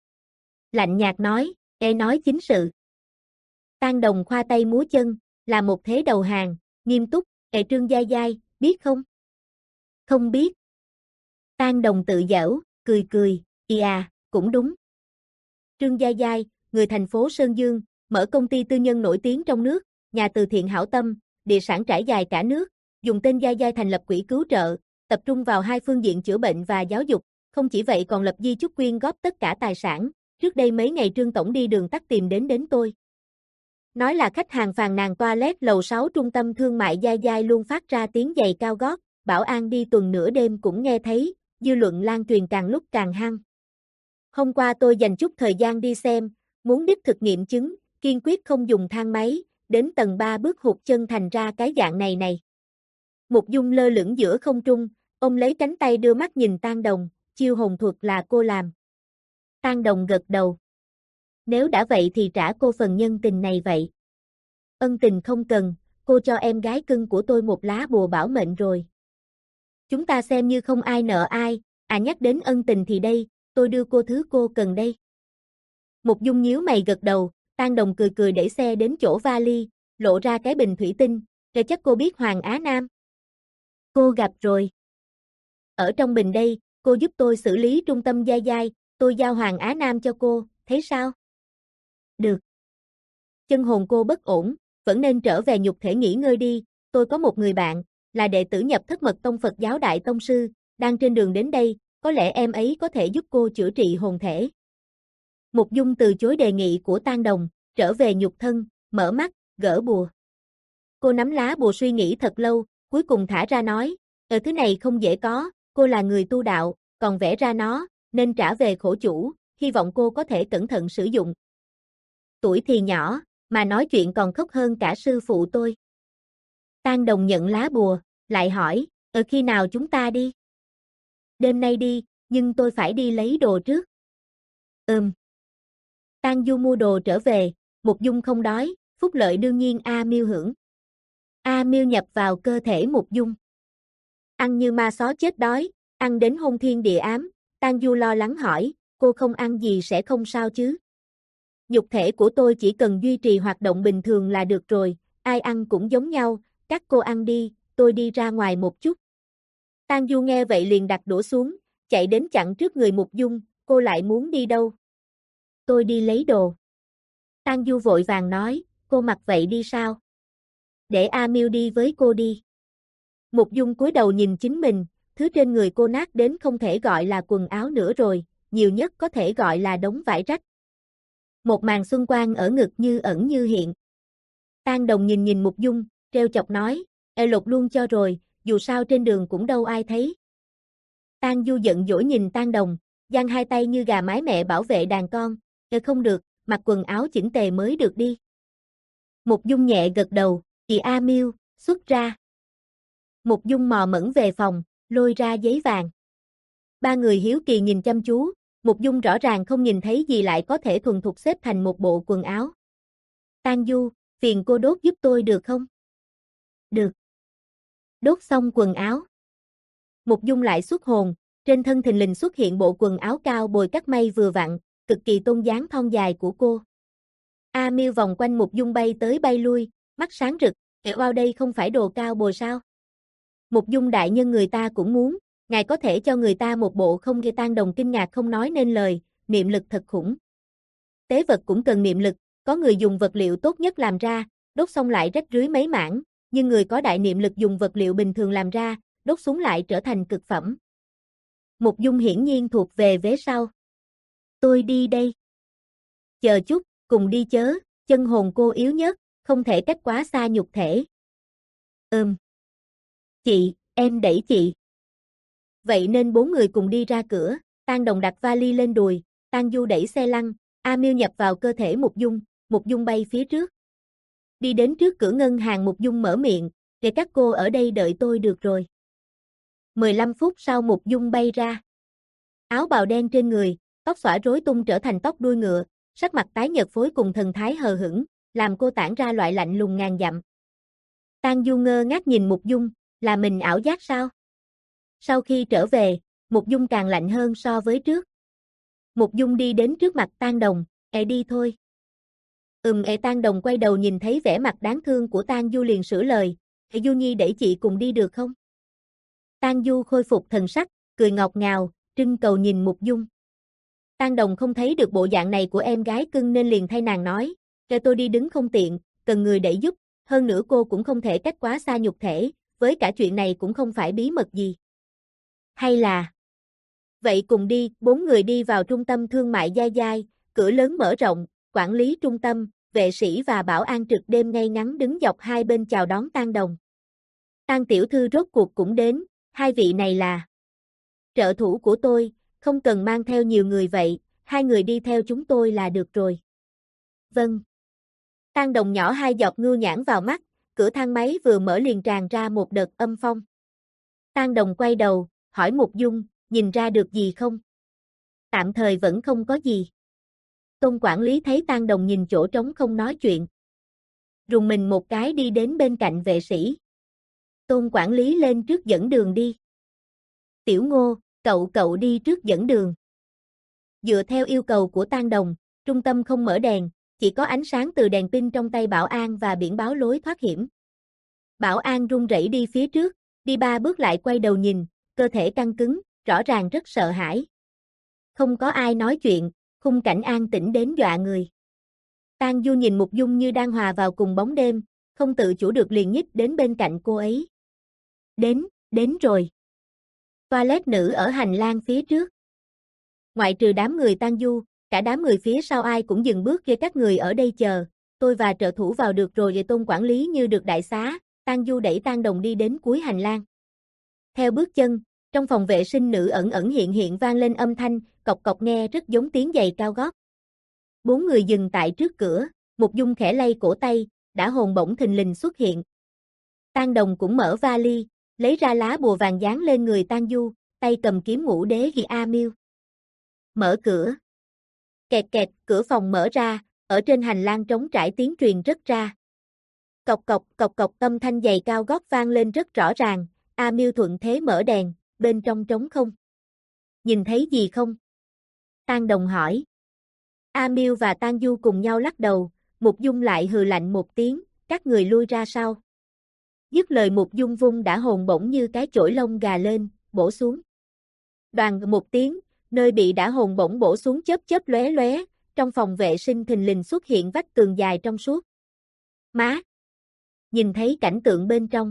Lạnh nhạt nói, e nói chính sự. Tang Đồng khoa tay múa chân, là một thế đầu hàng, nghiêm túc, e Trương Giai Giai, biết không? Không biết. Tang Đồng tự giễu, cười cười, ì à, cũng đúng. Trương Giai Giai, người thành phố Sơn Dương, mở công ty tư nhân nổi tiếng trong nước, nhà từ thiện hảo tâm, địa sản trải dài cả nước, dùng tên Giai Giai thành lập quỹ cứu trợ, tập trung vào hai phương diện chữa bệnh và giáo dục, không chỉ vậy còn lập di chúc quyên góp tất cả tài sản, trước đây mấy ngày Trương Tổng đi đường tắt tìm đến đến tôi. Nói là khách hàng phàn nàn toilet lầu sáu trung tâm thương mại Giai Giai luôn phát ra tiếng giày cao gót, bảo an đi tuần nửa đêm cũng nghe thấy, dư luận lan truyền càng lúc càng hăng. Hôm qua tôi dành chút thời gian đi xem, muốn đích thực nghiệm chứng, kiên quyết không dùng thang máy, đến tầng ba bước hụt chân thành ra cái dạng này này. Mục Dung lơ lửng giữa không trung, Ông lấy cánh tay đưa mắt nhìn Tang Đồng, chiêu hồn thuật là cô làm. Tang Đồng gật đầu. Nếu đã vậy thì trả cô phần nhân tình này vậy. Ân tình không cần, cô cho em gái cưng của tôi một lá bùa bảo mệnh rồi. Chúng ta xem như không ai nợ ai, à nhắc đến ân tình thì đây, tôi đưa cô thứ cô cần đây. Mục Dung nhíu mày gật đầu, Tang Đồng cười cười đẩy xe đến chỗ vali, lộ ra cái bình thủy tinh, kể chắc cô biết Hoàng Á Nam. Cô gặp rồi. Ở trong bình đây, cô giúp tôi xử lý trung tâm Giai Giai, tôi giao Hoàng Á Nam cho cô, thấy sao? Được. Chân hồn cô bất ổn, vẫn nên trở về nhục thể nghỉ ngơi đi, tôi có một người bạn, là đệ tử nhập thất mật tông Phật giáo Đại Tông Sư, đang trên đường đến đây, có lẽ em ấy có thể giúp cô chữa trị hồn thể. Mục Dung từ chối đề nghị của Tang Đồng, trở về nhục thân, mở mắt, gỡ bùa. Cô nắm lá bùa suy nghĩ thật lâu, cuối cùng thả ra nói, ở thứ này không dễ có, cô là người tu đạo, còn vẽ ra nó, nên trả về khổ chủ, hy vọng cô có thể cẩn thận sử dụng. Tuổi thì nhỏ, mà nói chuyện còn khóc hơn cả sư phụ tôi. Tang Đồng nhận lá bùa, lại hỏi, ở khi nào chúng ta đi? Đêm nay đi, nhưng tôi phải đi lấy đồ trước. Ừm. Tang Du mua đồ trở về, Mục Dung không đói, phúc lợi đương nhiên A Miêu hưởng. A Miêu nhập vào cơ thể Mục Dung. Ăn như ma só chết đói, ăn đến hôn thiên địa ám, Tang Du lo lắng hỏi, cô không ăn gì sẽ không sao chứ? Nhục thể của tôi chỉ cần duy trì hoạt động bình thường là được rồi, ai ăn cũng giống nhau, các cô ăn đi, tôi đi ra ngoài một chút. Tang Du nghe vậy liền đặt đũa xuống, chạy đến chặn trước người Mục Dung, cô lại muốn đi đâu? Tôi đi lấy đồ. Tang Du vội vàng nói, cô mặc vậy đi sao? Để A Miêu đi với cô đi. Mục Dung cúi đầu nhìn chính mình, thứ trên người cô nát đến không thể gọi là quần áo nữa rồi, nhiều nhất có thể gọi là đống vải rách. Một màn xuân quang ở ngực như ẩn như hiện. Tang Đồng nhìn nhìn Mục Dung, treo chọc nói, e lột luôn cho rồi, dù sao trên đường cũng đâu ai thấy. Tang Du giận dỗi nhìn Tang Đồng, giang hai tay như gà mái mẹ bảo vệ đàn con, e không được, mặc quần áo chỉnh tề mới được đi. Mục Dung nhẹ gật đầu, chị A Miêu, xuất ra. Mục Dung mò mẫm về phòng, lôi ra giấy vàng. Ba người hiếu kỳ nhìn chăm chú, Mục Dung rõ ràng không nhìn thấy gì lại có thể thuần thục xếp thành một bộ quần áo. Tang Du, phiền cô đốt giúp tôi được không? Được. Đốt xong quần áo. Mục Dung lại xuất hồn, trên thân thình lình xuất hiện bộ quần áo cao bồi cắt may vừa vặn, cực kỳ tôn dáng thon dài của cô. A Miêu vòng quanh Mục Dung bay tới bay lui, mắt sáng rực, wow đây không phải đồ cao bồi sao? Mục Dung đại nhân người ta cũng muốn, ngài có thể cho người ta một bộ không? Gây Tang Đồng kinh ngạc không nói nên lời, niệm lực thật khủng. Tế vật cũng cần niệm lực, có người dùng vật liệu tốt nhất làm ra, đốt xong lại rách rưới mấy mảng, nhưng người có đại niệm lực dùng vật liệu bình thường làm ra, đốt xuống lại trở thành cực phẩm. Mục Dung hiển nhiên thuộc về vế sau. Tôi đi đây. Chờ chút, cùng đi chớ, chân hồn cô yếu nhất, không thể cách quá xa nhục thể. Ừm. Chị, em đẩy chị. Vậy nên bốn người cùng đi ra cửa, Tang Đồng đặt vali lên đùi, Tang Du đẩy xe lăn, A Miêu nhập vào cơ thể Mục Dung, Mục Dung bay phía trước. Đi đến trước cửa ngân hàng Mục Dung mở miệng, để các cô ở đây đợi tôi được rồi. mười lăm phút sau Mục Dung bay ra. Áo bào đen trên người, tóc xõa rối tung trở thành tóc đuôi ngựa, sắc mặt tái nhợt phối cùng thần thái hờ hững, làm cô tản ra loại lạnh lùng ngàn dặm. Tang Du ngơ ngác nhìn Mục Dung, là mình ảo giác sao? Sau khi trở về, Mục Dung càng lạnh hơn so với trước. Mục Dung đi đến trước mặt Tang Đồng, "Ê đi thôi." Ừm ê Tang Đồng quay đầu nhìn thấy vẻ mặt đáng thương của Tang Du liền sửa lời, "Ê Du Nhi đẩy chị cùng đi được không?" Tang Du khôi phục thần sắc, cười ngọt ngào, trưng cầu nhìn Mục Dung. Tang Đồng không thấy được bộ dạng này của em gái cưng nên liền thay nàng nói, "Kệ tôi đi đứng không tiện, cần người đẩy giúp, hơn nữa cô cũng không thể cách quá xa nhục thể, với cả chuyện này cũng không phải bí mật gì." Hay là vậy cùng đi, bốn người đi vào trung tâm thương mại Giai Giai, cửa lớn mở rộng, quản lý trung tâm, vệ sĩ và bảo an trực đêm ngay ngắn đứng dọc hai bên chào đón Tang Đồng. Tang tiểu thư rốt cuộc cũng đến, hai vị này là trợ thủ của tôi, không cần mang theo nhiều người vậy, hai người đi theo chúng tôi là được rồi. Vâng. Tang Đồng nhỏ hai giọt ngưu nhãn vào mắt, cửa thang máy vừa mở liền tràn ra một đợt âm phong. Tang Đồng quay đầu, hỏi Mục Dung, nhìn ra được gì không? Tạm thời vẫn không có gì. Tôn quản lý thấy Tang Đồng nhìn chỗ trống không nói chuyện. Rùng mình một cái đi đến bên cạnh vệ sĩ. Tôn quản lý lên trước dẫn đường đi. Tiểu Ngô, cậu cậu đi trước dẫn đường. Dựa theo yêu cầu của Tang Đồng, trung tâm không mở đèn, chỉ có ánh sáng từ đèn pin trong tay Bảo An và biển báo lối thoát hiểm. Bảo An run rẩy đi phía trước, đi ba bước lại quay đầu nhìn, cơ thể căng cứng, rõ ràng rất sợ hãi. Không có ai nói chuyện, khung cảnh an tĩnh đến dọa người. Tang Du nhìn Mục Dung như đang hòa vào cùng bóng đêm, không tự chủ được liền nhích đến bên cạnh cô ấy. Đến, đến rồi. Toilet nữ ở hành lang phía trước. Ngoại trừ đám người Tang Du, cả đám người phía sau ai cũng dừng bước kia các người ở đây chờ, tôi và trợ thủ vào được rồi. Về Tôn quản lý như được đại xá, Tang Du đẩy Tang Đồng đi đến cuối hành lang. Theo bước chân, trong phòng vệ sinh nữ ẩn ẩn hiện hiện vang lên âm thanh, cộc cộc nghe rất giống tiếng giày cao gót. Bốn người dừng tại trước cửa, Mục Dung khẽ lay cổ tay, đã hồn bổng thình lình xuất hiện. Tang Đồng cũng mở vali, lấy ra lá bùa vàng dán lên người Tang Du, tay cầm kiếm ngũ đế ghi A Miêu. Mở cửa. Kẹt kẹt, cửa phòng mở ra, ở trên hành lang trống trải tiếng truyền rất ra. Cộc cộc, cộc cộc âm thanh giày cao gót vang lên rất rõ ràng, A Miêu thuận thế mở đèn, bên trong trống không. Nhìn thấy gì không? Tang Đồng hỏi. A Miêu và Tang Du cùng nhau lắc đầu, Mục Dung lại hừ lạnh một tiếng, các người lui ra sau. Dứt lời Mục Dung vung đã hồn bổng như cái chổi lông gà lên, bổ xuống. Đoàn một tiếng, nơi bị đã hồn bổng bổ xuống chớp chớp lóe lóe, trong phòng vệ sinh thình lình xuất hiện vách tường dài trong suốt. Má! Nhìn thấy cảnh tượng bên trong.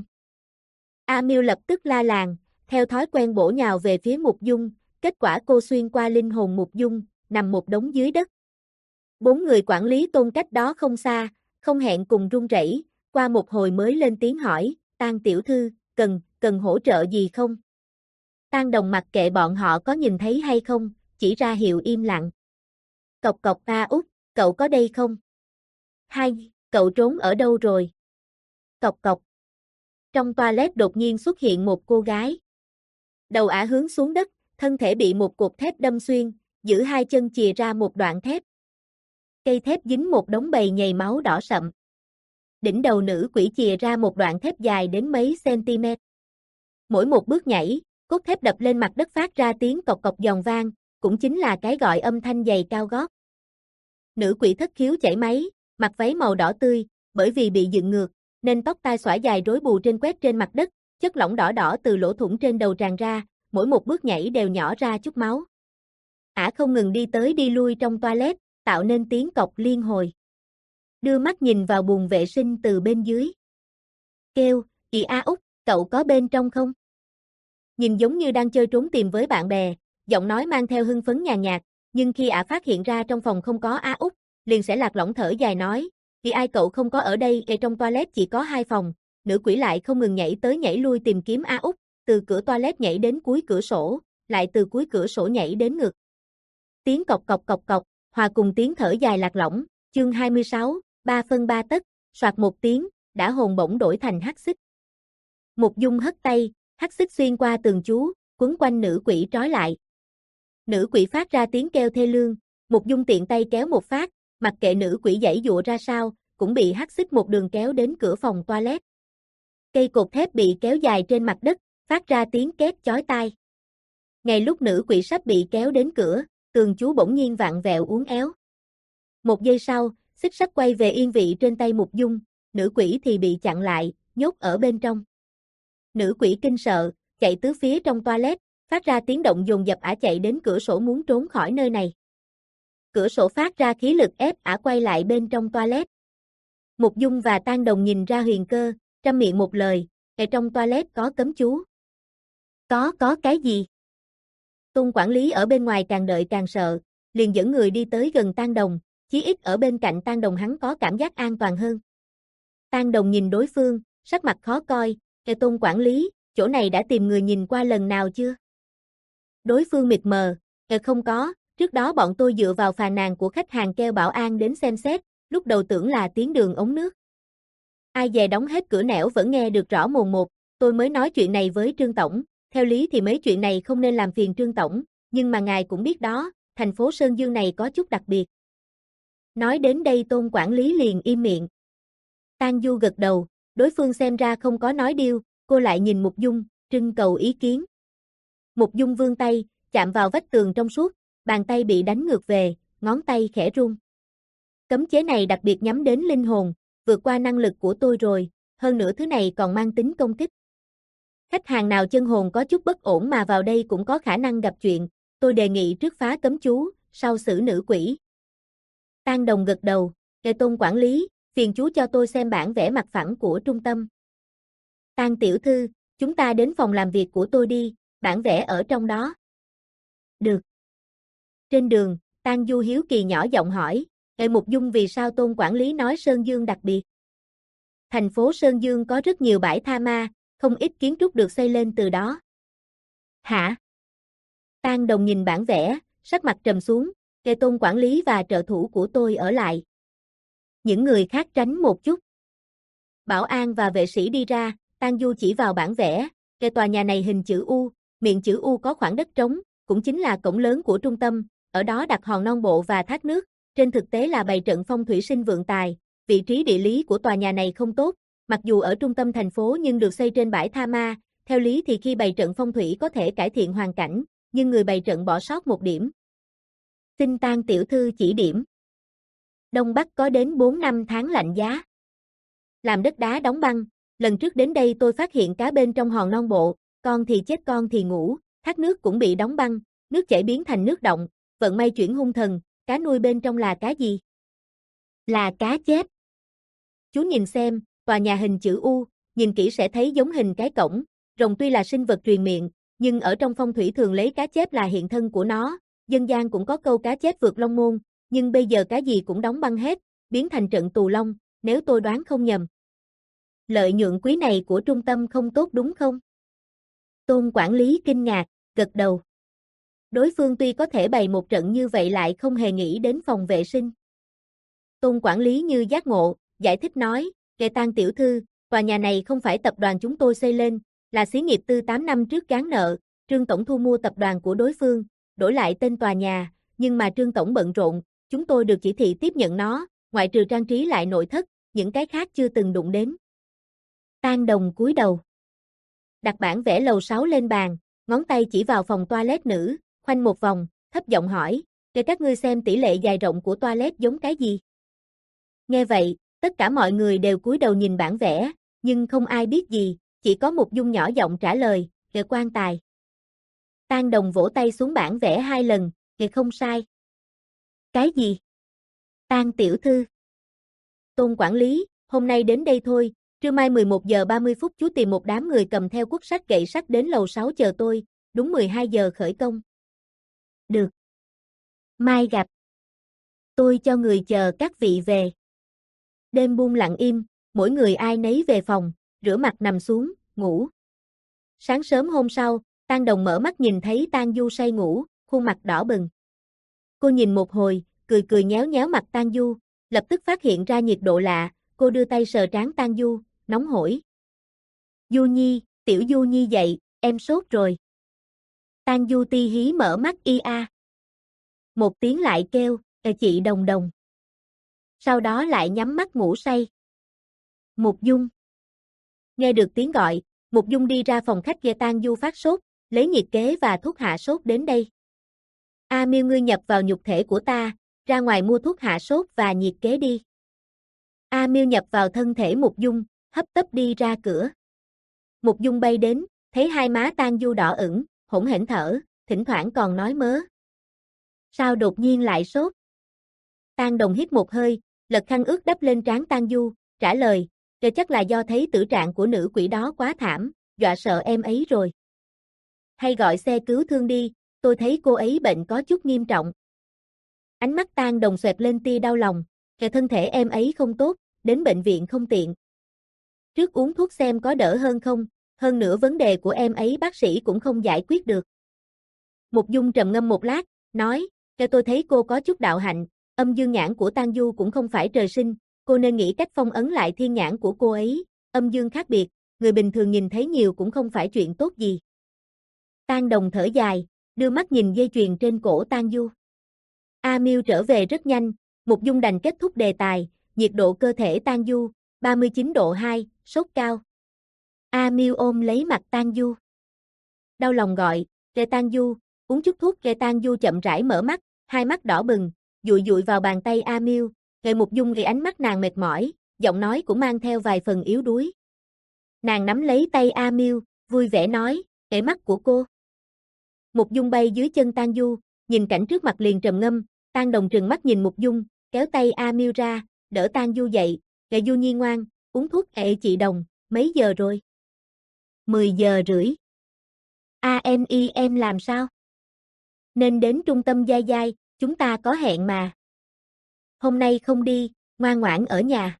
A Miêu lập tức la làng, theo thói quen bổ nhào về phía Mục Dung, kết quả cô xuyên qua linh hồn Mục Dung, nằm một đống dưới đất. Bốn người quản lý Tôn cách đó không xa, không hẹn cùng run rẩy, qua một hồi mới lên tiếng hỏi, Tang tiểu thư, cần, cần hỗ trợ gì không? Tang Đồng mặc kệ bọn họ có nhìn thấy hay không, chỉ ra hiệu im lặng. Cộc cộc A Út, cậu có đây không? Hai, cậu trốn ở đâu rồi? Cộc cộc. Trong toilet đột nhiên xuất hiện một cô gái. Đầu ả hướng xuống đất, thân thể bị một cột thép đâm xuyên, giữ hai chân chìa ra một đoạn thép. Cây thép dính một đống bầy nhầy máu đỏ sậm. Đỉnh đầu nữ quỷ chìa ra một đoạn thép dài đến mấy cm. Mỗi một bước nhảy, cốt thép đập lên mặt đất phát ra tiếng cộc cộc giòn vang, cũng chính là cái gọi âm thanh giày cao gót. Nữ quỷ thất khiếu chảy máy, mặc váy màu đỏ tươi, bởi vì bị dựng ngược, nên tóc tai xõa dài rối bù trên quét trên mặt đất, chất lỏng đỏ đỏ từ lỗ thủng trên đầu tràn ra, mỗi một bước nhảy đều nhỏ ra chút máu. Ả không ngừng đi tới đi lui trong toilet, tạo nên tiếng cộc liên hồi. Đưa mắt nhìn vào buồng vệ sinh từ bên dưới. Kêu, chị A Út, cậu có bên trong không? Nhìn giống như đang chơi trốn tìm với bạn bè, giọng nói mang theo hưng phấn nhàn nhạt, nhưng khi Ả phát hiện ra trong phòng không có A Út, liền sẽ lạc lõng thở dài nói, vì ai cậu không có ở đây, ở trong toilet chỉ có hai phòng, nữ quỷ lại không ngừng nhảy tới nhảy lui tìm kiếm A Út, từ cửa toilet nhảy đến cuối cửa sổ, lại từ cuối cửa sổ nhảy đến ngực. Tiếng cộc cộc cộc cộc, hòa cùng tiếng thở dài lạc lõng, chương hai mươi sáu, ba phân ba tấc, soạt một tiếng, đã hồn bổng đổi thành hắc xích. Mục Dung hất tay, hắc xích xuyên qua tường chú, quấn quanh nữ quỷ trói lại. Nữ quỷ phát ra tiếng kêu thê lương, Mục Dung tiện tay kéo một phát, mặc kệ nữ quỷ giãy dụa ra sao, cũng bị hắc xích một đường kéo đến cửa phòng toilet. Cây cột thép bị kéo dài trên mặt đất, phát ra tiếng két chói tai. Ngay lúc nữ quỷ sắp bị kéo đến cửa, tường chú bỗng nhiên vặn vẹo uốn éo. Một giây sau, xích sắt quay về yên vị trên tay Mục Dung, nữ quỷ thì bị chặn lại, nhốt ở bên trong. Nữ quỷ kinh sợ, chạy tứ phía trong toilet, phát ra tiếng động dồn dập. Ả chạy đến cửa sổ muốn trốn khỏi nơi này. Cửa sổ phát ra khí lực ép Ả quay lại bên trong toilet. Mục Dung và Tang Đồng nhìn ra huyền cơ, trăm miệng một lời, ở trong toilet có cấm chú. Có có cái gì? Tôn quản lý ở bên ngoài càng đợi càng sợ, liền dẫn người đi tới gần Tang Đồng, chí ít ở bên cạnh Tang Đồng hắn có cảm giác an toàn hơn. Tang Đồng nhìn đối phương, sắc mặt khó coi, "Kẻ Tôn quản lý, chỗ này đã tìm người nhìn qua lần nào chưa?" Đối phương mịt mờ, "Ờ không có, trước đó bọn tôi dựa vào phàn nàn của khách hàng kêu bảo an đến xem xét, lúc đầu tưởng là tiếng đường ống nước. Ai dè đóng hết cửa nẻo vẫn nghe được rõ mồn một, tôi mới nói chuyện này với Trương Tổng, theo lý thì mấy chuyện này không nên làm phiền Trương tổng, nhưng mà ngài cũng biết đó, thành phố Sơn Dương này có chút đặc biệt. Nói đến đây Tôn quản lý liền im miệng. Tang Du gật đầu, đối phương xem ra không có nói điêu, cô lại nhìn Mục Dung, trưng cầu ý kiến. Mục Dung vươn tay, chạm vào vách tường trong suốt, bàn tay bị đánh ngược về, ngón tay khẽ run. Cấm chế này đặc biệt nhắm đến linh hồn, vượt qua năng lực của tôi rồi, hơn nữa thứ này còn mang tính công kích. Khách hàng nào chân hồn có chút bất ổn mà vào đây cũng có khả năng gặp chuyện, tôi đề nghị trước phá cấm chú, sau xử nữ quỷ. Tang Đồng gật đầu, Kệ Tôn quản lý, phiền chú cho tôi xem bản vẽ mặt phẳng của trung tâm. Tang tiểu thư, chúng ta đến phòng làm việc của tôi đi, bản vẽ ở trong đó. Được. Trên đường, Tang Du hiếu kỳ nhỏ giọng hỏi, Kệ Mục Dung vì sao Tôn quản lý nói Sơn Dương đặc biệt? Thành phố Sơn Dương có rất nhiều bãi tha ma, không ít kiến trúc được xây lên từ đó. Hả? Tang Đồng nhìn bản vẽ, sắc mặt trầm xuống, Kệ Tôn quản lý và trợ thủ của tôi ở lại. Những người khác tránh một chút. Bảo an và vệ sĩ đi ra, Tang Du chỉ vào bản vẽ, Kệ tòa nhà này hình chữ U, miệng chữ U có khoảng đất trống, cũng chính là cổng lớn của trung tâm, ở đó đặt hòn non bộ và thác nước, trên thực tế là bày trận phong thủy sinh vượng tài, vị trí địa lý của tòa nhà này không tốt, mặc dù ở trung tâm thành phố nhưng được xây trên bãi tha ma, theo lý thì khi bày trận phong thủy có thể cải thiện hoàn cảnh, nhưng người bày trận bỏ sót một điểm. Xin Tang tiểu thư chỉ điểm. Đông Bắc có đến bốn năm tháng lạnh giá. Làm đất đá đóng băng, lần trước đến đây tôi phát hiện cá bên trong hòn non bộ, con thì chết con thì ngủ, thác nước cũng bị đóng băng, nước chảy biến thành nước động, vận may chuyển hung thần, cá nuôi bên trong là cá gì? Là cá chết. Chú nhìn xem, tòa nhà hình chữ U, nhìn kỹ sẽ thấy giống hình cái cổng, rồng tuy là sinh vật truyền miệng, nhưng ở trong phong thủy thường lấy cá chép là hiện thân của nó, dân gian cũng có câu cá chép vượt long môn, nhưng bây giờ cái gì cũng đóng băng hết, biến thành trận tù long, nếu tôi đoán không nhầm. Lợi nhuận quý này của trung tâm không tốt đúng không? Tôn quản lý kinh ngạc, gật đầu. Đối phương tuy có thể bày một trận như vậy lại không hề nghĩ đến phòng vệ sinh. Tôn quản lý như giác ngộ, giải thích nói, Kệ Tang tiểu thư, tòa nhà này không phải tập đoàn chúng tôi xây lên, là xí nghiệp tư tám năm trước gán nợ, Trương Tổng thu mua tập đoàn của đối phương, đổi lại tên tòa nhà, nhưng mà Trương Tổng bận rộn, chúng tôi được chỉ thị tiếp nhận nó, ngoại trừ trang trí lại nội thất, những cái khác chưa từng đụng đến. Tang Đồng cúi đầu. Đặt bản vẽ lầu sáu lên bàn, ngón tay chỉ vào phòng toilet nữ, khoanh một vòng, thấp giọng hỏi, để các ngươi xem tỷ lệ dài rộng của toilet giống cái gì. Nghe vậy, tất cả mọi người đều cúi đầu nhìn bản vẽ, nhưng không ai biết gì, chỉ có Mục Dung nhỏ giọng trả lời, Kệ quan tài. Tang Đồng vỗ tay xuống bản vẽ hai lần, Kệ không sai. Cái gì? Tang tiểu thư. Tôn quản lý, hôm nay đến đây thôi, trưa mai mười một giờ ba mươi phút chú tìm một đám người cầm theo cuốc sắt gậy sắt đến lầu sáu chờ tôi, đúng mười hai giờ khởi công. Được. Mai gặp. Tôi cho người chờ các vị về. Đêm buông lặng im, mỗi người ai nấy về phòng, rửa mặt nằm xuống, ngủ. Sáng sớm hôm sau, Tang Đồng mở mắt nhìn thấy Tang Du say ngủ, khuôn mặt đỏ bừng. Cô nhìn một hồi, cười cười nhéo nhéo mặt Tang Du, lập tức phát hiện ra nhiệt độ lạ, cô đưa tay sờ trán Tang Du, nóng hổi. Du Nhi, tiểu Du Nhi dậy, em sốt rồi. Tang Du ti hí mở mắt y a. Một tiếng lại kêu, "Ê chị Đồng Đồng." Sau đó lại nhắm mắt ngủ say. Mục Dung. Nghe được tiếng gọi, Mục Dung đi ra phòng khách, nghe Tang Du phát sốt, lấy nhiệt kế và thuốc hạ sốt đến đây. A Miêu, ngươi nhập vào nhục thể của ta, ra ngoài mua thuốc hạ sốt và nhiệt kế đi. A Miêu nhập vào thân thể Mục Dung, hấp tấp đi ra cửa. Mục Dung bay đến, thấy hai má Tang Du đỏ ửng, hỗn hển thở, thỉnh thoảng còn nói mớ. Sao đột nhiên lại sốt? Tang Đồng hít một hơi, lật khăn ướt đắp lên trán Tang Du, trả lời, "Kể chắc là do thấy tử trạng của nữ quỷ đó quá thảm, dọa sợ em ấy rồi. Hay gọi xe cứu thương đi, tôi thấy cô ấy bệnh có chút nghiêm trọng." Ánh mắt Tang Đồng xoẹt lên tia đau lòng, "Kể thân thể em ấy không tốt, đến bệnh viện không tiện. Trước uống thuốc xem có đỡ hơn không, hơn nữa vấn đề của em ấy bác sĩ cũng không giải quyết được." Mục Dung trầm ngâm một lát, nói, "Kể tôi thấy cô có chút đạo hạnh, âm dương nhãn của Tang Du cũng không phải trời sinh, cô nên nghĩ cách phong ấn lại thiên nhãn của cô ấy, âm dương khác biệt, người bình thường nhìn thấy nhiều cũng không phải chuyện tốt gì." Tang Đồng thở dài, đưa mắt nhìn dây chuyền trên cổ Tang Du. A Miêu trở về rất nhanh, Mục Dung đành kết thúc đề tài, nhiệt độ cơ thể Tang Du, ba mươi chín độ hai, sốt cao. A Miêu ôm lấy mặt Tang Du. Đau lòng gọi, Rê Tang Du, uống chút thuốc. Rê Tang Du chậm rãi mở mắt, hai mắt đỏ bừng, dụi dụi vào bàn tay A Miêu. Rê Mục Dung ghi ánh mắt nàng mệt mỏi, giọng nói cũng mang theo vài phần yếu đuối. Nàng nắm lấy tay A Miêu, vui vẻ nói, "Kệ mắt của cô." Mục Dung bay dưới chân Tang Du, nhìn cảnh trước mặt liền trầm ngâm. Tang Đồng trừng mắt nhìn Mục Dung, kéo tay A Miêu ra, đỡ Tang Du dậy, "Gà Du Nhi ngoan, uống thuốc." "Ệ chị Đồng, mấy giờ rồi?" mười giờ rưỡi. A em y em làm sao? Nên đến trung tâm Giai Giai, chúng ta có hẹn mà. Hôm nay không đi, ngoan ngoãn ở nhà.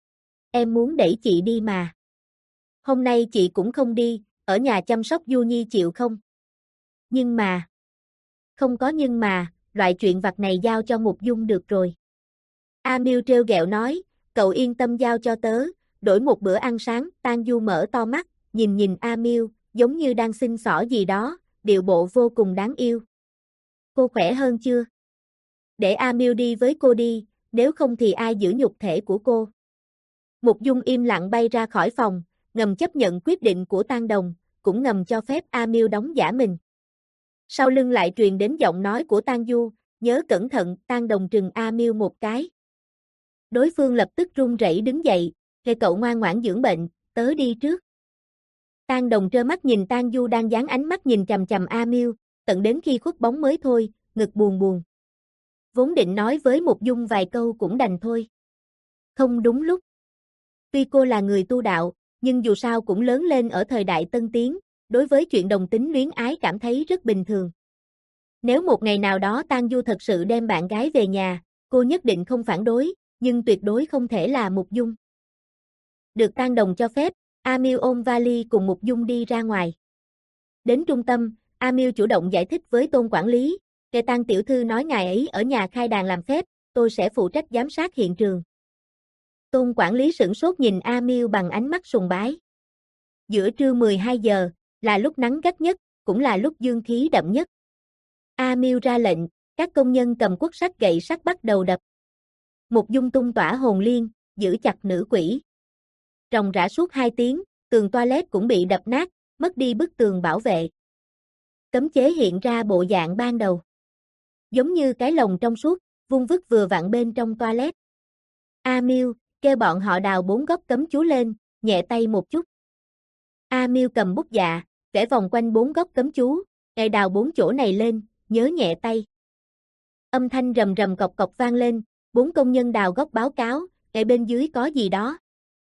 Em muốn đẩy chị đi mà. Hôm nay chị cũng không đi, ở nhà chăm sóc Du Nhi chịu không? Nhưng mà. Không có nhưng mà, loại chuyện vặt này giao cho Mục Dung được rồi. A Miêu trêu ghẹo nói, cậu yên tâm giao cho tớ, đổi một bữa ăn sáng. Tang Du mở to mắt, nhìn nhìn A Miêu, giống như đang xin xỏ gì đó, điệu bộ vô cùng đáng yêu. Cô khỏe hơn chưa? Để A Miêu đi với cô đi, nếu không thì ai giữ nhục thể của cô? Mục Dung im lặng bay ra khỏi phòng, ngầm chấp nhận quyết định của Tang Đồng, cũng ngầm cho phép A Miêu đóng giả mình. Sau lưng lại truyền đến giọng nói của Tang Du, nhớ cẩn thận. Tang Đồng trừng A Miêu một cái. Đối phương lập tức run rẩy đứng dậy, "Kệ cậu ngoan ngoãn dưỡng bệnh, tớ đi trước." Tang Đồng trơ mắt nhìn Tang Du đang dán ánh mắt nhìn chằm chằm A Miêu, tận đến khi khuất bóng mới thôi, ngực buồn buồn. Vốn định nói với Mục Dung vài câu cũng đành thôi. Không đúng lúc. Tuy cô là người tu đạo, nhưng dù sao cũng lớn lên ở thời đại tân tiến, đối với chuyện đồng tính luyến ái cảm thấy rất bình thường. Nếu một ngày nào đó Tang Du thật sự đem bạn gái về nhà, cô nhất định không phản đối, nhưng tuyệt đối không thể là Mục Dung. Được Tang Đồng cho phép, A Miêu ôm vali cùng Mục Dung đi ra ngoài. Đến trung tâm, A Miêu chủ động giải thích với Tôn quản lý, "Kệ Tang tiểu thư nói ngài ấy ở nhà khai đàn làm phép, tôi sẽ phụ trách giám sát hiện trường." Tôn quản lý sửng sốt nhìn A Miêu bằng ánh mắt sùng bái. Giữa trưa mười hai giờ, là lúc nắng gắt nhất, cũng là lúc dương khí đậm nhất. A Miêu ra lệnh, các công nhân cầm cuốc sắt gậy sắt bắt đầu đập. Mục Dung tung tỏa hồn liên, giữ chặt nữ quỷ. Ròng rã suốt hai tiếng, tường toilet cũng bị đập nát, mất đi bức tường bảo vệ. Cấm chế hiện ra bộ dạng ban đầu. Giống như cái lồng trong suốt, vung vức vừa vặn bên trong toilet. A Miêu, kêu bọn họ đào bốn góc cấm chú lên, nhẹ tay một chút. A Miêu cầm bút dạ, vẽ vòng quanh bốn góc cấm chú, ngày đào bốn chỗ này lên, nhớ nhẹ tay. Âm thanh rầm rầm cọc cọc vang lên, bốn công nhân đào góc báo cáo, ngày bên dưới có gì đó.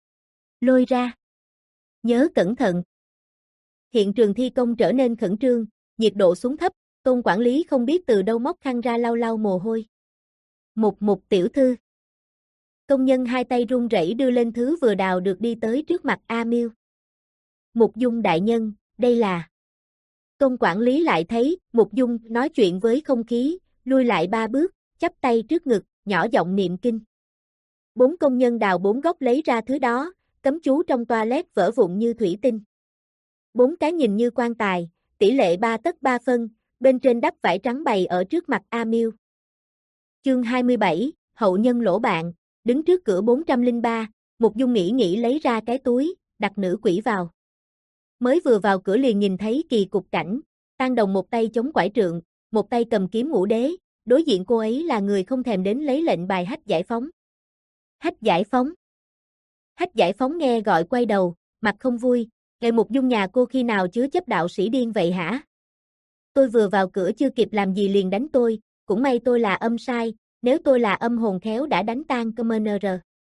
Lôi ra. Nhớ cẩn thận. Hiện trường thi công trở nên khẩn trương, nhiệt độ xuống thấp, Tôn quản lý không biết từ đâu móc khăn ra lau lau mồ hôi. Mục Mục tiểu thư. Công nhân hai tay run rẩy đưa lên thứ vừa đào được đi tới trước mặt A Miêu. Mục Dung đại nhân, đây là. Tôn quản lý lại thấy Mục Dung nói chuyện với không khí, lui lại ba bước, chắp tay trước ngực, nhỏ giọng niệm kinh. Bốn công nhân đào bốn góc lấy ra thứ đó, cấm chú trong toilet vỡ vụn như thủy tinh. Bốn cái nhìn như quan tài, tỷ lệ ba tấc ba phân, bên trên đắp vải trắng bày ở trước mặt A Miêu. Chương hai mươi bảy, hậu nhân lỗ bạn, đứng trước cửa bốn trăm lẻ ba, Mục Dung nghĩ nghĩ lấy ra cái túi, đặt nữ quỷ vào. Mới vừa vào cửa liền nhìn thấy kỳ cục cảnh, Tang Đồng một tay chống quải trượng, một tay cầm kiếm ngũ đế, đối diện cô ấy là người không thèm đến lấy lệnh bài hách giải phóng. Hách giải phóng. Hách giải phóng nghe gọi quay đầu, mặt không vui, "Ngày Mục Dung nhà cô khi nào chứa chấp đạo sĩ điên vậy hả? Tôi vừa vào cửa chưa kịp làm gì liền đánh tôi, cũng may tôi là âm sai, nếu tôi là âm hồn khéo đã đánh tan Commander."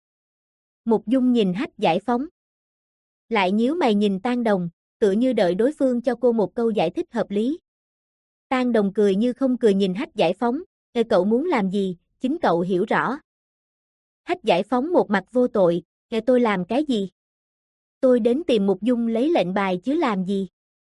Mục Dung nhìn Hách giải phóng. Lại nhíu mày nhìn Tang Đồng, tựa như đợi đối phương cho cô một câu giải thích hợp lý. Tang Đồng cười như không cười nhìn Hách giải phóng, "Ê cậu muốn làm gì, chính cậu hiểu rõ." Hách giải phóng một mặt vô tội, "Ê tôi làm cái gì? Tôi đến tìm Mục Dung lấy lệnh bài chứ làm gì?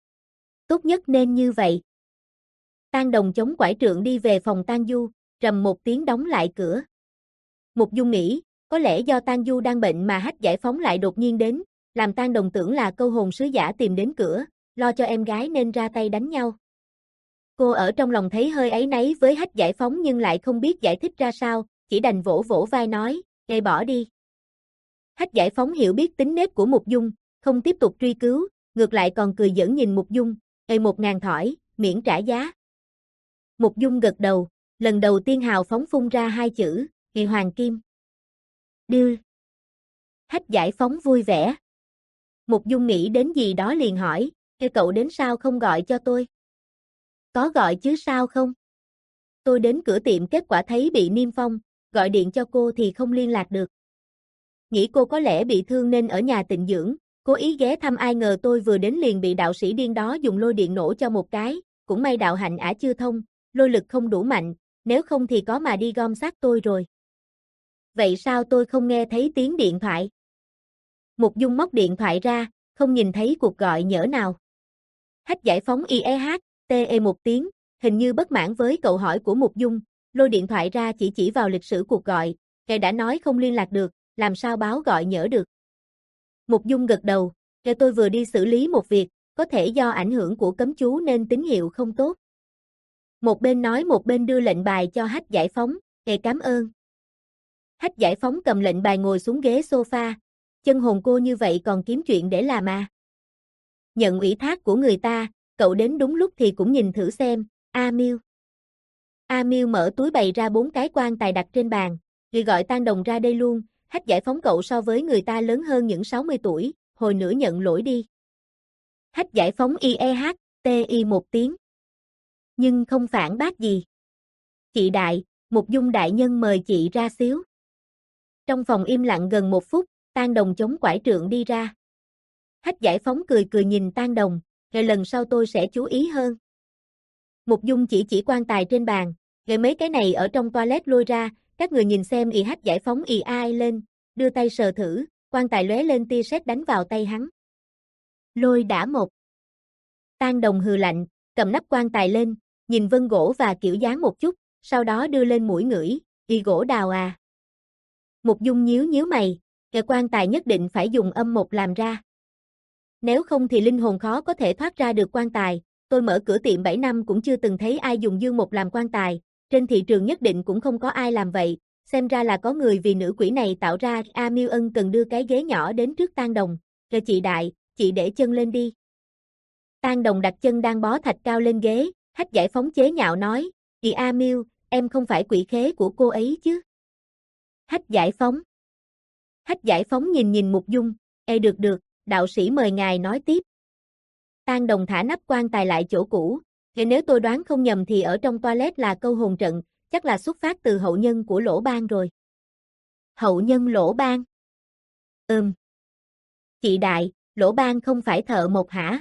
Tốt nhất nên như vậy." Tang Đồng chống quải trượng đi về phòng Tang Du, rầm một tiếng đóng lại cửa. Mục Dung nghĩ, có lẽ do Tang Du đang bệnh mà Hách giải phóng lại đột nhiên đến, làm Tang Đồng tưởng là câu hồn sứ giả tìm đến cửa, lo cho em gái nên ra tay đánh nhau. Cô ở trong lòng thấy hơi áy náy với Hách Giải Phóng nhưng lại không biết giải thích ra sao, chỉ đành vỗ vỗ vai nói, "Gây bỏ đi." Hách Giải Phóng hiểu biết tính nết của Mục Dung, không tiếp tục truy cứu, ngược lại còn cười giỡn nhìn Mục Dung, "Ê một ngàn thỏi, miễn trả giá." Mục Dung gật đầu, lần đầu tiên hào phóng phun ra hai chữ, "Kỳ hoàng kim." Đưa. Hách Giải Phóng vui vẻ. Mục Dung nghĩ đến gì đó liền hỏi, "Ê cậu đến sao không gọi cho tôi?" "Có gọi chứ sao không? Tôi đến cửa tiệm kết quả thấy bị niêm phong, gọi điện cho cô thì không liên lạc được. Nghĩ cô có lẽ bị thương nên ở nhà tịnh dưỡng, cố ý ghé thăm ai ngờ tôi vừa đến liền bị đạo sĩ điên đó dùng lôi điện nổ cho một cái, cũng may đạo hạnh ả chưa thông, lôi lực không đủ mạnh, nếu không thì có mà đi gom xác tôi rồi." "Vậy sao tôi không nghe thấy tiếng điện thoại?" Mục Dung móc điện thoại ra, không nhìn thấy cuộc gọi nhỡ nào. Hách Giải Phóng i e hát, tê e một tiếng, hình như bất mãn với câu hỏi của Mục Dung, lôi điện thoại ra chỉ chỉ vào lịch sử cuộc gọi, "Ngài đã nói không liên lạc được, làm sao báo gọi nhỡ được?" Mục Dung gật đầu, "Ngài tôi vừa đi xử lý một việc, có thể do ảnh hưởng của cấm chú nên tín hiệu không tốt." Một bên nói một bên đưa lệnh bài cho Hách Giải Phóng, "Ngài cảm ơn." Hách Giải Phóng cầm lệnh bài ngồi xuống ghế sofa, "Chân hồn cô như vậy còn kiếm chuyện để làm à? Nhận ủy thác của người ta, cậu đến đúng lúc thì cũng nhìn thử xem, A Miêu." A Miêu mở túi bày ra bốn cái quan tài đặt trên bàn, "Người gọi Tang Đồng ra đây luôn, Hách Giải Phóng cậu so với người ta lớn hơn những sáu mươi tuổi, hồi nữa nhận lỗi đi." Hách Giải Phóng i e hát, tê i một tiếng. Nhưng không phản bác gì. "Chị Đại, Mục Dung đại nhân mời chị ra xíu." Trong phòng im lặng gần một phút, Tang Đồng chống quải trượng đi ra. Hách Giải Phóng cười cười nhìn Tang Đồng, "Rồi lần sau tôi sẽ chú ý hơn." Mục Dung chỉ chỉ quan tài trên bàn, "Rồi mấy cái này ở trong toilet lôi ra, các người nhìn xem." Y Hách Giải Phóng ì ai lên, đưa tay sờ thử, quan tài lóe lên tia sét đánh vào tay hắn. "Lôi đã một." Tang Đồng hừ lạnh, cầm nắp quan tài lên, nhìn vân gỗ và kiểu dáng một chút, sau đó đưa lên mũi ngửi, "Y gỗ đào à?" Mục Dung nhíu nhíu mày, "Cái quan tài nhất định phải dùng âm một làm ra. Nếu không thì linh hồn khó có thể thoát ra được quan tài, tôi mở cửa tiệm bảy năm cũng chưa từng thấy ai dùng dương một làm quan tài, trên thị trường nhất định cũng không có ai làm vậy, xem ra là có người vì nữ quỷ này tạo ra." A Miêu ân cần đưa cái ghế nhỏ đến trước Tang Đồng, "Rồi chị Đại, chị để chân lên đi." Tang Đồng đặt chân đang bó thạch cao lên ghế, Hách Giải Phóng chế nhạo nói, "Chị A Miêu, em không phải quỷ khế của cô ấy chứ?" Hách Giải Phóng. Hách Giải Phóng nhìn nhìn Mục Dung, "Ê được được, đạo sĩ mời ngài nói tiếp." Tang Đồng thả nắp quan tài lại chỗ cũ, "Vậy nếu tôi đoán không nhầm thì ở trong toilet là câu hồn trận, chắc là xuất phát từ hậu nhân của Lỗ Bang rồi." "Hậu nhân Lỗ Bang?" "Ừm." "Chị Đại, Lỗ Bang không phải thợ mộc hả?"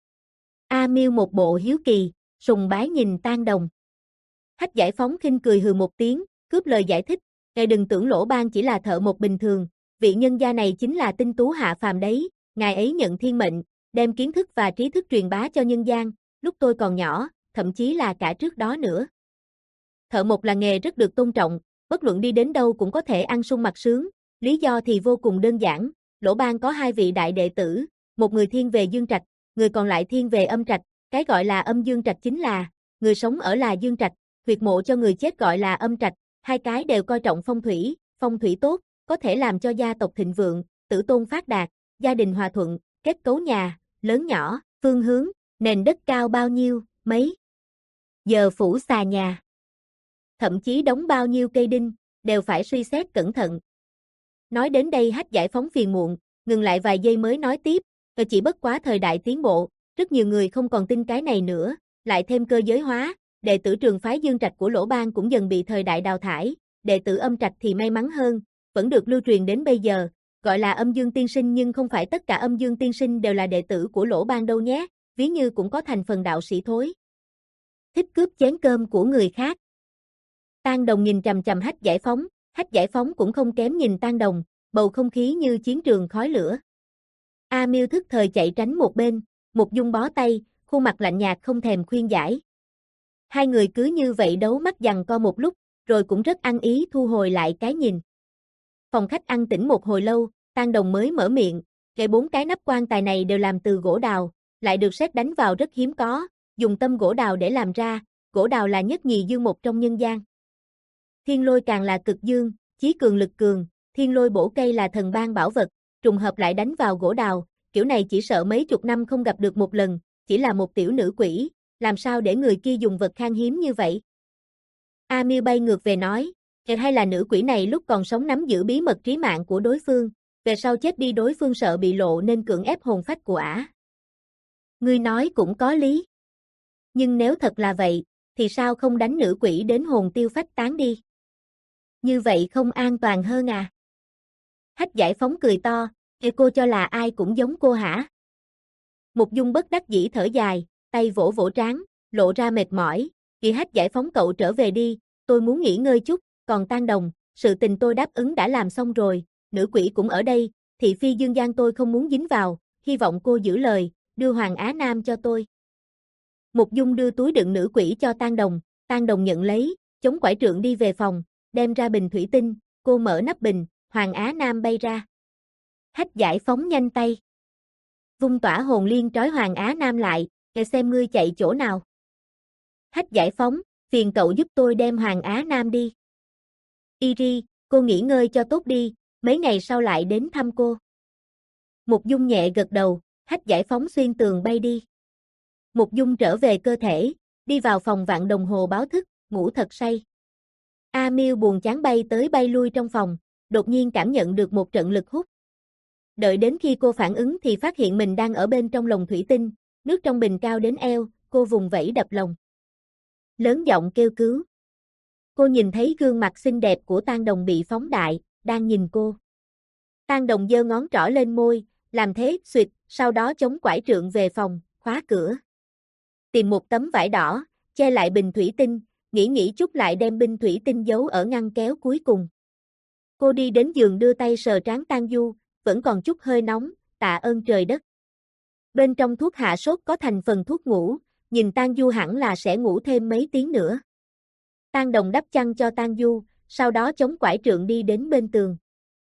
A Miêu một bộ hiếu kỳ, sùng bái nhìn Tang Đồng. Hách Giải Phóng khinh cười hừ một tiếng, cướp lời giải thích, "Ngài đừng tưởng Lỗ Bang chỉ là thợ mộc bình thường, vị nhân gia này chính là tinh tú hạ phàm đấy, ngài ấy nhận thiên mệnh, đem kiến thức và trí thức truyền bá cho nhân gian, lúc tôi còn nhỏ, thậm chí là cả trước đó nữa. Thợ mộc là nghề rất được tôn trọng, bất luận đi đến đâu cũng có thể ăn sung mặc sướng, lý do thì vô cùng đơn giản, Lỗ Bang có hai vị đại đệ tử, một người thiên về dương trạch, người còn lại thiên về âm trạch, cái gọi là âm dương trạch chính là, người sống ở là dương trạch, huyệt mộ cho người chết gọi là âm trạch, hai cái đều coi trọng phong thủy, phong thủy tốt, có thể làm cho gia tộc thịnh vượng, tử tôn phát đạt, gia đình hòa thuận, kết cấu nhà, lớn nhỏ, phương hướng, nền đất cao bao nhiêu, mấy giờ phủ xà nhà. Thậm chí đóng bao nhiêu cây đinh, đều phải suy xét cẩn thận." Nói đến đây Hách Giải Phóng phiền muộn, ngừng lại vài giây mới nói tiếp, "Chỉ chỉ bất quá thời đại tiến bộ, rất nhiều người không còn tin cái này nữa, lại thêm cơ giới hóa, đệ tử trường phái dương trạch của Lỗ Bang cũng dần bị thời đại đào thải, đệ tử âm trạch thì may mắn hơn, vẫn được lưu truyền đến bây giờ, gọi là âm dương tiên sinh nhưng không phải tất cả âm dương tiên sinh đều là đệ tử của Lỗ Bang đâu nhé, ví như cũng có thành phần đạo sĩ thối. Thích cướp chén cơm của người khác." Tang Đồng nhìn chằm chằm Hách Giải Phóng, Hách Giải Phóng cũng không kém nhìn Tang Đồng, bầu không khí như chiến trường khói lửa. A Miêu thức thời chạy tránh một bên, Mục Dung bó tay, khuôn mặt lạnh nhạt không thèm khuyên giải. Hai người cứ như vậy đấu mắt giằng co một lúc, rồi cũng rất ăn ý thu hồi lại cái nhìn. Phòng khách ăn tĩnh một hồi lâu, Tang Đồng mới mở miệng, "Cái bốn cái nắp quan tài này đều làm từ gỗ đào, lại được sét đánh vào rất hiếm có, dùng tâm gỗ đào để làm ra, gỗ đào là nhất nhì dương một trong nhân gian. Thiên lôi càng là cực dương, chí cường lực cường, thiên lôi bổ cây là thần ban bảo vật, trùng hợp lại đánh vào gỗ đào, kiểu này chỉ sợ mấy chục năm không gặp được một lần, chỉ là một tiểu nữ quỷ, làm sao để người kia dùng vật khan hiếm như vậy? A Miêu bay ngược về nói, hay là nữ quỷ này lúc còn sống nắm giữ bí mật trí mạng của đối phương, về sau chết đi đối phương sợ bị lộ nên cưỡng ép hồn phách của ả. Ngươi nói cũng có lý. Nhưng nếu thật là vậy, thì sao không đánh nữ quỷ đến hồn tiêu phách tán đi? Như vậy không an toàn hơn à? Hách Giải Phóng cười to, "Ê cô cho là ai cũng giống cô hả?" Mục Dung bất đắc dĩ thở dài, tay vỗ vỗ trán, lộ ra mệt mỏi, "Kỳ Hách Giải Phóng cậu trở về đi, tôi muốn nghỉ ngơi chút, còn Tang Đồng, sự tình tôi đáp ứng đã làm xong rồi, nữ quỷ cũng ở đây, thị phi dương gian tôi không muốn dính vào, hy vọng cô giữ lời, đưa Hoàng Á Nam cho tôi." Mục Dung đưa túi đựng nữ quỷ cho Tang Đồng, Tang Đồng nhận lấy, chống quải trượng đi về phòng, đem ra bình thủy tinh, cô mở nắp bình, Hoàng Á Nam bay ra. Hách Giải Phóng nhanh tay. Vung tỏa hồn liên trói Hoàng Á Nam lại, để xem ngươi chạy chỗ nào. Hách Giải Phóng, phiền cậu giúp tôi đem Hoàng Á Nam đi. Iri, cô nghỉ ngơi cho tốt đi, mấy ngày sau lại đến thăm cô. Mục Dung nhẹ gật đầu, Hách Giải Phóng xuyên tường bay đi. Mục Dung trở về cơ thể, đi vào phòng vặn đồng hồ báo thức, ngủ thật say. A Miêu buồn chán bay tới bay lui trong phòng, đột nhiên cảm nhận được một trận lực hút. Đợi đến khi cô phản ứng thì phát hiện mình đang ở bên trong lồng thủy tinh, nước trong bình cao đến eo, cô vùng vẫy đập lồng. Lớn giọng kêu cứu. Cô nhìn thấy gương mặt xinh đẹp của Tang Đồng bị phóng đại, đang nhìn cô. Tang Đồng giơ ngón trỏ lên môi, làm thế, xuyệt, sau đó chống quải trượng về phòng, khóa cửa. Tìm một tấm vải đỏ, che lại bình thủy tinh, nghĩ nghĩ chút lại đem bình thủy tinh giấu ở ngăn kéo cuối cùng. Cô đi đến giường đưa tay sờ trán Tang Du, vẫn còn chút hơi nóng, tạ ơn trời đất. Bên trong thuốc hạ sốt có thành phần thuốc ngủ, nhìn Tang Du hẳn là sẽ ngủ thêm mấy tiếng nữa. Tang Đồng đắp chăn cho Tang Du, sau đó chống quải trượng đi đến bên tường.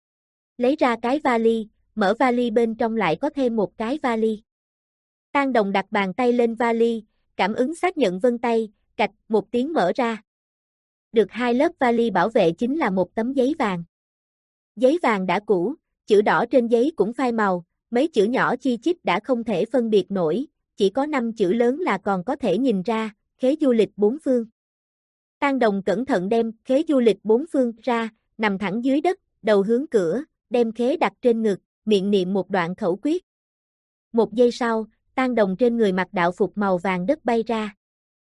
Lấy ra cái vali, mở vali bên trong lại có thêm một cái vali. Tang Đồng đặt bàn tay lên vali, cảm ứng xác nhận vân tay, cạch một tiếng mở ra. Được hai lớp vali bảo vệ chính là một tấm giấy vàng. Giấy vàng đã cũ, chữ đỏ trên giấy cũng phai màu, mấy chữ nhỏ chi chít đã không thể phân biệt nổi, chỉ có năm chữ lớn là còn có thể nhìn ra, khế du lịch bốn phương. Tang Đồng cẩn thận đem khế du lịch bốn phương ra, nằm thẳng dưới đất, đầu hướng cửa, đem khế đặt trên ngực, miệng niệm một đoạn khẩu quyết. Một giây sau, Tang Đồng trên người mặc đạo phục màu vàng đất bay ra.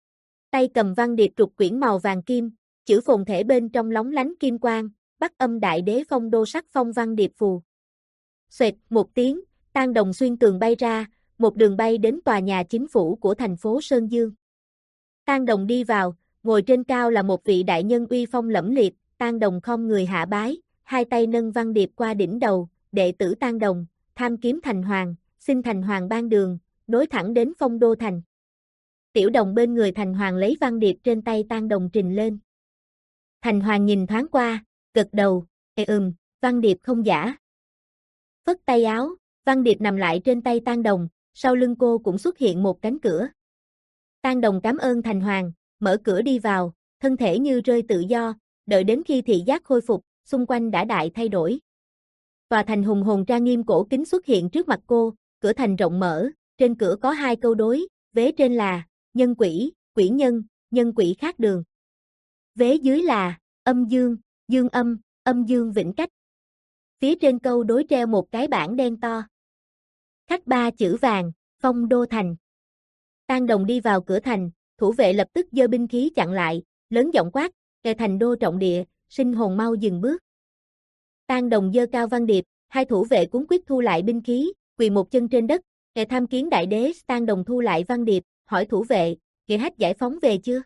Tay cầm văn điệp trục quyển màu vàng kim, chữ phồn thể bên trong lóng lánh kim quang, Bắc Âm Đại Đế Phong Đô Sắc Phong văn điệp phù. Xoẹt một tiếng, Tang Đồng xuyên tường bay ra, một đường bay đến tòa nhà chính phủ của thành phố Sơn Dương. Tang Đồng đi vào, ngồi trên cao là một vị đại nhân uy phong lẫm liệt, Tang Đồng khom người hạ bái, hai tay nâng văn điệp qua đỉnh đầu, đệ tử Tang Đồng, tham kiếm thành hoàng, xin thành hoàng ban đường, nối thẳng đến Phong Đô thành. Tiểu Đồng bên người thành hoàng lấy văn điệp trên tay Tang Đồng trình lên. Thành hoàng nhìn thoáng qua, gật đầu, ê ừm, văn điệp không giả. Phất tay áo, văn điệp nằm lại trên tay Tang Đồng, sau lưng cô cũng xuất hiện một cánh cửa. Tang Đồng cảm ơn thành hoàng, mở cửa đi vào, thân thể như rơi tự do, đợi đến khi thị giác khôi phục, xung quanh đã đại thay đổi. Tòa thành hùng hồn trang nghiêm cổ kính xuất hiện trước mặt cô, cửa thành rộng mở, trên cửa có hai câu đối, vế trên là, nhân quỷ, quỷ nhân, nhân quỷ khác đường. Vế dưới là, âm dương, dương âm, âm dương vĩnh cách. Phía trên câu đối treo một cái bảng đen to. Khắc ba chữ vàng, Phong Đô thành. Tang Đồng đi vào cửa thành, thủ vệ lập tức giơ binh khí chặn lại, lớn giọng quát, kẻ thành đô trọng địa, sinh hồn mau dừng bước. Tang Đồng giơ cao văn điệp, hai thủ vệ cuống quýt thu lại binh khí, quỳ một chân trên đất, kẻ tham kiến đại đế. Tang Đồng thu lại văn điệp, hỏi thủ vệ, kẻ Hách Giải Phóng về chưa?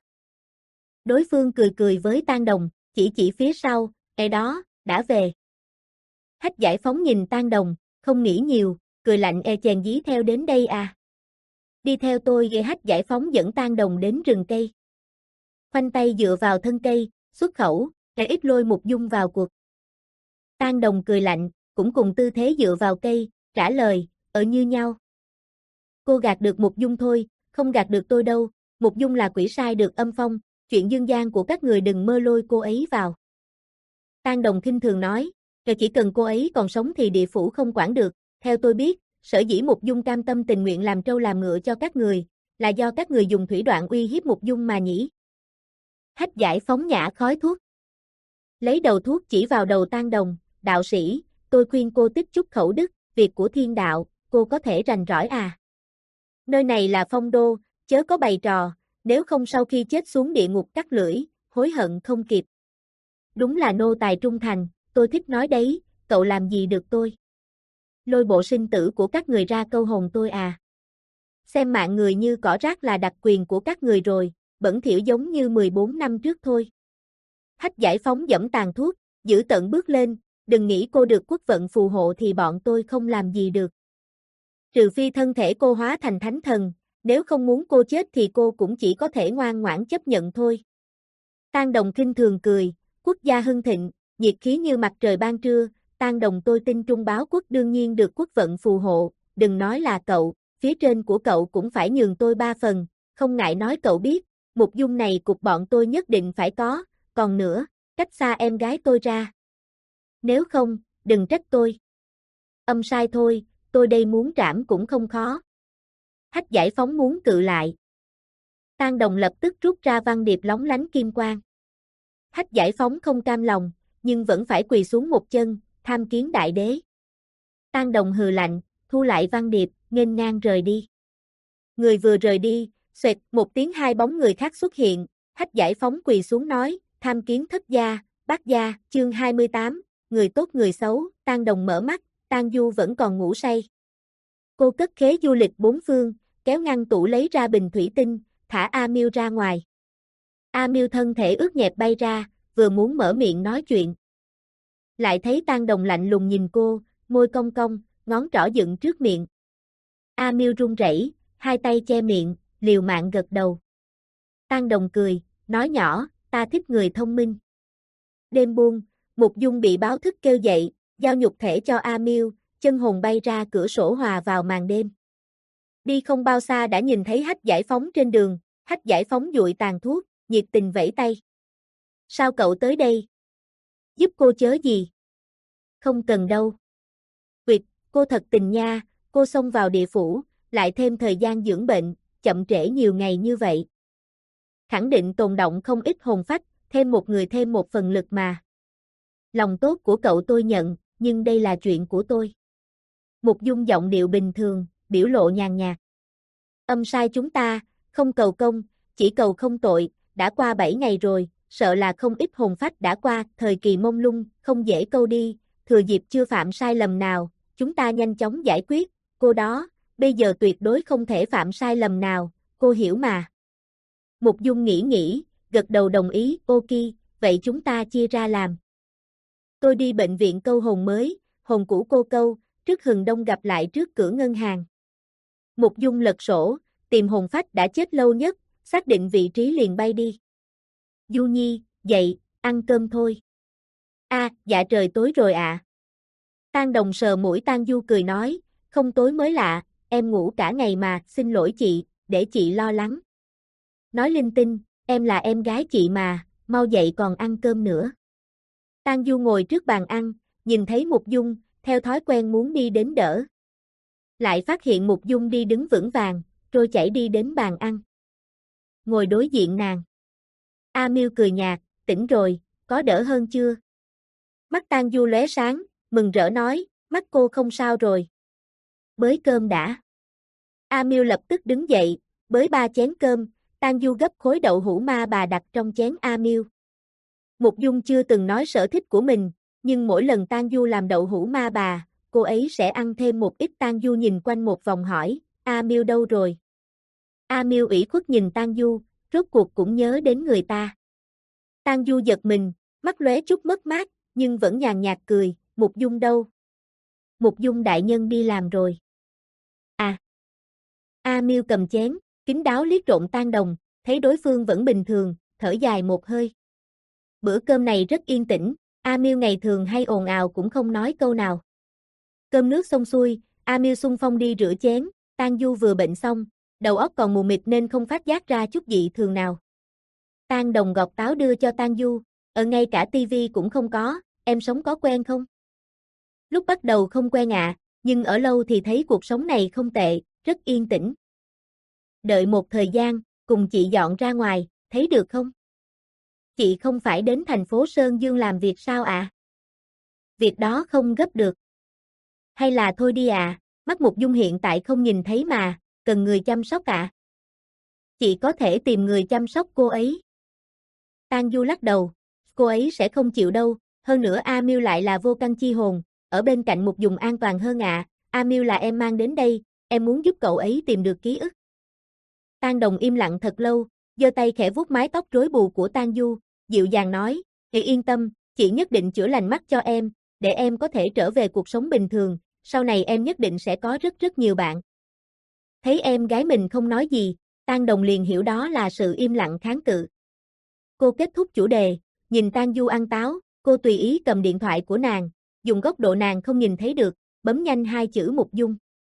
Đối phương cười cười với Tang Đồng, chỉ chỉ phía sau, kẻ đó, đã về. Hách Giải Phóng nhìn Tang Đồng, không nghĩ nhiều, cười lạnh, e chèn dí theo đến đây à? Đi theo tôi. Ghê Hách Giải Phóng dẫn Tang Đồng đến rừng cây. Khoanh tay dựa vào thân cây, xuất khẩu, kẻ ít lôi Mục Dung vào cuộc. Tang Đồng cười lạnh, cũng cùng tư thế dựa vào cây, trả lời, ở như nhau. Cô gạt được Mục Dung thôi, không gạt được tôi đâu, Mục Dung là quỷ sai được âm phong, chuyện dương gian của các người đừng mơ lôi cô ấy vào. Tang Đồng khinh thường nói, rồi chỉ cần cô ấy còn sống thì địa phủ không quản được, theo tôi biết, sở dĩ Mục Dung cam tâm tình nguyện làm trâu làm ngựa cho các người, là do các người dùng thủy đoạn uy hiếp Mục Dung mà nhỉ. Hách Giải phóng nhả khói thuốc. Lấy đầu thuốc chỉ vào đầu Tang Đồng, đạo sĩ, tôi khuyên cô tích chút khẩu đức, việc của thiên đạo, cô có thể rành rỏi à. Nơi này là phong đô, chớ có bày trò, nếu không sau khi chết xuống địa ngục cắt lưỡi, hối hận không kịp. Đúng là nô tài trung thành, tôi thích nói đấy, cậu làm gì được tôi. Lôi bộ sinh tử của các người ra câu hồn tôi à. Xem mạng người như cỏ rác là đặc quyền của các người rồi, bẩn thỉu giống như mười bốn năm trước thôi. Hách Giải phóng giẫm tàn thuốc, giữ tận bước lên, đừng nghĩ cô được quốc vận phù hộ thì bọn tôi không làm gì được. Trừ phi thân thể cô hóa thành thánh thần, nếu không muốn cô chết thì cô cũng chỉ có thể ngoan ngoãn chấp nhận thôi. Tang Đồng khinh thường cười, quốc gia hưng thịnh, nhiệt khí như mặt trời ban trưa, Tang Đồng tôi tin Trung báo quốc đương nhiên được quốc vận phù hộ, đừng nói là cậu, phía trên của cậu cũng phải nhường tôi ba phần, không ngại nói cậu biết, Mục Dung này cục bọn tôi nhất định phải có, còn nữa, cách xa em gái tôi ra. Nếu không, đừng trách tôi. Âm sai thôi, tôi đây muốn trảm cũng không khó. Hách Giải phóng muốn cự lại. Tang Đồng lập tức rút ra văn điệp lóng lánh kim quang. Hách Giải phóng không cam lòng, nhưng vẫn phải quỳ xuống một chân, tham kiến đại đế. Tang Đồng hừ lạnh, thu lại văn điệp, nghênh ngang rời đi. Người vừa rời đi, xoẹt một tiếng hai bóng người khác xuất hiện, Hách Giải phóng quỳ xuống nói, tham kiến thất gia, bát gia, chương hai mươi tám, người tốt người xấu, Tang Đồng mở mắt, Tang Du vẫn còn ngủ say. Cô cất khế du lịch bốn phương, kéo ngăn tủ lấy ra bình thủy tinh, thả A Miêu ra ngoài. A Miêu thân thể ướt nhẹp bay ra, vừa muốn mở miệng nói chuyện. Lại thấy Tang Đồng lạnh lùng nhìn cô, môi cong cong, ngón trỏ dựng trước miệng. A Miêu run rẩy, hai tay che miệng, liều mạng gật đầu. Tang Đồng cười, nói nhỏ, ta thích người thông minh. Đêm buông, Mục Dung bị báo thức kêu dậy, giao nhục thể cho A Miêu, chân hồn bay ra cửa sổ hòa vào màn đêm. Đi không bao xa đã nhìn thấy Hách Giải phóng trên đường, Hách Giải phóng dụi tàn thuốc, nhiệt tình vẫy tay. Sao cậu tới đây? Giúp cô chớ gì? Không cần đâu. Quyệt, cô thật tình nha, cô xông vào địa phủ, lại thêm thời gian dưỡng bệnh, chậm trễ nhiều ngày như vậy. Khẳng định tồn động không ít hồn phách, thêm một người thêm một phần lực mà. Lòng tốt của cậu tôi nhận, nhưng đây là chuyện của tôi. Mục Dung giọng điệu bình thường, biểu lộ nhàn nhạt. Âm sai chúng ta, không cầu công, chỉ cầu không tội, đã qua bảy ngày rồi, sợ là không ít hồn phách đã qua, thời kỳ mông lung, không dễ câu đi, thừa dịp chưa phạm sai lầm nào, chúng ta nhanh chóng giải quyết, cô đó, bây giờ tuyệt đối không thể phạm sai lầm nào, cô hiểu mà. Mục Dung nghĩ nghĩ, gật đầu đồng ý, ok, vậy chúng ta chia ra làm. Tôi đi bệnh viện câu hồn mới, hồn cũ cô câu, trước hừng đông gặp lại trước cửa ngân hàng. Mục Dung lật sổ, tìm hồn phách đã chết lâu nhất, xác định vị trí liền bay đi. Du Nhi, dậy, ăn cơm thôi. A, à, dạ trời tối rồi ạ. À. Tang Đồng sờ mũi Tang Du cười nói, không tối mới lạ, em ngủ cả ngày mà, xin lỗi chị, để chị lo lắng. Nói linh tinh, em là em gái chị mà, mau dậy còn ăn cơm nữa. Tang Du ngồi trước bàn ăn, nhìn thấy Mục Dung, theo thói quen muốn đi đến đỡ. Lại phát hiện Mục Dung đi đứng vững vàng, trôi chảy đi đến bàn ăn. Ngồi đối diện nàng. A Miêu cười nhạt, tỉnh rồi, có đỡ hơn chưa? Mắt Tang Du lóe sáng, mừng rỡ nói, mắt cô không sao rồi. Bới cơm đã. A Miêu lập tức đứng dậy, bới ba chén cơm, Tang Du gấp khối đậu hũ ma bà đặt trong chén A Miêu. Mục Dung chưa từng nói sở thích của mình, nhưng mỗi lần Tang Du làm đậu hũ ma bà, cô ấy sẽ ăn thêm một ít. Tang Du nhìn quanh một vòng hỏi, A Miêu đâu rồi? A Miêu ủy khuất nhìn Tang Du, rốt cuộc cũng nhớ đến người ta. Tang Du giật mình, mắt lóe chút mất mát, nhưng vẫn nhàn nhạt cười, Mục Dung đâu? Mục Dung đại nhân đi làm rồi. À. A Miêu cầm chén, kín đáo liếc trộm Tang Đồng, thấy đối phương vẫn bình thường, thở dài một hơi. Bữa cơm này rất yên tĩnh, A Miêu ngày thường hay ồn ào cũng không nói câu nào. Cơm nước xong xuôi, A Miêu xung phong đi rửa chén, Tang Du vừa bệnh xong, đầu óc còn mù mịt nên không phát giác ra chút dị thường nào. Tang Đồng gọt táo đưa cho Tang Du, ở ngay cả tivi cũng không có, em sống có quen không? Lúc bắt đầu không quen ạ, à, nhưng ở lâu thì thấy cuộc sống này không tệ, rất yên tĩnh. Đợi một thời gian, cùng chị dọn ra ngoài, thấy được không? Chị không phải đến thành phố Sơn Dương làm việc sao ạ? À? Việc đó không gấp được. Hay là thôi đi à, mắt Mục Dung hiện tại không nhìn thấy mà, cần người chăm sóc ạ. À? Chị có thể tìm người chăm sóc cô ấy. Tang Du lắc đầu, cô ấy sẽ không chịu đâu, hơn nữa A Miêu lại là vô căn chi hồn, ở bên cạnh Mục Dung an toàn hơn ạ. À. A Miêu là em mang đến đây, em muốn giúp cậu ấy tìm được ký ức. Tang Đồng im lặng thật lâu, giơ tay khẽ vuốt mái tóc rối bù của Tang Du, dịu dàng nói, "Chị yên tâm, chị nhất định chữa lành mắt cho em, để em có thể trở về cuộc sống bình thường, sau này em nhất định sẽ có rất rất nhiều bạn." Thấy em gái mình không nói gì, Tang Đồng liền hiểu đó là sự im lặng kháng cự. Cô kết thúc chủ đề, nhìn Tang Du ăn táo, cô tùy ý cầm điện thoại của nàng, dùng góc độ nàng không nhìn thấy được, bấm nhanh hai chữ Mục Dung.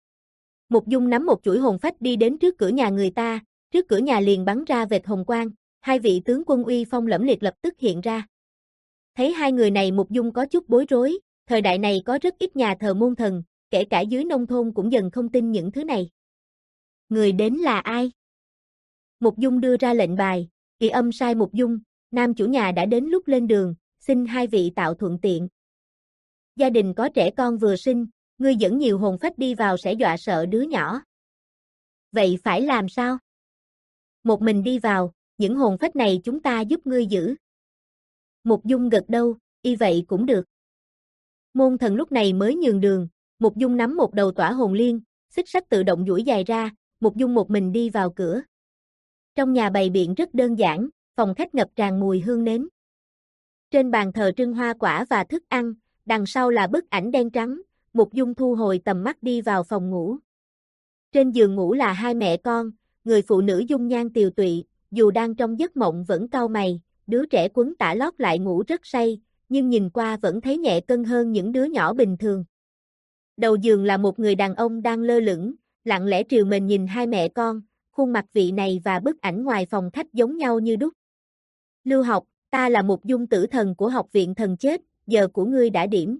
Mục Dung nắm một chuỗi hồn phách đi đến trước cửa nhà người ta, trước cửa nhà liền bắn ra vệt hồng quang, hai vị tướng quân uy phong lẫm liệt lập tức hiện ra. Thấy hai người này Mục Dung có chút bối rối, thời đại này có rất ít nhà thờ môn thần, kể cả dưới nông thôn cũng dần không tin những thứ này. Người đến là ai? Mục Dung đưa ra lệnh bài, kỳ âm sai Mục Dung, nam chủ nhà đã đến lúc lên đường, xin hai vị tạo thuận tiện. Gia đình có trẻ con vừa sinh, ngươi dẫn nhiều hồn phách đi vào sẽ dọa sợ đứa nhỏ. Vậy phải làm sao? Một mình đi vào, những hồn phách này chúng ta giúp ngươi giữ. Mục Dung gật đầu, y vậy cũng được. Môn thần lúc này mới nhường đường, Mục Dung nắm một đầu tỏa hồn liên, xích sắt tự động duỗi dài ra, Mục Dung một mình đi vào cửa. Trong nhà bày biện rất đơn giản, phòng khách ngập tràn mùi hương nến. Trên bàn thờ trưng hoa quả và thức ăn, đằng sau là bức ảnh đen trắng, Mục Dung thu hồi tầm mắt đi vào phòng ngủ. Trên giường ngủ là hai mẹ con, người phụ nữ dung nhan tiều tụy, dù đang trong giấc mộng vẫn cau mày, đứa trẻ quấn tã lót lại ngủ rất say, nhưng nhìn qua vẫn thấy nhẹ cân hơn những đứa nhỏ bình thường. Đầu giường là một người đàn ông đang lơ lửng, lặng lẽ trìu mình nhìn hai mẹ con, khuôn mặt vị này và bức ảnh ngoài phòng khách giống nhau như đúc. Lưu Học, ta là Mục Dung tử thần của học viện thần chết, giờ của ngươi đã điểm.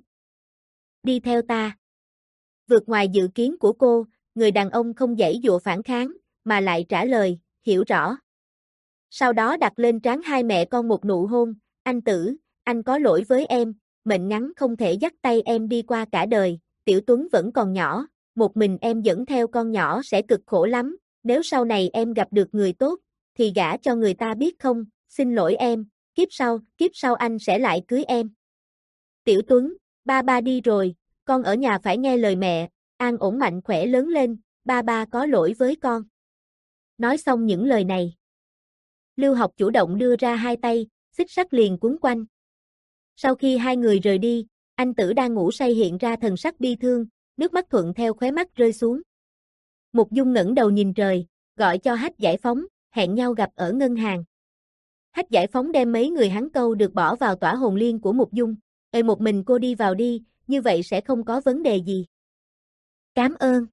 Đi theo ta. Vượt ngoài dự kiến của cô, người đàn ông không giãy dụa phản kháng, mà lại trả lời, hiểu rõ. Sau đó đặt lên trán hai mẹ con một nụ hôn, anh Tử, anh có lỗi với em, mệnh ngắn không thể dắt tay em đi qua cả đời, Tiểu Tuấn vẫn còn nhỏ, một mình em dẫn theo con nhỏ sẽ cực khổ lắm, nếu sau này em gặp được người tốt, thì gả cho người ta biết không, xin lỗi em, kiếp sau, kiếp sau anh sẽ lại cưới em. Tiểu Tuấn, ba ba đi rồi, con ở nhà phải nghe lời mẹ, an ổn mạnh khỏe lớn lên, ba ba có lỗi với con. Nói xong những lời này, Lưu Học chủ động đưa ra hai tay, xích sắt liền quấn quanh. Sau khi hai người rời đi, anh Tử đang ngủ say hiện ra thần sắc bi thương, nước mắt thuận theo khóe mắt rơi xuống. Mục Dung ngẩng đầu nhìn trời, gọi cho Hách Giải Phóng, hẹn nhau gặp ở ngân hàng. Hách Giải Phóng đem mấy người hắn câu được bỏ vào tỏa hồn liên của Mục Dung, "Ê một mình cô đi vào đi, như vậy sẽ không có vấn đề gì." "Cảm ơn."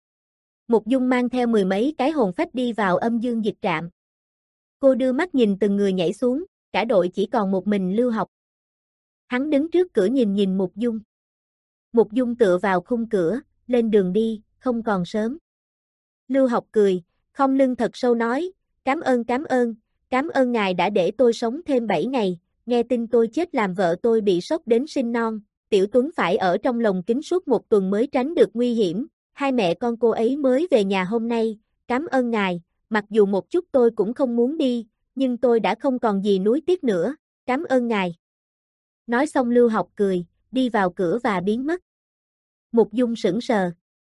Mục Dung mang theo mười mấy cái hồn phách đi vào âm dương dịch trạm. Cô đưa mắt nhìn từng người nhảy xuống, cả đội chỉ còn một mình Lưu Học. Hắn đứng trước cửa nhìn nhìn Mục Dung. Mục Dung tựa vào khung cửa, lên đường đi, không còn sớm. Lưu Học cười, khom lưng thật sâu nói, "Cảm ơn cảm ơn, cảm ơn ngài đã để tôi sống thêm bảy ngày, nghe tin tôi chết làm vợ tôi bị sốc đến sinh non, Tiểu Tuấn phải ở trong lồng kính suốt một tuần mới tránh được nguy hiểm, hai mẹ con cô ấy mới về nhà hôm nay, cảm ơn ngài, mặc dù một chút tôi cũng không muốn đi, nhưng tôi đã không còn gì nuối tiếc nữa, cảm ơn ngài." Nói xong Lưu Học cười, đi vào cửa và biến mất. Mục Dung sững sờ.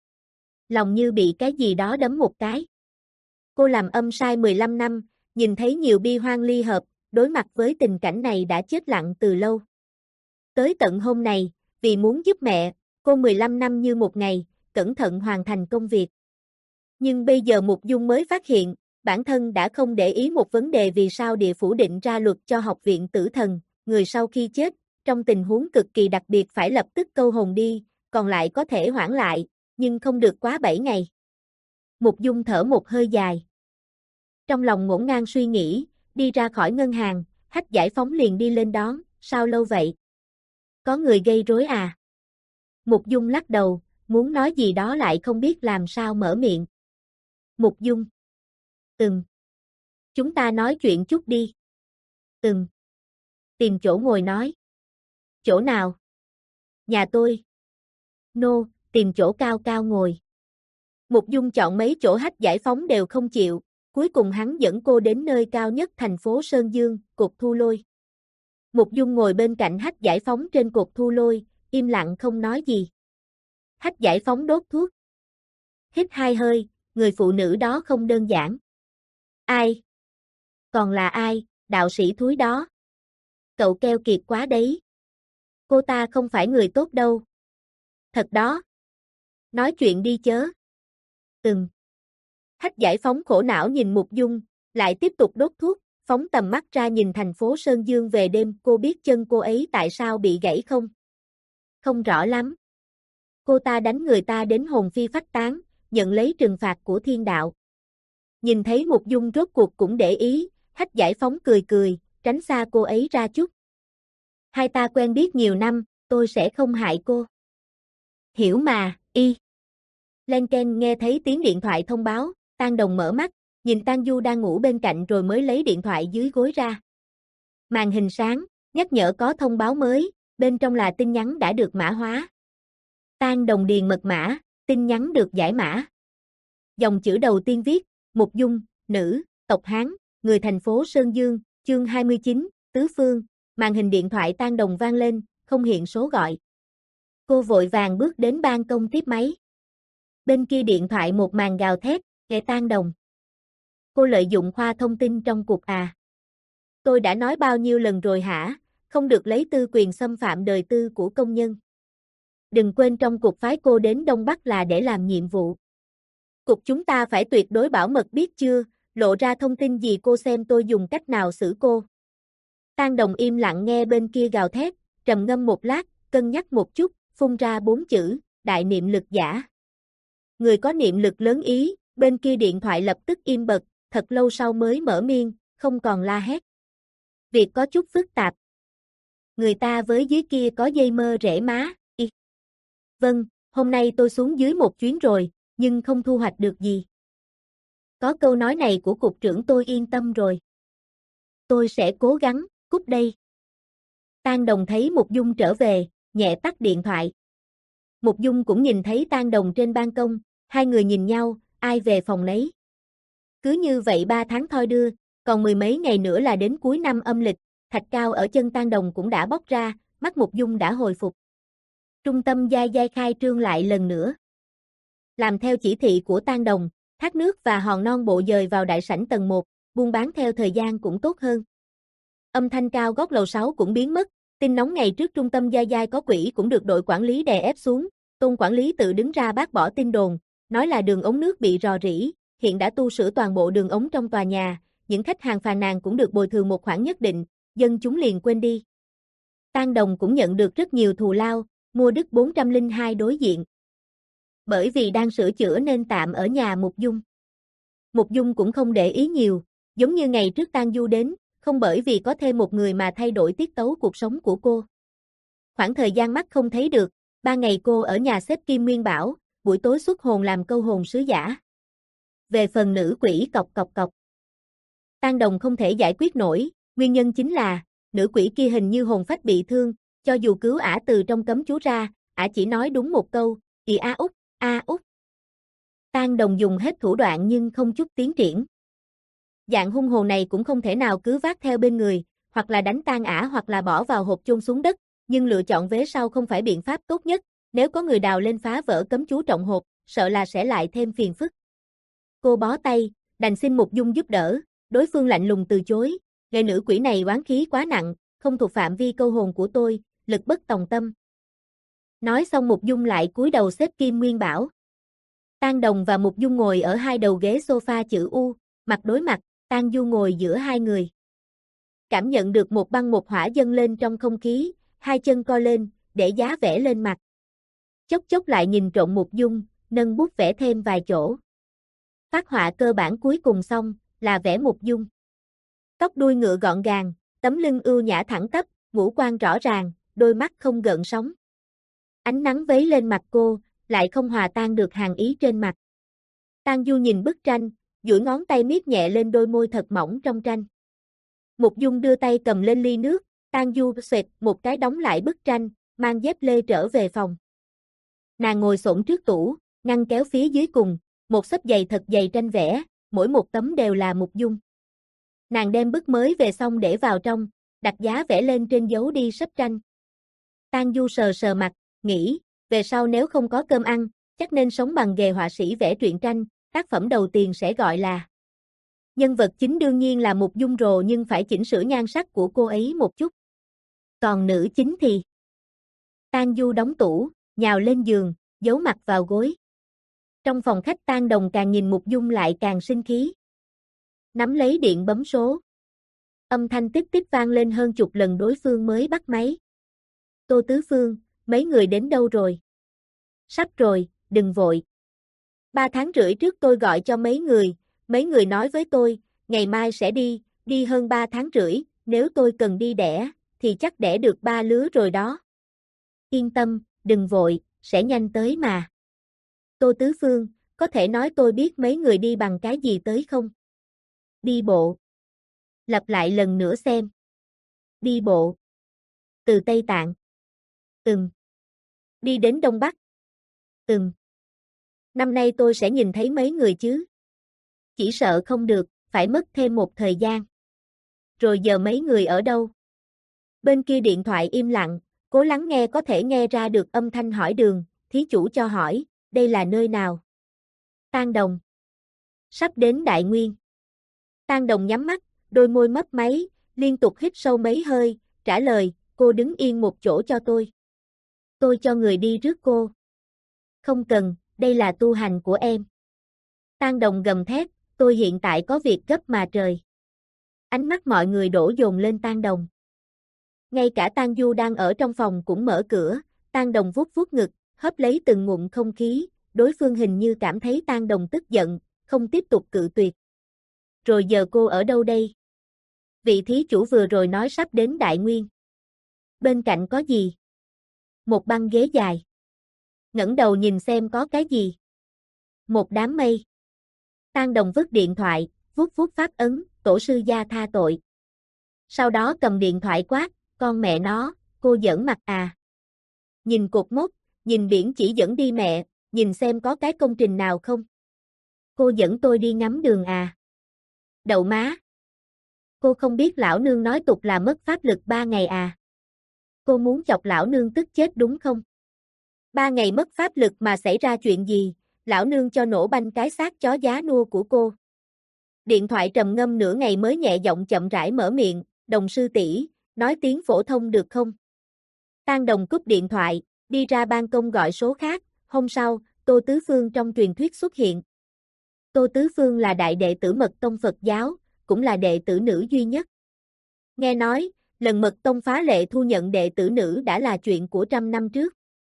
Lòng như bị cái gì đó đấm một cái. Cô làm âm sai mười lăm năm, nhìn thấy nhiều bi hoang ly hợp, đối mặt với tình cảnh này đã chết lặng từ lâu. Tới tận hôm này, vì muốn giúp mẹ, cô mười lăm năm như một ngày, cẩn thận hoàn thành công việc. Nhưng bây giờ Mục Dung mới phát hiện, bản thân đã không để ý một vấn đề vì sao địa phủ định ra luật cho học viện tử thần, người sau khi chết, trong tình huống cực kỳ đặc biệt phải lập tức câu hồn đi, còn lại có thể hoãn lại, nhưng không được quá bảy ngày. Mục Dung thở một hơi dài. Trong lòng ngổn ngang suy nghĩ, đi ra khỏi ngân hàng, Hách Giải Phóng liền đi lên đón, sao lâu vậy? Có người gây rối à? Mục Dung lắc đầu, muốn nói gì đó lại không biết làm sao mở miệng. Mục Dung. Ừm. Chúng ta nói chuyện chút đi. Ừm. Tìm chỗ ngồi nói. Chỗ nào? Nhà tôi. Nô, no, tìm chỗ cao cao ngồi. Mục Dung chọn mấy chỗ Hách Giải Phóng đều không chịu, cuối cùng hắn dẫn cô đến nơi cao nhất thành phố Sơn Dương, cột thu lôi. Mục Dung ngồi bên cạnh Hách Giải Phóng trên cột thu lôi, im lặng không nói gì. Hách Giải Phóng đốt thuốc. Hít hai hơi, người phụ nữ đó không đơn giản. Ai? Còn là ai, đạo sĩ thúi đó? Cậu keo kiệt quá đấy. Cô ta không phải người tốt đâu. Thật đó. Nói chuyện đi chớ. Ừm. Hách Giải Phóng khổ não nhìn Mục Dung, lại tiếp tục đốt thuốc, phóng tầm mắt ra nhìn thành phố Sơn Dương về đêm. Cô biết chân cô ấy tại sao bị gãy không? Không rõ lắm. Cô ta đánh người ta đến hồn phi phách tán, nhận lấy trừng phạt của thiên đạo. Nhìn thấy Mục Dung rốt cuộc cũng để ý, Hách Giải Phóng cười cười, tránh xa cô ấy ra chút. Hai ta quen biết nhiều năm, tôi sẽ không hại cô. Hiểu mà, y. Len keng nghe thấy tiếng điện thoại thông báo, Tang Đồng mở mắt, nhìn Tang Du đang ngủ bên cạnh rồi mới lấy điện thoại dưới gối ra. Màn hình sáng, nhắc nhở có thông báo mới, bên trong là tin nhắn đã được mã hóa. Tang Đồng điền mật mã, tin nhắn được giải mã. Dòng chữ đầu tiên viết, Mục Dung, nữ, tộc Hán, người thành phố Sơn Dương, chương hai mươi chín, Tứ Phương. Màn hình điện thoại Tang Đồng vang lên, không hiện số gọi. Cô vội vàng bước đến ban công tiếp máy. Bên kia điện thoại một màn gào thét, nghe Tang Đồng. Cô lợi dụng khoa thông tin trong cục à? Tôi đã nói bao nhiêu lần rồi hả, không được lấy tư quyền xâm phạm đời tư của công nhân. Đừng quên trong cục phái cô đến Đông Bắc là để làm nhiệm vụ. Cục chúng ta phải tuyệt đối bảo mật biết chưa, lộ ra thông tin gì cô xem tôi dùng cách nào xử cô. Tang Đồng im lặng nghe bên kia gào thét, trầm ngâm một lát, cân nhắc một chút, phun ra bốn chữ, đại niệm lực giả. Người có niệm lực lớn ý, bên kia điện thoại lập tức im bật, thật lâu sau mới mở miệng, không còn la hét. Việc có chút phức tạp. Người ta với dưới kia có dây mơ rễ má, y. Vâng, hôm nay tôi xuống dưới một chuyến rồi, nhưng không thu hoạch được gì. Có câu nói này của cục trưởng tôi yên tâm rồi. Tôi sẽ cố gắng, cúp đây. Tang Đồng thấy Mục Dung trở về, nhẹ tắt điện thoại. Mục Dung cũng nhìn thấy Tang Đồng trên ban công, hai người nhìn nhau, ai về phòng nấy. Cứ như vậy ba tháng thoi đưa, còn mười mấy ngày nữa là đến cuối năm âm lịch, thạch cao ở chân Tang Đồng cũng đã bóc ra, mắt Mục Dung đã hồi phục. Trung tâm Giai Giai khai trương lại lần nữa. Làm theo chỉ thị của Tang Đồng, thác nước và hòn non bộ dời vào đại sảnh tầng một, buôn bán theo thời gian cũng tốt hơn. Âm thanh cao góc lầu sáu cũng biến mất, tin nóng ngày trước trung tâm Giai Giai có quỷ cũng được đội quản lý đè ép xuống, Tôn quản lý tự đứng ra bác bỏ tin đồn, nói là đường ống nước bị rò rỉ, hiện đã tu sửa toàn bộ đường ống trong tòa nhà, những khách hàng phàn nàn cũng được bồi thường một khoản nhất định, dân chúng liền quên đi. Tang Đồng cũng nhận được rất nhiều thù lao, mua đứt bốn trăm lẻ hai đối diện. Bởi vì đang sửa chữa nên tạm ở nhà Mục Dung. Mục Dung cũng không để ý nhiều, giống như ngày trước Tang Du đến, không bởi vì có thêm một người mà thay đổi tiết tấu cuộc sống của cô. Khoảng thời gian mắt không thấy được, ba ngày cô ở nhà xếp Kim Nguyên Bảo, buổi tối xuất hồn làm câu hồn sứ giả. Về phần nữ quỷ cọc cọc cọc, Tang Đồng không thể giải quyết nổi, nguyên nhân chính là, nữ quỷ kia hình như hồn phách bị thương, cho dù cứu ả từ trong cấm chú ra, ả chỉ nói đúng một câu, ì a út, a út. Tang Đồng dùng hết thủ đoạn nhưng không chút tiến triển. Dạng hung hồ này cũng không thể nào cứ vác theo bên người, hoặc là đánh tan ả hoặc là bỏ vào hộp chôn xuống đất, nhưng lựa chọn vế sau không phải biện pháp tốt nhất, nếu có người đào lên phá vỡ cấm chú trọng hộp, sợ là sẽ lại thêm phiền phức. Cô bó tay, đành xin Mục Dung giúp đỡ, đối phương lạnh lùng từ chối, người nữ quỷ này oán khí quá nặng, không thuộc phạm vi câu hồn của tôi, lực bất tòng tâm. Nói xong Mục Dung lại cúi đầu xếp Kim Nguyên Bảo. Tang Đồng và Mục Dung ngồi ở hai đầu ghế sofa chữ U, mặt đối mặt, Tang Du ngồi giữa hai người. Cảm nhận được một băng một hỏa dâng lên trong không khí, hai chân co lên, để giá vẽ lên mặt. Chốc chốc lại nhìn trộn Mục Dung, nâng bút vẽ thêm vài chỗ. Phác họa cơ bản cuối cùng xong, là vẽ Mục Dung. Tóc đuôi ngựa gọn gàng, tấm lưng ưu nhã thẳng tắp, ngũ quan rõ ràng, đôi mắt không gợn sóng. Ánh nắng vấy lên mặt cô, lại không hòa tan được hàn ý trên mặt. Tang Du nhìn bức tranh, duỗi ngón tay miết nhẹ lên đôi môi thật mỏng trong tranh. Mục Dung đưa tay cầm lên ly nước, Tang Du xoẹt một cái đóng lại bức tranh, mang dép lê trở về phòng. Nàng ngồi xổm trước tủ, ngăn kéo phía dưới cùng, một xấp giày thật dày tranh vẽ, mỗi một tấm đều là Mục Dung. Nàng đem bức mới về xong để vào trong, đặt giá vẽ lên trên giấu đi sấp tranh. Tang Du sờ sờ mặt, nghĩ, về sau nếu không có cơm ăn, chắc nên sống bằng nghề họa sĩ vẽ truyện tranh, tác phẩm đầu tiên sẽ gọi là. Nhân vật chính đương nhiên là Mục Dung rồi, nhưng phải chỉnh sửa nhan sắc của cô ấy một chút. Còn nữ chính thì... Tang Du đóng tủ, nhào lên giường, giấu mặt vào gối. Trong phòng khách Tang Đồng càng nhìn Mục Dung lại càng sinh khí. Nắm lấy điện bấm số. Âm thanh tích tích vang lên hơn chục lần đối phương mới bắt máy. Tô Tứ Phương, mấy người đến đâu rồi? Sắp rồi, đừng vội. Ba tháng rưỡi trước tôi gọi cho mấy người, mấy người nói với tôi, ngày mai sẽ đi, đi hơn ba tháng rưỡi, nếu tôi cần đi đẻ, thì chắc đẻ được ba lứa rồi đó. Yên tâm, đừng vội, sẽ nhanh tới mà. Tô Tứ Phương, có thể nói tôi biết mấy người đi bằng cái gì tới không? Đi bộ. Lặp lại lần nữa xem. Đi bộ. Từ Tây Tạng. Ừm. Đi đến Đông Bắc. Ừm. Năm nay tôi sẽ nhìn thấy mấy người chứ? Chỉ sợ không được, phải mất thêm một thời gian. Rồi giờ mấy người ở đâu? Bên kia điện thoại im lặng, cố lắng nghe có thể nghe ra được âm thanh hỏi đường, thí chủ cho hỏi, đây là nơi nào? Tang Đồng. Sắp đến Đại Nguyên. Tang Đồng nhắm mắt, đôi môi mấp máy, liên tục hít sâu mấy hơi, trả lời, cô đứng yên một chỗ cho tôi. Tôi cho người đi rước cô. Không cần, đây là tu hành của em. Tang Đồng gầm thét, tôi hiện tại có việc gấp mà trời. Ánh mắt mọi người đổ dồn lên Tang Đồng. Ngay cả Tang Du đang ở trong phòng cũng mở cửa, Tang Đồng vuốt vuốt ngực, hớp lấy từng ngụm không khí, đối phương hình như cảm thấy Tang Đồng tức giận, không tiếp tục cự tuyệt. Rồi giờ cô ở đâu đây? Vị thí chủ vừa rồi nói sắp đến Đại Nguyên. Bên cạnh có gì? Một băng ghế dài. Ngẩng đầu nhìn xem có cái gì? Một đám mây. Tang Đồng vứt điện thoại, vuốt vuốt pháp ấn, tổ sư gia tha tội. Sau đó cầm điện thoại quát, con mẹ nó, cô giỡn mặt à? Nhìn cột mốc, nhìn biển chỉ dẫn đi mẹ, nhìn xem có cái công trình nào không? Cô dẫn tôi đi ngắm đường à? Đậu má. Cô không biết lão nương nói tục là mất pháp lực ba ngày à? Cô muốn chọc lão nương tức chết đúng không? Ba ngày mất pháp lực mà xảy ra chuyện gì, lão nương cho nổ banh cái xác chó giá nua của cô. Điện thoại trầm ngâm nửa ngày mới nhẹ giọng chậm rãi mở miệng, Đồng sư tỷ, nói tiếng phổ thông được không? Tang Đồng cúp điện thoại, đi ra ban công gọi số khác, hôm sau, Tô Tứ Phương trong truyền thuyết xuất hiện. Tô Tứ Phương là đại đệ tử Mật Tông Phật giáo, cũng là đệ tử nữ duy nhất. Nghe nói, lần Mật Tông phá lệ thu nhận đệ tử nữ đã là chuyện của trăm năm trước.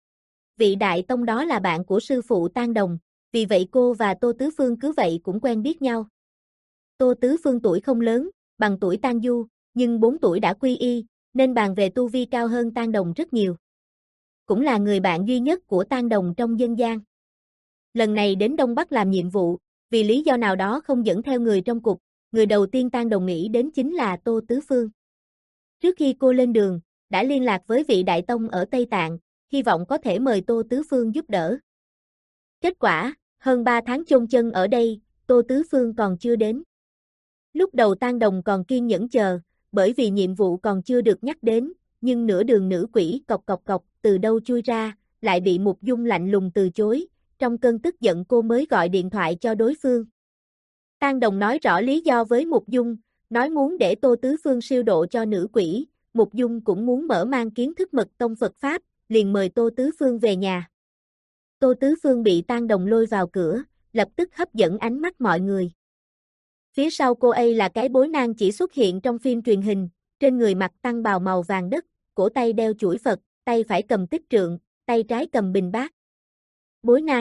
Vị đại tông đó là bạn của sư phụ Tang Đồng, vì vậy cô và Tô Tứ Phương cứ vậy cũng quen biết nhau. Tô Tứ Phương tuổi không lớn, bằng tuổi Tang Du, nhưng bốn tuổi đã quy y, nên bàn về tu vi cao hơn Tang Đồng rất nhiều. Cũng là người bạn duy nhất của Tang Đồng trong dân gian. Lần này đến Đông Bắc làm nhiệm vụ, vì lý do nào đó không dẫn theo người trong cục, người đầu tiên Tang Đồng nghĩ đến chính là Tô Tứ Phương. Trước khi cô lên đường, đã liên lạc với vị đại tông ở Tây Tạng, hy vọng có thể mời Tô Tứ Phương giúp đỡ. Kết quả, hơn ba tháng chôn chân ở đây, Tô Tứ Phương còn chưa đến. Lúc đầu Tang Đồng còn kiên nhẫn chờ, bởi vì nhiệm vụ còn chưa được nhắc đến, nhưng nửa đường nữ quỷ cọc cọc cọc từ đâu chui ra, lại bị Mục Dung lạnh lùng từ chối, trong cơn tức giận cô mới gọi điện thoại cho đối phương. Tang Đồng nói rõ lý do với Mục Dung, nói muốn để Tô Tứ Phương siêu độ cho nữ quỷ, Mục Dung cũng muốn mở mang kiến thức Mật Tông Phật Pháp, liền mời Tô Tứ Phương về nhà. Tô Tứ Phương bị Tang Đồng lôi vào cửa, lập tức hấp dẫn ánh mắt mọi người. Phía sau cô ấy là cái bối nang chỉ xuất hiện trong phim truyền hình, trên người mặc tăng bào màu vàng đất, cổ tay đeo chuỗi Phật, tay phải cầm tích trượng, tay trái cầm bình bát. Bối nang,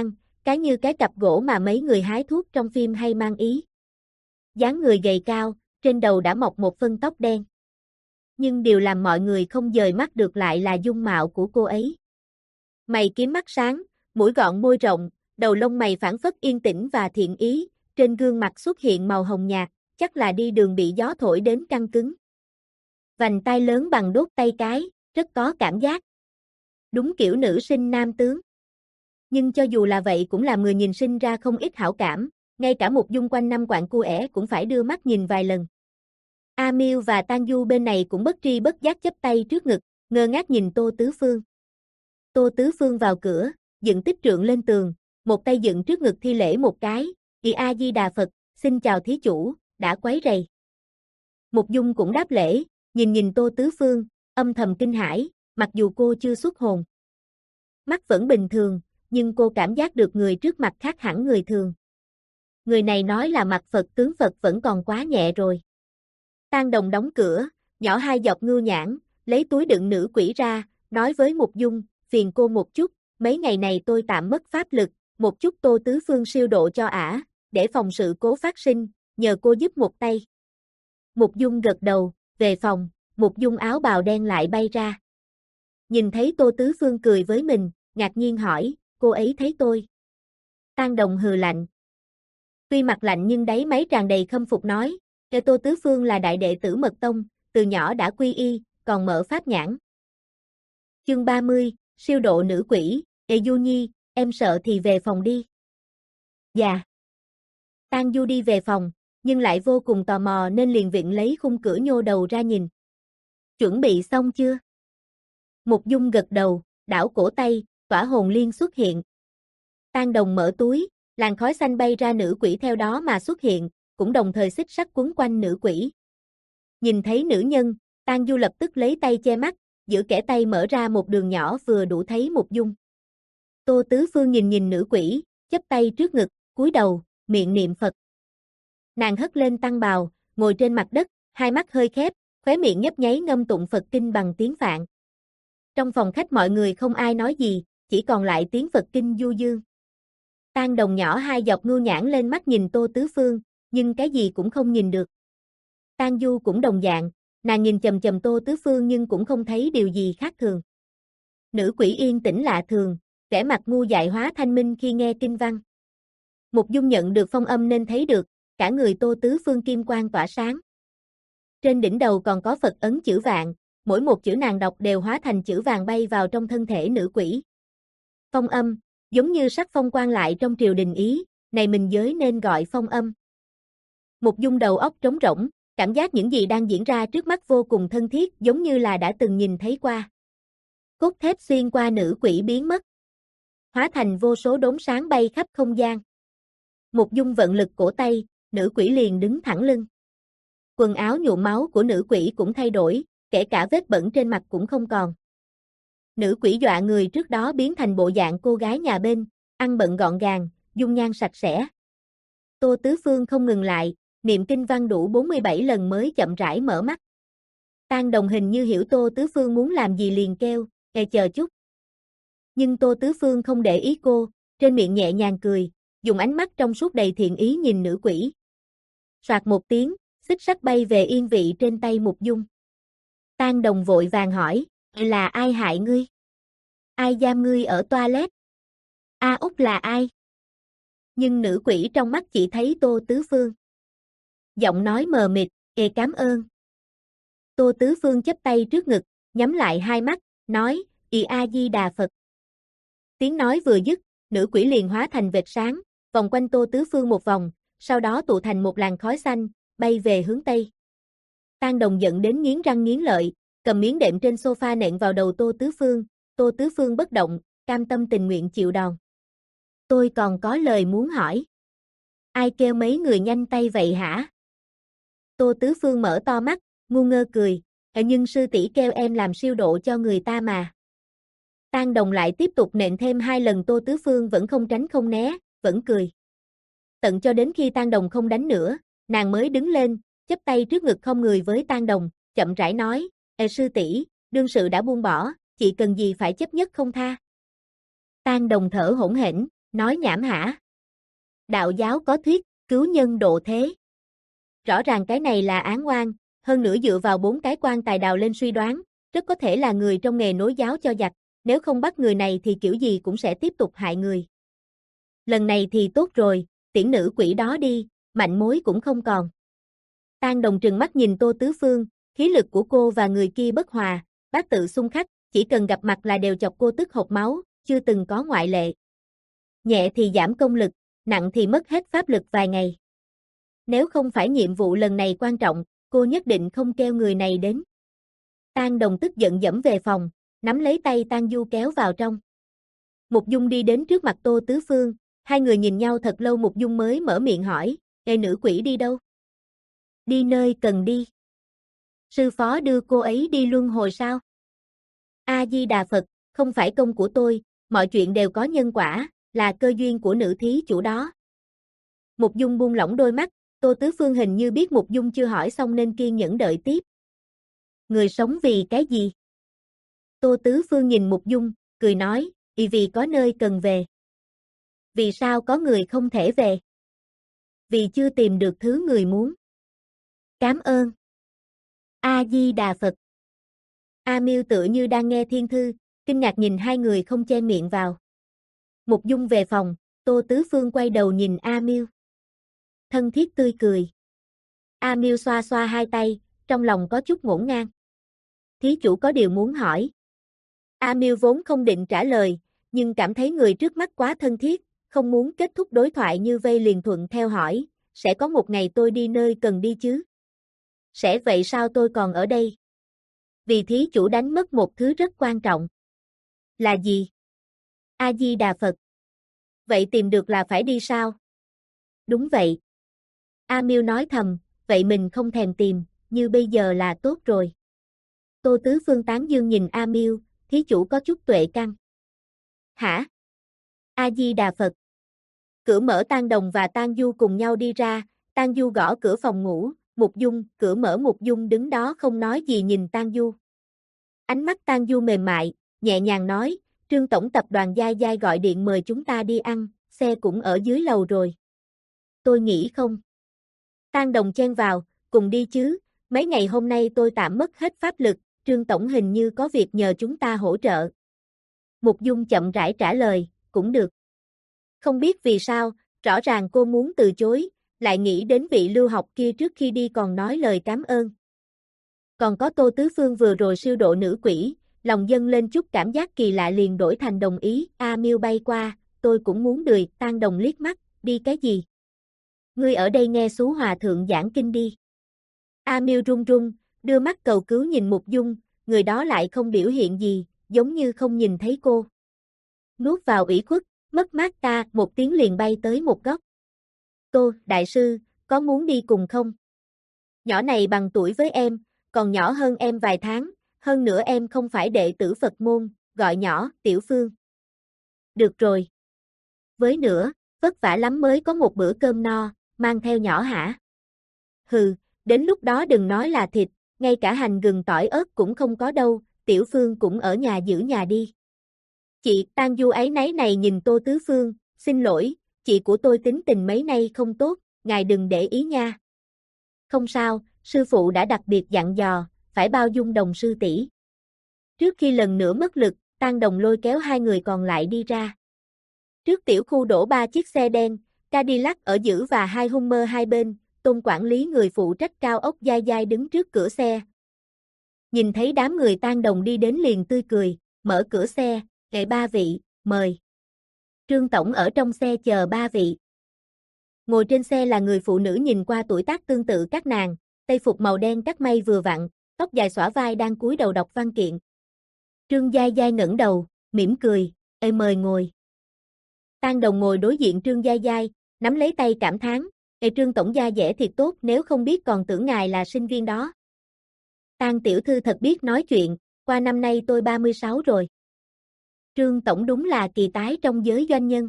cái như cái cặp gỗ mà mấy người hái thuốc trong phim hay mang ý. Dáng người gầy cao, trên đầu đã mọc một phân tóc đen. Nhưng điều làm mọi người không dời mắt được lại là dung mạo của cô ấy. Mày kiếm mắt sáng, mũi gọn môi rộng, đầu lông mày phảng phất yên tĩnh và thiện ý, trên gương mặt xuất hiện màu hồng nhạt, chắc là đi đường bị gió thổi đến căng cứng. Vành tai lớn bằng đốt tay cái, rất có cảm giác. Đúng kiểu nữ sinh nam tướng. Nhưng cho dù là vậy cũng làm người nhìn sinh ra không ít hảo cảm, ngay cả một dung quanh năm quạng cu ẻ cũng phải đưa mắt nhìn vài lần. A Miêu và Tang Du bên này cũng bất tri bất giác chấp tay trước ngực, ngơ ngác nhìn Tô Tứ Phương. Tô Tứ Phương vào cửa, dựng tích trượng lên tường, một tay dựng trước ngực thi lễ một cái, "Ị A Di Đà Phật, xin chào thí chủ, đã quấy rầy." Mục Dung cũng đáp lễ, nhìn nhìn Tô Tứ Phương, âm thầm kinh hãi, mặc dù cô chưa xuất hồn. Mắt vẫn bình thường, nhưng cô cảm giác được người trước mặt khác hẳn người thường. Người này nói là mặt Phật tướng Phật vẫn còn quá nhẹ rồi. Tang Đồng đóng cửa, nhỏ hai giọt ngưu nhãn, lấy túi đựng nữ quỷ ra, nói với Mục Dung, phiền cô một chút, mấy ngày này tôi tạm mất pháp lực, một chút Tô Tứ Phương siêu độ cho ả, để phòng sự cố phát sinh, nhờ cô giúp một tay. Mục Dung gật đầu, về phòng, Mục Dung áo bào đen lại bay ra. Nhìn thấy Tô Tứ Phương cười với mình, ngạc nhiên hỏi, cô ấy thấy tôi. Tang Đồng hừ lạnh. Tuy mặt lạnh nhưng đáy máy tràn đầy khâm phục nói, "Kẻ Tô Tứ Phương là đại đệ tử Mật Tông, từ nhỏ đã quy y, còn mở pháp nhãn." Chương ba mươi, siêu độ nữ quỷ, "Ê Du Nhi, em sợ thì về phòng đi." Dạ. Tang Du đi về phòng, nhưng lại vô cùng tò mò nên liền viện lấy khung cửa nhô đầu ra nhìn. "Chuẩn bị xong chưa?" Mục Dung gật đầu, đảo cổ tay, tỏa hồn liên xuất hiện. Tang Đồng mở túi, làn khói xanh bay ra, nữ quỷ theo đó mà xuất hiện, cũng đồng thời xích sắt quấn quanh nữ quỷ. Nhìn thấy nữ nhân, Tang Du lập tức lấy tay che mắt, giữa kẽ tay mở ra một đường nhỏ vừa đủ thấy Mục Dung. Tô Tứ Phương nhìn nhìn nữ quỷ, chắp tay trước ngực, cúi đầu, miệng niệm Phật. Nàng hất lên tăng bào, ngồi trên mặt đất, hai mắt hơi khép, khóe miệng nhấp nháy ngâm tụng Phật kinh bằng tiếng Phạn. Trong phòng khách mọi người không ai nói gì, chỉ còn lại tiếng Phật kinh du dương. Tang Đồng nhỏ hai giọt ngưu nhãn lên mắt nhìn Tô Tứ Phương, nhưng cái gì cũng không nhìn được. Tang Du cũng đồng dạng, nàng nhìn chầm chầm Tô Tứ Phương nhưng cũng không thấy điều gì khác thường. Nữ quỷ yên tĩnh lạ thường, vẻ mặt ngu dại hóa thanh minh khi nghe kinh văn. Mục Dung nhận được phong âm nên thấy được, cả người Tô Tứ Phương kim quang tỏa sáng. Trên đỉnh đầu còn có Phật ấn chữ vạn, mỗi một chữ nàng đọc đều hóa thành chữ vàng bay vào trong thân thể nữ quỷ. Phong âm, giống như sắc phong quan lại trong triều đình Ý, này mình giới nên gọi phong âm. Mục Dung đầu óc trống rỗng, cảm giác những gì đang diễn ra trước mắt vô cùng thân thiết, giống như là đã từng nhìn thấy qua. Cốt thép xuyên qua nữ quỷ biến mất, hóa thành vô số đốm sáng bay khắp không gian. Mục Dung vận lực cổ tay, nữ quỷ liền đứng thẳng lưng. Quần áo nhuộm máu của nữ quỷ cũng thay đổi, kể cả vết bẩn trên mặt cũng không còn. Nữ quỷ dọa người trước đó biến thành bộ dạng cô gái nhà bên, ăn bận gọn gàng, dung nhan sạch sẽ. Tô Tứ Phương không ngừng lại, niệm kinh văn đủ bốn mươi bảy lần mới chậm rãi mở mắt. Tang Đồng hình như hiểu Tô Tứ Phương muốn làm gì liền kêu, "Ê chờ chút." Nhưng Tô Tứ Phương không để ý cô, trên miệng nhẹ nhàng cười, dùng ánh mắt trong suốt đầy thiện ý nhìn nữ quỷ. Soạt một tiếng, xích sắt bay về yên vị trên tay Mục Dung. Tang Đồng vội vàng hỏi, "Là ai hại ngươi? Ai giam ngươi ở toilet? A Út là ai?" Nhưng nữ quỷ trong mắt chỉ thấy Tô Tứ Phương. Giọng nói mờ mịt, "Ê cảm ơn." Tô Tứ Phương chắp tay trước ngực, nhắm lại hai mắt, nói, "Ị A Di Đà Phật." Tiếng nói vừa dứt, nữ quỷ liền hóa thành vệt sáng, vòng quanh Tô Tứ Phương một vòng, sau đó tụ thành một làn khói xanh, bay về hướng Tây. Tang Đồng giận đến nghiến răng nghiến lợi, cầm miếng đệm trên sofa nện vào đầu Tô Tứ Phương, Tô Tứ Phương bất động, cam tâm tình nguyện chịu đòn. "Tôi còn có lời muốn hỏi. Ai kêu mấy người nhanh tay vậy hả?" Tô Tứ Phương mở to mắt, ngu ngơ cười, "Ờ nhưng sư tỷ kêu em làm siêu độ cho người ta mà." Tang Đồng lại tiếp tục nện thêm hai lần, Tô Tứ Phương vẫn không tránh không né, vẫn cười. Tận cho đến khi Tang Đồng không đánh nữa, nàng mới đứng lên, chắp tay trước ngực không người với Tang Đồng, chậm rãi nói, "Ê sư tỷ, đương sự đã buông bỏ, chị cần gì phải chấp nhất không tha." Tang Đồng thở hổn hển, Nói nhảm hả? Đạo giáo có thuyết, cứu nhân độ thế. Rõ ràng cái này là án oan, hơn nữa dựa vào bốn cái quan tài đào lên suy đoán, rất có thể là người trong nghề nối giáo cho giặc, nếu không bắt người này thì kiểu gì cũng sẽ tiếp tục hại người. Lần này thì tốt rồi, tiễn nữ quỷ đó đi, mạnh mối cũng không còn. Tang Đồng trừng mắt nhìn Tô Tứ Phương, khí lực của cô và người kia bất hòa, bát tự xung khắc, chỉ cần gặp mặt là đều chọc cô tức hộc máu, chưa từng có ngoại lệ. Nhẹ thì giảm công lực, nặng thì mất hết pháp lực vài ngày. Nếu không phải nhiệm vụ lần này quan trọng, cô nhất định không kêu người này đến. Tang Đồng tức giận dẫm về phòng, nắm lấy tay Tang Du kéo vào trong. Mục Dung đi đến trước mặt Tô Tứ Phương, hai người nhìn nhau thật lâu Mục Dung mới mở miệng hỏi, "Ê nữ quỷ đi đâu?" "Đi nơi cần đi." "Sư phó đưa cô ấy đi luân hồi sao?" "A-di-đà Phật, không phải công của tôi, mọi chuyện đều có nhân quả, là cơ duyên của nữ thí chủ đó." Mục Dung buông lỏng đôi mắt, Tô Tứ Phương hình như biết Mục Dung chưa hỏi xong nên kiên nhẫn đợi tiếp. "Người sống vì cái gì?" Tô Tứ Phương nhìn Mục Dung, cười nói, "Ỷ vì có nơi cần về." "Vì sao có người không thể về?" "Vì chưa tìm được thứ người muốn." "Cám ơn." A-di-đà Phật. A Miêu tựa như đang nghe thiên thư, kinh ngạc nhìn hai người không che miệng vào. Mục Dung về phòng, Tô Tứ Phương quay đầu nhìn A Miêu. Thân thiết tươi cười. A Miêu xoa xoa hai tay, trong lòng có chút ngổn ngang. "Thí chủ có điều muốn hỏi." A Miêu vốn không định trả lời, nhưng cảm thấy người trước mắt quá thân thiết, không muốn kết thúc đối thoại như vây liền thuận theo hỏi, "Sẽ có một ngày tôi đi nơi cần đi chứ?" "Sẽ vậy sao tôi còn ở đây?" "Vì thí chủ đánh mất một thứ rất quan trọng." "Là gì?" "A-di-đà Phật." "Vậy tìm được là phải đi sao?" "Đúng vậy." A Miêu nói thầm, "Vậy mình không thèm tìm, như bây giờ là tốt rồi." Tô Tứ Phương tán dương nhìn A Miêu, "Thí chủ có chút tuệ căn." "Hả?" "A-di-đà Phật." Cửa mở Tang Đồng và Tang Du cùng nhau đi ra, Tang Du gõ cửa phòng ngủ, Mục Dung, cửa mở Mục Dung đứng đó không nói gì nhìn Tang Du. Ánh mắt Tang Du mềm mại, nhẹ nhàng nói, "Trương tổng tập đoàn Giai Giai gọi điện mời chúng ta đi ăn, xe cũng ở dưới lầu rồi." "Tôi nghĩ không." Tang Đồng chen vào, "Cùng đi chứ, mấy ngày hôm nay tôi tạm mất hết pháp lực, Trương tổng hình như có việc nhờ chúng ta hỗ trợ." Mục Dung chậm rãi trả lời, "Cũng được." Không biết vì sao, rõ ràng cô muốn từ chối, lại nghĩ đến vị lưu học kia trước khi đi còn nói lời cảm ơn. Còn có Tô Tứ Phương vừa rồi siêu độ nữ quỷ, lòng dâng lên chút cảm giác kỳ lạ liền đổi thành đồng ý. A Miêu bay qua, "Tôi cũng muốn đười." Tang Đồng liếc mắt, "Đi cái gì?" "Ngươi ở đây nghe Xú Hòa Thượng giảng kinh đi." A Miêu run run, đưa mắt cầu cứu nhìn Mục Dung, người đó lại không biểu hiện gì, giống như không nhìn thấy cô. Nuốt vào ủy khuất, mất mát ta, một tiếng liền bay tới một góc. "Tô, đại sư, có muốn đi cùng không? Nhỏ này bằng tuổi với em, còn nhỏ hơn em vài tháng, hơn nữa em không phải đệ tử Phật môn, gọi nhỏ, Tiểu Phương." "Được rồi." "Với nữa, vất vả lắm mới có một bữa cơm no, mang theo nhỏ hả?" "Hừ, đến lúc đó đừng nói là thịt, ngay cả hành gừng tỏi ớt cũng không có đâu, Tiểu Phương cũng ở nhà giữ nhà đi." "Chị." Tang Du áy náy này nhìn Tô Tứ Phương, "Xin lỗi, chị của tôi tính tình mấy nay không tốt, ngài đừng để ý nha." "Không sao, sư phụ đã đặc biệt dặn dò, phải bao dung Đồng sư tỷ." Trước khi lần nữa mất lực, Tang Đồng lôi kéo hai người còn lại đi ra. Trước tiểu khu đổ ba chiếc xe đen, Cadillac ở giữa và hai Hummer hai bên, Tôn quản lý người phụ trách cao ốc Giai Giai đứng trước cửa xe. Nhìn thấy đám người Tang Đồng đi đến liền tươi cười, mở cửa xe, "Kệ ba vị, mời." Trương tổng ở trong xe chờ ba vị. Ngồi trên xe là người phụ nữ nhìn qua tuổi tác tương tự các nàng, tây phục màu đen cắt may vừa vặn, tóc dài xõa vai đang cúi đầu đọc văn kiện. Trương Giai Giai ngẩng đầu, mỉm cười, "Ê mời ngồi." Tang Đồng ngồi đối diện Trương Giai Giai, nắm lấy tay cảm thán, "Ê Trương tổng gia dễ thiệt tốt, nếu không biết còn tưởng ngài là sinh viên đó." "Tang tiểu thư thật biết nói chuyện, qua năm nay tôi ba mươi sáu rồi." "Trương tổng đúng là kỳ tái trong giới doanh nhân.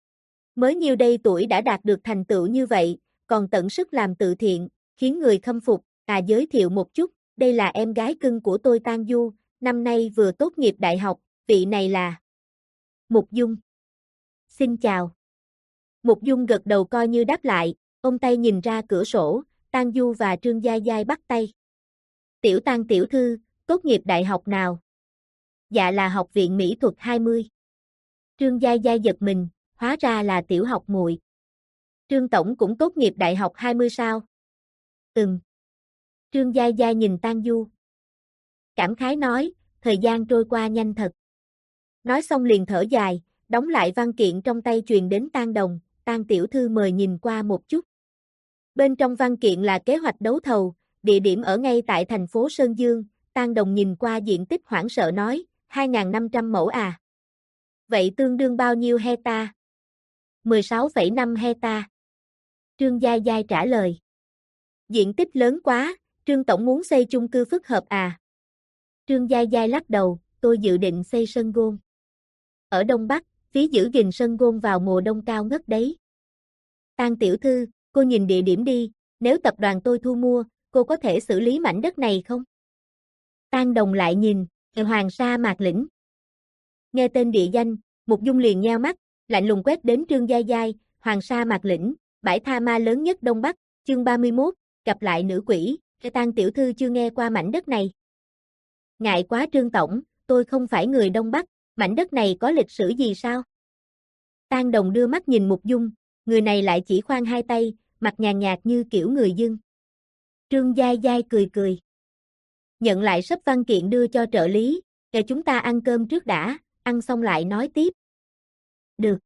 Mới nhiêu đây tuổi đã đạt được thành tựu như vậy, còn tận sức làm từ thiện, khiến người khâm phục." "À giới thiệu một chút, đây là em gái cưng của tôi Tang Du, năm nay vừa tốt nghiệp đại học, vị này là..." "Mục Dung." xin chào. Mục Dung gật đầu coi như đáp lại, ông tay nhìn ra cửa sổ, Tang Du và Trương Giai Giai bắt tay. Tiểu Tang tiểu thư, tốt nghiệp đại học nào? Dạ là học viện mỹ thuật hai mươi. Trương Giai Giai giật mình, hóa ra là tiểu học muội. Trương tổng cũng tốt nghiệp đại học hai mươi sao? Ừm. Trương Giai Giai nhìn Tang Du. Cảm khái nói, thời gian trôi qua nhanh thật. Nói xong liền thở dài, đóng lại văn kiện trong tay truyền đến Tang Đồng, Tang tiểu thư mời nhìn qua một chút. Bên trong văn kiện là kế hoạch đấu thầu, địa điểm ở ngay tại thành phố Sơn Dương, Tang Đồng nhìn qua diện tích hoảng sợ nói, hai nghìn năm trăm mẫu à. Vậy tương đương bao nhiêu hecta? mười sáu phẩy năm hecta. Trương Giai Giai trả lời. Diện tích lớn quá, Trương tổng muốn xây chung cư phức hợp à? Trương Giai Giai lắc đầu, tôi dự định xây sân gôn. Ở Đông Bắc, phí giữ gìn sân gôn vào mùa đông cao ngất đấy. Tang tiểu thư, cô nhìn địa điểm đi, nếu tập đoàn tôi thu mua, cô có thể xử lý mảnh đất này không? Tang Đồng lại nhìn, Hoàng Sa Mạc Lĩnh. Nghe tên địa danh, Mục Dung liền nheo mắt, lạnh lùng quét đến Trương Giai Giai, Hoàng Sa Mạc Lĩnh, bãi tha ma lớn nhất Đông Bắc, chương ba mươi mốt, gặp lại nữ quỷ, Tang tiểu thư chưa nghe qua mảnh đất này. Ngại quá Trương tổng, tôi không phải người Đông Bắc, mảnh đất này có lịch sử gì sao? Tang Đồng đưa mắt nhìn Mục Dung, người này lại chỉ khoan hai tay, mặt nhàn nhạt như kiểu người dưng. Trương Giai Giai cười cười. Nhận lại sấp văn kiện đưa cho trợ lý, kể chúng ta ăn cơm trước đã, ăn xong lại nói tiếp. Được.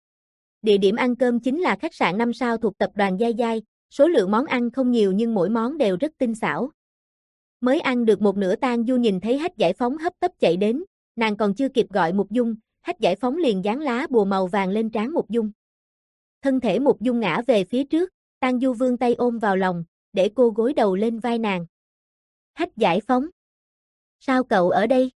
Địa điểm ăn cơm chính là khách sạn năm sao thuộc tập đoàn Giai Giai, số lượng món ăn không nhiều nhưng mỗi món đều rất tinh xảo. Mới ăn được một nửa Tang Du nhìn thấy Hách Giải Phóng hấp tấp chạy đến, nàng còn chưa kịp gọi Mục Dung, Hách Giải Phóng liền dán lá bùa màu vàng lên trán Mục Dung. Thân thể Mục Dung ngã về phía trước, Tang Du vươn tay ôm vào lòng, để cô gối đầu lên vai nàng. Hách Giải Phóng. Sao cậu ở đây?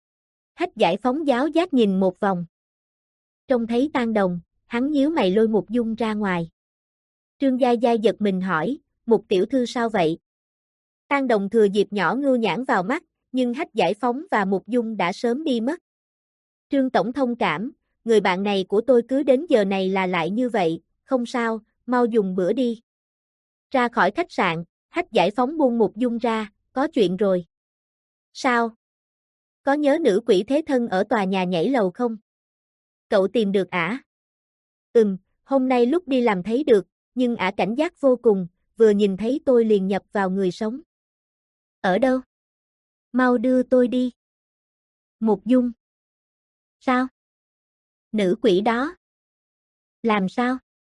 Hách Giải Phóng giáo giác nhìn một vòng. Trông thấy Tang Đồng, hắn nhíu mày lôi Mục Dung ra ngoài. Trương Giai Giai giật mình hỏi, Mục tiểu thư sao vậy? Tang Đồng thừa dịp nhỏ ngưu nhãn vào mắt, nhưng Hách Giải Phóng và Mục Dung đã sớm đi mất. Trương tổng thông cảm, người bạn này của tôi cứ đến giờ này là lại như vậy, không sao, mau dùng bữa đi. Ra khỏi khách sạn, Hách Giải Phóng buông Mục Dung ra, có chuyện rồi. Sao? Có nhớ nữ quỷ thế thân ở tòa nhà nhảy lầu không? Cậu tìm được ả? Ừm, hôm nay lúc đi làm thấy được, nhưng ả cảnh giác vô cùng, vừa nhìn thấy tôi liền nhập vào người sống. Ở đâu? Mau đưa tôi đi. Mục Dung. Sao? Nữ quỷ đó. Làm sao?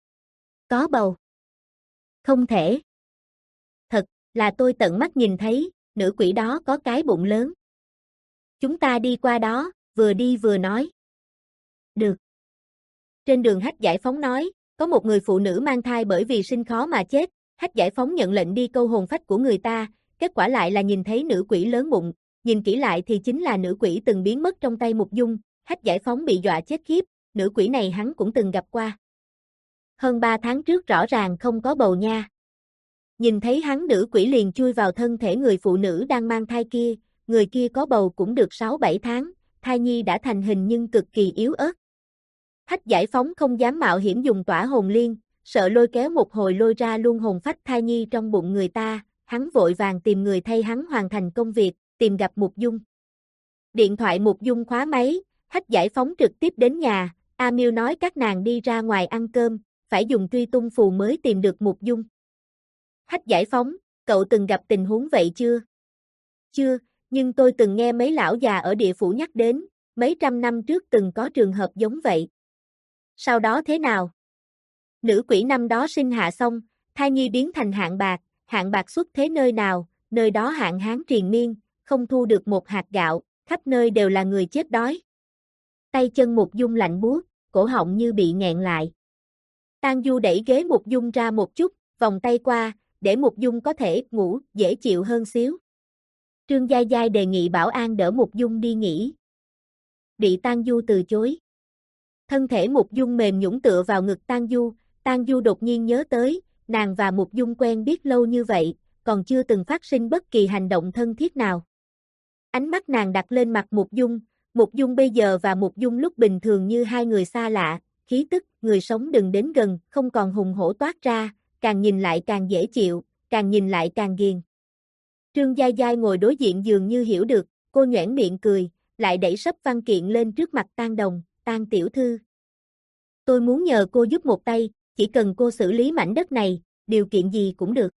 Có bầu. Không thể. Thật, là tôi tận mắt nhìn thấy, nữ quỷ đó có cái bụng lớn. Chúng ta đi qua đó, vừa đi vừa nói. Được. Trên đường Hách Giải Phóng nói, có một người phụ nữ mang thai bởi vì sinh khó mà chết, Hách Giải Phóng nhận lệnh đi câu hồn phách của người ta, kết quả lại là nhìn thấy nữ quỷ lớn bụng, nhìn kỹ lại thì chính là nữ quỷ từng biến mất trong tay Mục Dung, Hách Giải Phóng bị dọa chết khiếp, nữ quỷ này hắn cũng từng gặp qua. Hơn ba tháng trước rõ ràng không có bầu nha. Nhìn thấy hắn nữ quỷ liền chui vào thân thể người phụ nữ đang mang thai kia, người kia có bầu cũng được sáu bảy tháng, thai nhi đã thành hình nhưng cực kỳ yếu ớt. Hách Giải Phóng không dám mạo hiểm dùng tỏa hồn liên, sợ lôi kéo một hồi lôi ra luôn hồn phách thai nhi trong bụng người ta, hắn vội vàng tìm người thay hắn hoàn thành công việc, tìm gặp Mục Dung. Điện thoại Mục Dung khóa máy, Hách Giải Phóng trực tiếp đến nhà, A Miêu nói các nàng đi ra ngoài ăn cơm, phải dùng truy tung phù mới tìm được Mục Dung. Hách Giải Phóng, cậu từng gặp tình huống vậy chưa? Chưa, nhưng tôi từng nghe mấy lão già ở địa phủ nhắc đến, mấy trăm năm trước từng có trường hợp giống vậy. Sau đó thế nào? Nữ quỷ năm đó sinh hạ xong, thai nhi biến thành hạn bạc, hạn bạc xuất thế nơi nào, nơi đó hạn hán triền miên, không thu được một hạt gạo, khắp nơi đều là người chết đói. Tay chân Mục Dung lạnh buốt, cổ họng như bị nghẹn lại. Tang Du đẩy ghế Mục Dung ra một chút, vòng tay qua, để Mục Dung có thể ngủ dễ chịu hơn xíu. Trương Giai Giai đề nghị bảo an đỡ Mục Dung đi nghỉ. Bị Tang Du từ chối. Thân thể Mục Dung mềm nhũn tựa vào ngực Tang Du, Tang Du đột nhiên nhớ tới, nàng và Mục Dung quen biết lâu như vậy, còn chưa từng phát sinh bất kỳ hành động thân thiết nào. Ánh mắt nàng đặt lên mặt Mục Dung, Mục Dung bây giờ và Mục Dung lúc bình thường như hai người xa lạ, khí tức, người sống đừng đến gần, không còn hùng hổ toát ra, càng nhìn lại càng dễ chịu, càng nhìn lại càng ghiền. Trương Giai Giai ngồi đối diện dường như hiểu được, cô nhoẻn miệng cười, lại đẩy sấp văn kiện lên trước mặt Tang Đồng, Tang tiểu thư. Tôi muốn nhờ cô giúp một tay, chỉ cần cô xử lý mảnh đất này, điều kiện gì cũng được.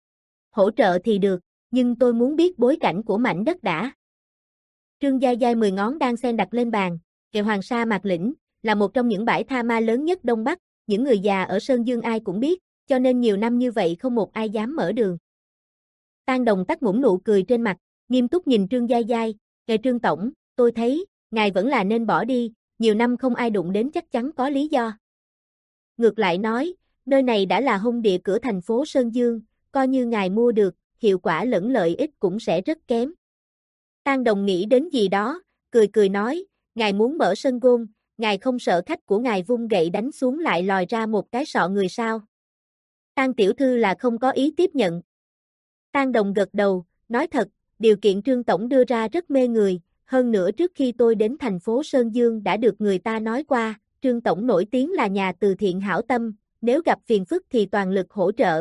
Hỗ trợ thì được, nhưng tôi muốn biết bối cảnh của mảnh đất đã. Trương Giai Giai mười ngón đang xen đặt lên bàn, kệ Hoàng Sa Mạc Lĩnh, là một trong những bãi tha ma lớn nhất Đông Bắc, những người già ở Sơn Dương ai cũng biết, cho nên nhiều năm như vậy không một ai dám mở đường. Tang Đồng tắt ngủm nụ cười trên mặt, nghiêm túc nhìn Trương Giai Giai, kệ Trương Tổng, tôi thấy, ngài vẫn là nên bỏ đi, nhiều năm không ai đụng đến chắc chắn có lý do. Ngược lại nói, nơi này đã là hung địa cửa thành phố Sơn Dương, coi như ngài mua được, hiệu quả lẫn lợi ích cũng sẽ rất kém. Tang Đồng nghĩ đến gì đó, cười cười nói, ngài muốn mở sân gôn, ngài không sợ khách của ngài vung gậy đánh xuống lại lòi ra một cái sọ người sao? Tang tiểu thư là không có ý tiếp nhận. Tang Đồng gật đầu, nói thật, điều kiện Trương Tổng đưa ra rất mê người, hơn nữa trước khi tôi đến thành phố Sơn Dương đã được người ta nói qua, Trương Tổng nổi tiếng là nhà từ thiện hảo tâm, nếu gặp phiền phức thì toàn lực hỗ trợ.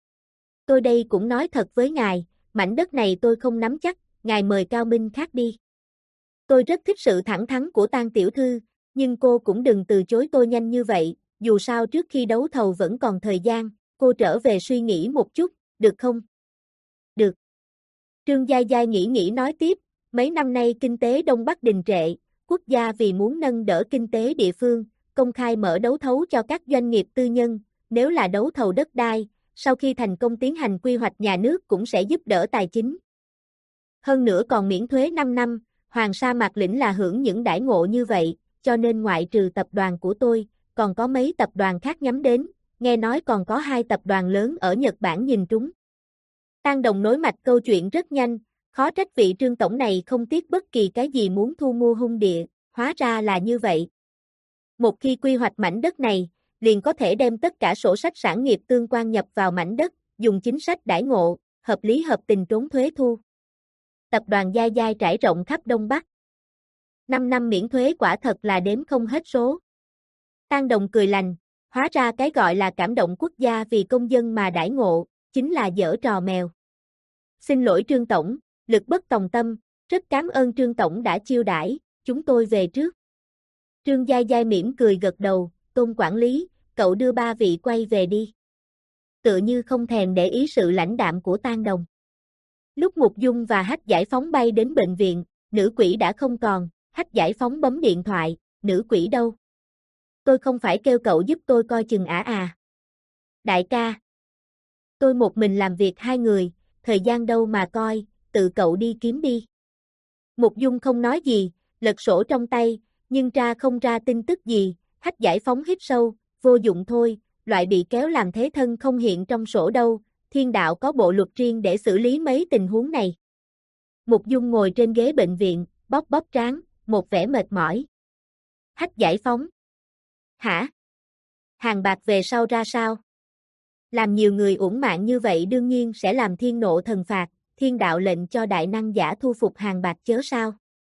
Tôi đây cũng nói thật với ngài, mảnh đất này tôi không nắm chắc, ngài mời cao minh khác đi. Tôi rất thích sự thẳng thắn của Tang tiểu thư, nhưng cô cũng đừng từ chối tôi nhanh như vậy, dù sao trước khi đấu thầu vẫn còn thời gian, cô trở về suy nghĩ một chút, được không? Được. Trương Giai Giai nghĩ nghĩ nói tiếp, mấy năm nay kinh tế Đông Bắc đình trệ, quốc gia vì muốn nâng đỡ kinh tế địa phương, công khai mở đấu thầu cho các doanh nghiệp tư nhân, nếu là đấu thầu đất đai, sau khi thành công tiến hành quy hoạch nhà nước cũng sẽ giúp đỡ tài chính. Hơn nữa còn miễn thuế năm năm, Hoàng Sa Mạc Lĩnh là hưởng những đãi ngộ như vậy, cho nên ngoại trừ tập đoàn của tôi, còn có mấy tập đoàn khác nhắm đến, nghe nói còn có hai tập đoàn lớn ở Nhật Bản nhìn trúng. Tang Đồng nối mạch câu chuyện rất nhanh, khó trách vị Trương Tổng này không tiếc bất kỳ cái gì muốn thu mua hung địa, hóa ra là như vậy. Một khi quy hoạch mảnh đất này, liền có thể đem tất cả sổ sách sản nghiệp tương quan nhập vào mảnh đất, dùng chính sách đãi ngộ, hợp lý hợp tình trốn thuế thu. Tập đoàn Giai Giai trải rộng khắp Đông Bắc. năm năm miễn thuế quả thật là đếm không hết số. Tang Đồng cười lành, hóa ra cái gọi là cảm động quốc gia vì công dân mà đãi ngộ, chính là giở trò mèo. Xin lỗi Trương Tổng, lực bất tòng tâm, rất cảm ơn Trương Tổng đã chiêu đãi, chúng tôi về trước. Trương Giai Giai mỉm cười gật đầu, Tôn quản lý, cậu đưa ba vị quay về đi. Tựa như không thèm để ý sự lãnh đạm của Tang Đồng. Lúc Mục Dung và Hách Giải Phóng bay đến bệnh viện, nữ quỷ đã không còn, Hách Giải Phóng bấm điện thoại, nữ quỷ đâu? Tôi không phải kêu cậu giúp tôi coi chừng ả à. Đại ca. Tôi một mình làm việc hai người, thời gian đâu mà coi, tự cậu đi kiếm đi. Mục Dung không nói gì, lật sổ trong tay, nhưng tra không ra tin tức gì, Hách Giải Phóng hít sâu, vô dụng thôi, loại bị kéo làm thế thân không hiện trong sổ đâu, thiên đạo có bộ luật riêng để xử lý mấy tình huống này. Mục Dung ngồi trên ghế bệnh viện, bóp bóp trán, một vẻ mệt mỏi. Hách Giải Phóng. Hả? Hàng bạc về sau ra sao? Làm nhiều người uổng mạng như vậy đương nhiên sẽ làm thiên nộ thần phạt, thiên đạo lệnh cho đại năng giả thu phục hàng bạc chớ sao?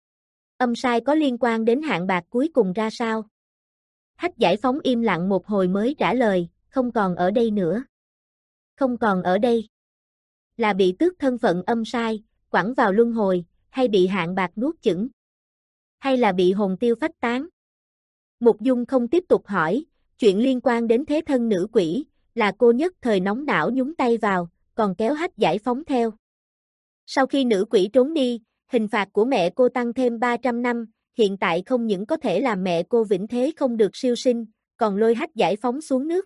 Âm sai có liên quan đến hạng bạc cuối cùng ra sao? Hách Giải Phóng im lặng một hồi mới trả lời, không còn ở đây nữa. Không còn ở đây. Là bị tước thân phận âm sai, quẳng vào luân hồi, hay bị hạng bạc nuốt chửng? Hay là bị hồn tiêu phách tán? Mục Dung không tiếp tục hỏi, chuyện liên quan đến thế thân nữ quỷ, là cô nhất thời nóng não nhúng tay vào, còn kéo Hách Giải Phóng theo. Sau khi nữ quỷ trốn đi, hình phạt của mẹ cô tăng thêm ba trăm năm, hiện tại không những có thể làm mẹ cô vĩnh thế không được siêu sinh, còn lôi Hách Giải Phóng xuống nước.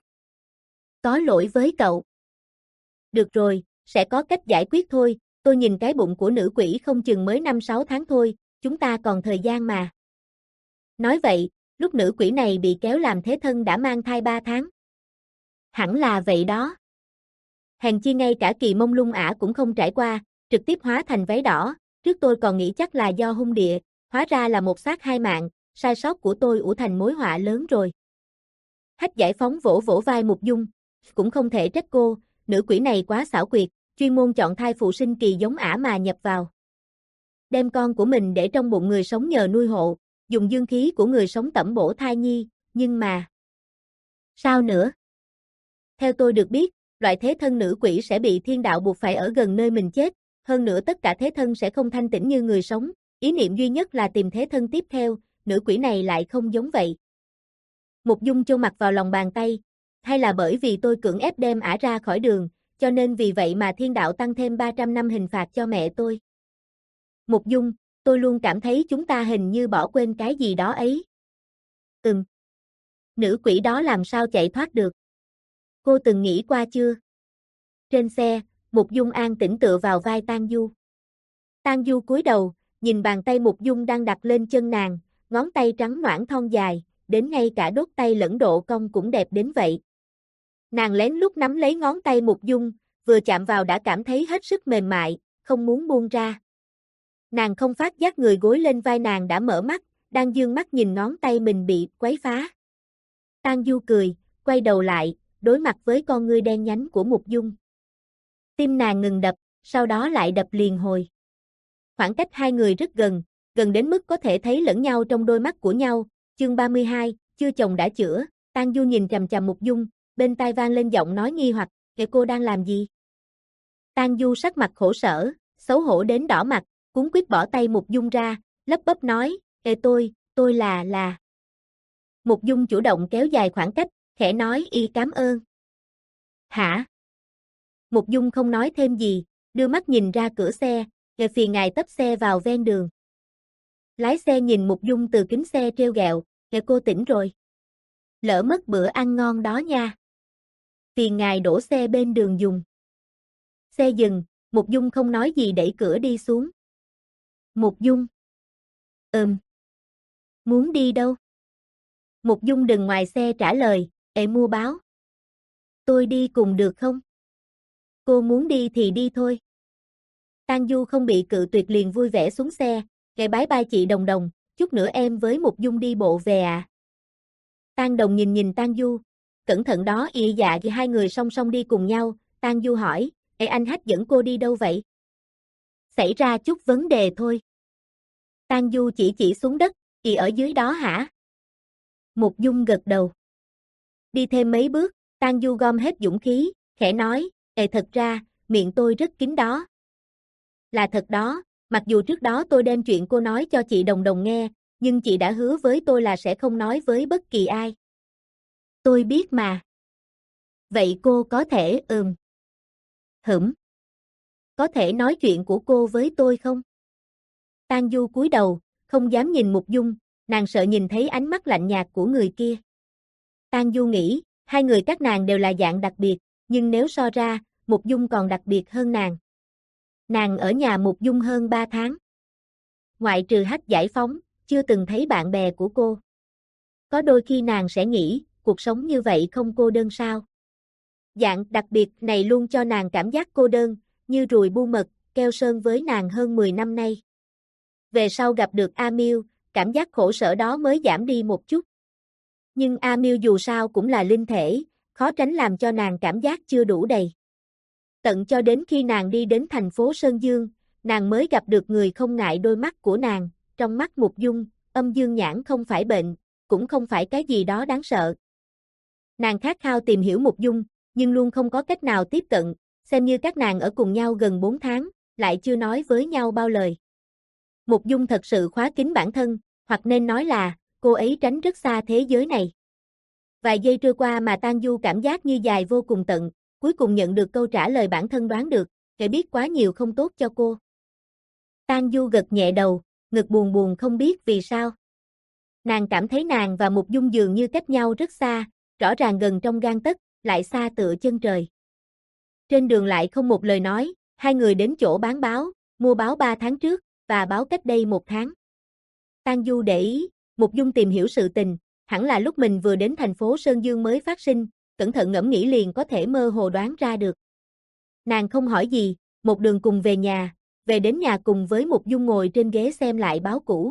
Có lỗi với cậu. Được rồi, sẽ có cách giải quyết thôi, tôi nhìn cái bụng của nữ quỷ không chừng mới năm sáu tháng thôi, chúng ta còn thời gian mà. Nói vậy, lúc nữ quỷ này bị kéo làm thế thân đã mang thai ba tháng. Hẳn là vậy đó. Hèn chi ngay cả kỳ mông lung ả cũng không trải qua, trực tiếp hóa thành váy đỏ, trước tôi còn nghĩ chắc là do hung địa, hóa ra là một xác hai mạng, sai sót của tôi ủ thành mối họa lớn rồi. Hách Giải Phóng vỗ vỗ vai Mục Dung, cũng không thể trách cô, nữ quỷ này quá xảo quyệt, chuyên môn chọn thai phụ sinh kỳ giống ả mà nhập vào. Đem con của mình để trong bụng người sống nhờ nuôi hộ, dùng dương khí của người sống tẩm bổ thai nhi, nhưng mà... Sao nữa? Theo tôi được biết, loại thế thân nữ quỷ sẽ bị thiên đạo buộc phải ở gần nơi mình chết, hơn nữa tất cả thế thân sẽ không thanh tĩnh như người sống, ý niệm duy nhất là tìm thế thân tiếp theo, nữ quỷ này lại không giống vậy. Mục Dung chôn mặt vào lòng bàn tay, hay là bởi vì tôi cưỡng ép đem ả ra khỏi đường, cho nên vì vậy mà thiên đạo tăng thêm ba trăm năm hình phạt cho mẹ tôi. Mục Dung, tôi luôn cảm thấy chúng ta hình như bỏ quên cái gì đó ấy. Ừm. Nữ quỷ đó làm sao chạy thoát được? Cô từng nghĩ qua chưa? Trên xe, Mục Dung an tĩnh tựa vào vai Tang Du. Tang Du cúi đầu, nhìn bàn tay Mục Dung đang đặt lên chân nàng, ngón tay trắng nõn thon dài, đến ngay cả đốt tay lẫn độ cong cũng đẹp đến vậy. Nàng lén lút nắm lấy ngón tay Mục Dung, vừa chạm vào đã cảm thấy hết sức mềm mại, không muốn buông ra. Nàng không phát giác người gối lên vai nàng đã mở mắt, đang dương mắt nhìn ngón tay mình bị quấy phá. Tang Du cười, quay đầu lại, đối mặt với con ngươi đen nhánh của Mục Dung. Tim nàng ngừng đập, sau đó lại đập liền hồi. Khoảng cách hai người rất gần, gần đến mức có thể thấy lẫn nhau trong đôi mắt của nhau. Chương ba mươi hai, chưa chồng đã chữa. Tang Du nhìn chằm chằm Mục Dung, bên tai vang lên giọng nói nghi hoặc, "Kìa cô đang làm gì?" Tang Du sắc mặt khổ sở, xấu hổ đến đỏ mặt, cuống quýt bỏ tay Mục Dung ra, lấp bấp nói, "Ê tôi, tôi là là." Mục Dung chủ động kéo dài khoảng cách, khẽ nói y cảm ơn. "Hả?" Mục Dung không nói thêm gì, đưa mắt nhìn ra cửa xe, "Kìa phiền ngài tấp xe vào ven đường." Lái xe nhìn Mục Dung từ kính xe trêu ghẹo, "Kìa cô tỉnh rồi. Lỡ mất bữa ăn ngon đó nha. Phiền ngài đổ xe bên đường dùng." Xe dừng, Mục Dung không nói gì đẩy cửa đi xuống. "Mục Dung." "Ừm." "Muốn đi đâu?" Mục Dung đừng ngoài xe trả lời, "Ê mua báo." "Tôi đi cùng được không?" "Cô muốn đi thì đi thôi." Tang Du không bị cự tuyệt liền vui vẻ xuống xe, "Kệ bái bai chị Đồng Đồng, chút nữa em với Mục Dung đi bộ về à." Tang Đồng nhìn nhìn Tang Du, "Cẩn thận đó." Y dạ thì hai người song song đi cùng nhau, Tang Du hỏi, "Ê anh Hách dẫn cô đi đâu vậy?" "Xảy ra chút vấn đề thôi." Tang Du chỉ chỉ xuống đất, "Y ở dưới đó hả?" Mục Dung gật đầu. Đi thêm mấy bước, Tang Du gom hết dũng khí, khẽ nói, "Ê thật ra, miệng tôi rất kín đó." "Là thật đó, mặc dù trước đó tôi đem chuyện cô nói cho chị Đồng Đồng nghe, nhưng chị đã hứa với tôi là sẽ không nói với bất kỳ ai." "Tôi biết mà." "Vậy cô có thể ừm. Hửm. Có thể nói chuyện của cô với tôi không?" Tang Du cúi đầu, không dám nhìn Mục Dung, nàng sợ nhìn thấy ánh mắt lạnh nhạt của người kia. Tang Du nghĩ, hai người các nàng đều là dạng đặc biệt, nhưng nếu so ra, Mục Dung còn đặc biệt hơn nàng. Nàng ở nhà Mục Dung hơn ba tháng. Ngoại trừ Hách giải phóng, chưa từng thấy bạn bè của cô. Có đôi khi nàng sẽ nghĩ, cuộc sống như vậy không cô đơn sao? Dạng đặc biệt này luôn cho nàng cảm giác cô đơn, như ruồi bu mật, keo sơn với nàng hơn mười năm nay. Về sau gặp được A Miêu, cảm giác khổ sở đó mới giảm đi một chút. Nhưng A Miêu dù sao cũng là linh thể, khó tránh làm cho nàng cảm giác chưa đủ đầy. Tận cho đến khi nàng đi đến thành phố Sơn Dương, nàng mới gặp được người không ngại đôi mắt của nàng, trong mắt Mục Dung, âm dương nhãn không phải bệnh, cũng không phải cái gì đó đáng sợ. Nàng khát khao tìm hiểu Mục Dung, nhưng luôn không có cách nào tiếp cận, xem như các nàng ở cùng nhau gần bốn tháng, lại chưa nói với nhau bao lời. Mục Dung thật sự khóa kín bản thân, hoặc nên nói là, cô ấy tránh rất xa thế giới này. Vài giây trôi qua mà Tang Du cảm giác như dài vô cùng tận, cuối cùng nhận được câu trả lời bản thân đoán được, kẻ biết quá nhiều không tốt cho cô. Tang Du gật nhẹ đầu, ngực buồn buồn không biết vì sao. Nàng cảm thấy nàng và Mục Dung dường như cách nhau rất xa, rõ ràng gần trong gang tấc, lại xa tựa chân trời. Trên đường lại không một lời nói, hai người đến chỗ bán báo, mua báo ba tháng trước, và báo cách đây một tháng. Tang Du để ý, Mục Dung tìm hiểu sự tình, hẳn là lúc mình vừa đến thành phố Sơn Dương mới phát sinh, cẩn thận ngẫm nghĩ liền có thể mơ hồ đoán ra được. Nàng không hỏi gì, một đường cùng về nhà, về đến nhà cùng với Mục Dung ngồi trên ghế xem lại báo cũ.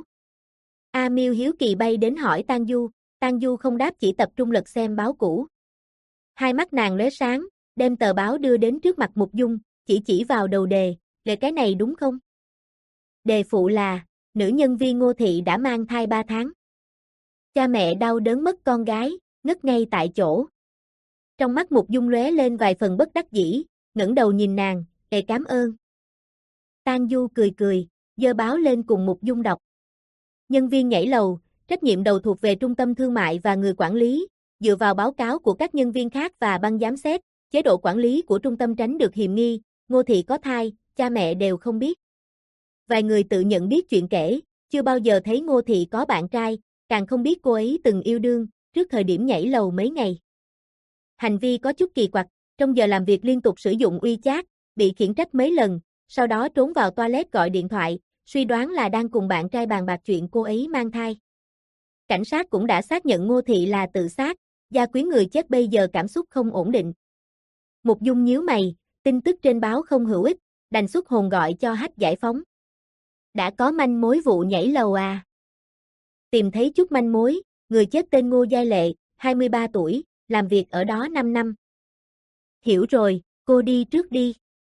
A Miêu hiếu kỳ bay đến hỏi Tang Du, Tang Du không đáp chỉ tập trung lật xem báo cũ. Hai mắt nàng lóe sáng, đem tờ báo đưa đến trước mặt Mục Dung, chỉ chỉ vào đầu đề, "Lệ cái này đúng không?" Đề phụ là, nữ nhân viên Ngô Thị đã mang thai ba tháng. Cha mẹ đau đớn mất con gái, ngất ngay tại chỗ. Trong mắt Mục Dung lóe lên vài phần bất đắc dĩ, ngẩng đầu nhìn nàng, "Ê cảm ơn." Tang Du cười cười, giơ báo lên cùng Mục Dung đọc. Nhân viên nhảy lầu, trách nhiệm đầu thuộc về trung tâm thương mại và người quản lý, dựa vào báo cáo của các nhân viên khác và ban giám xét, chế độ quản lý của trung tâm tránh được hiềm nghi, Ngô Thị có thai, cha mẹ đều không biết. Vài người tự nhận biết chuyện kể, chưa bao giờ thấy Ngô Thị có bạn trai, càng không biết cô ấy từng yêu đương, trước thời điểm nhảy lầu mấy ngày. Hành vi có chút kỳ quặc, trong giờ làm việc liên tục sử dụng WeChat, bị khiển trách mấy lần, sau đó trốn vào toilet gọi điện thoại, suy đoán là đang cùng bạn trai bàn bạc chuyện cô ấy mang thai. Cảnh sát cũng đã xác nhận Ngô Thị là tự sát, gia quyến người chết bây giờ cảm xúc không ổn định. Mục Dung nhíu mày, tin tức trên báo không hữu ích, đành xuất hồn gọi cho Hách giải phóng. Đã có manh mối vụ nhảy lầu à? Tìm thấy chút manh mối, người chết tên Ngô Giai Lệ, hai mươi ba tuổi, làm việc ở đó năm năm. Hiểu rồi, cô đi trước đi.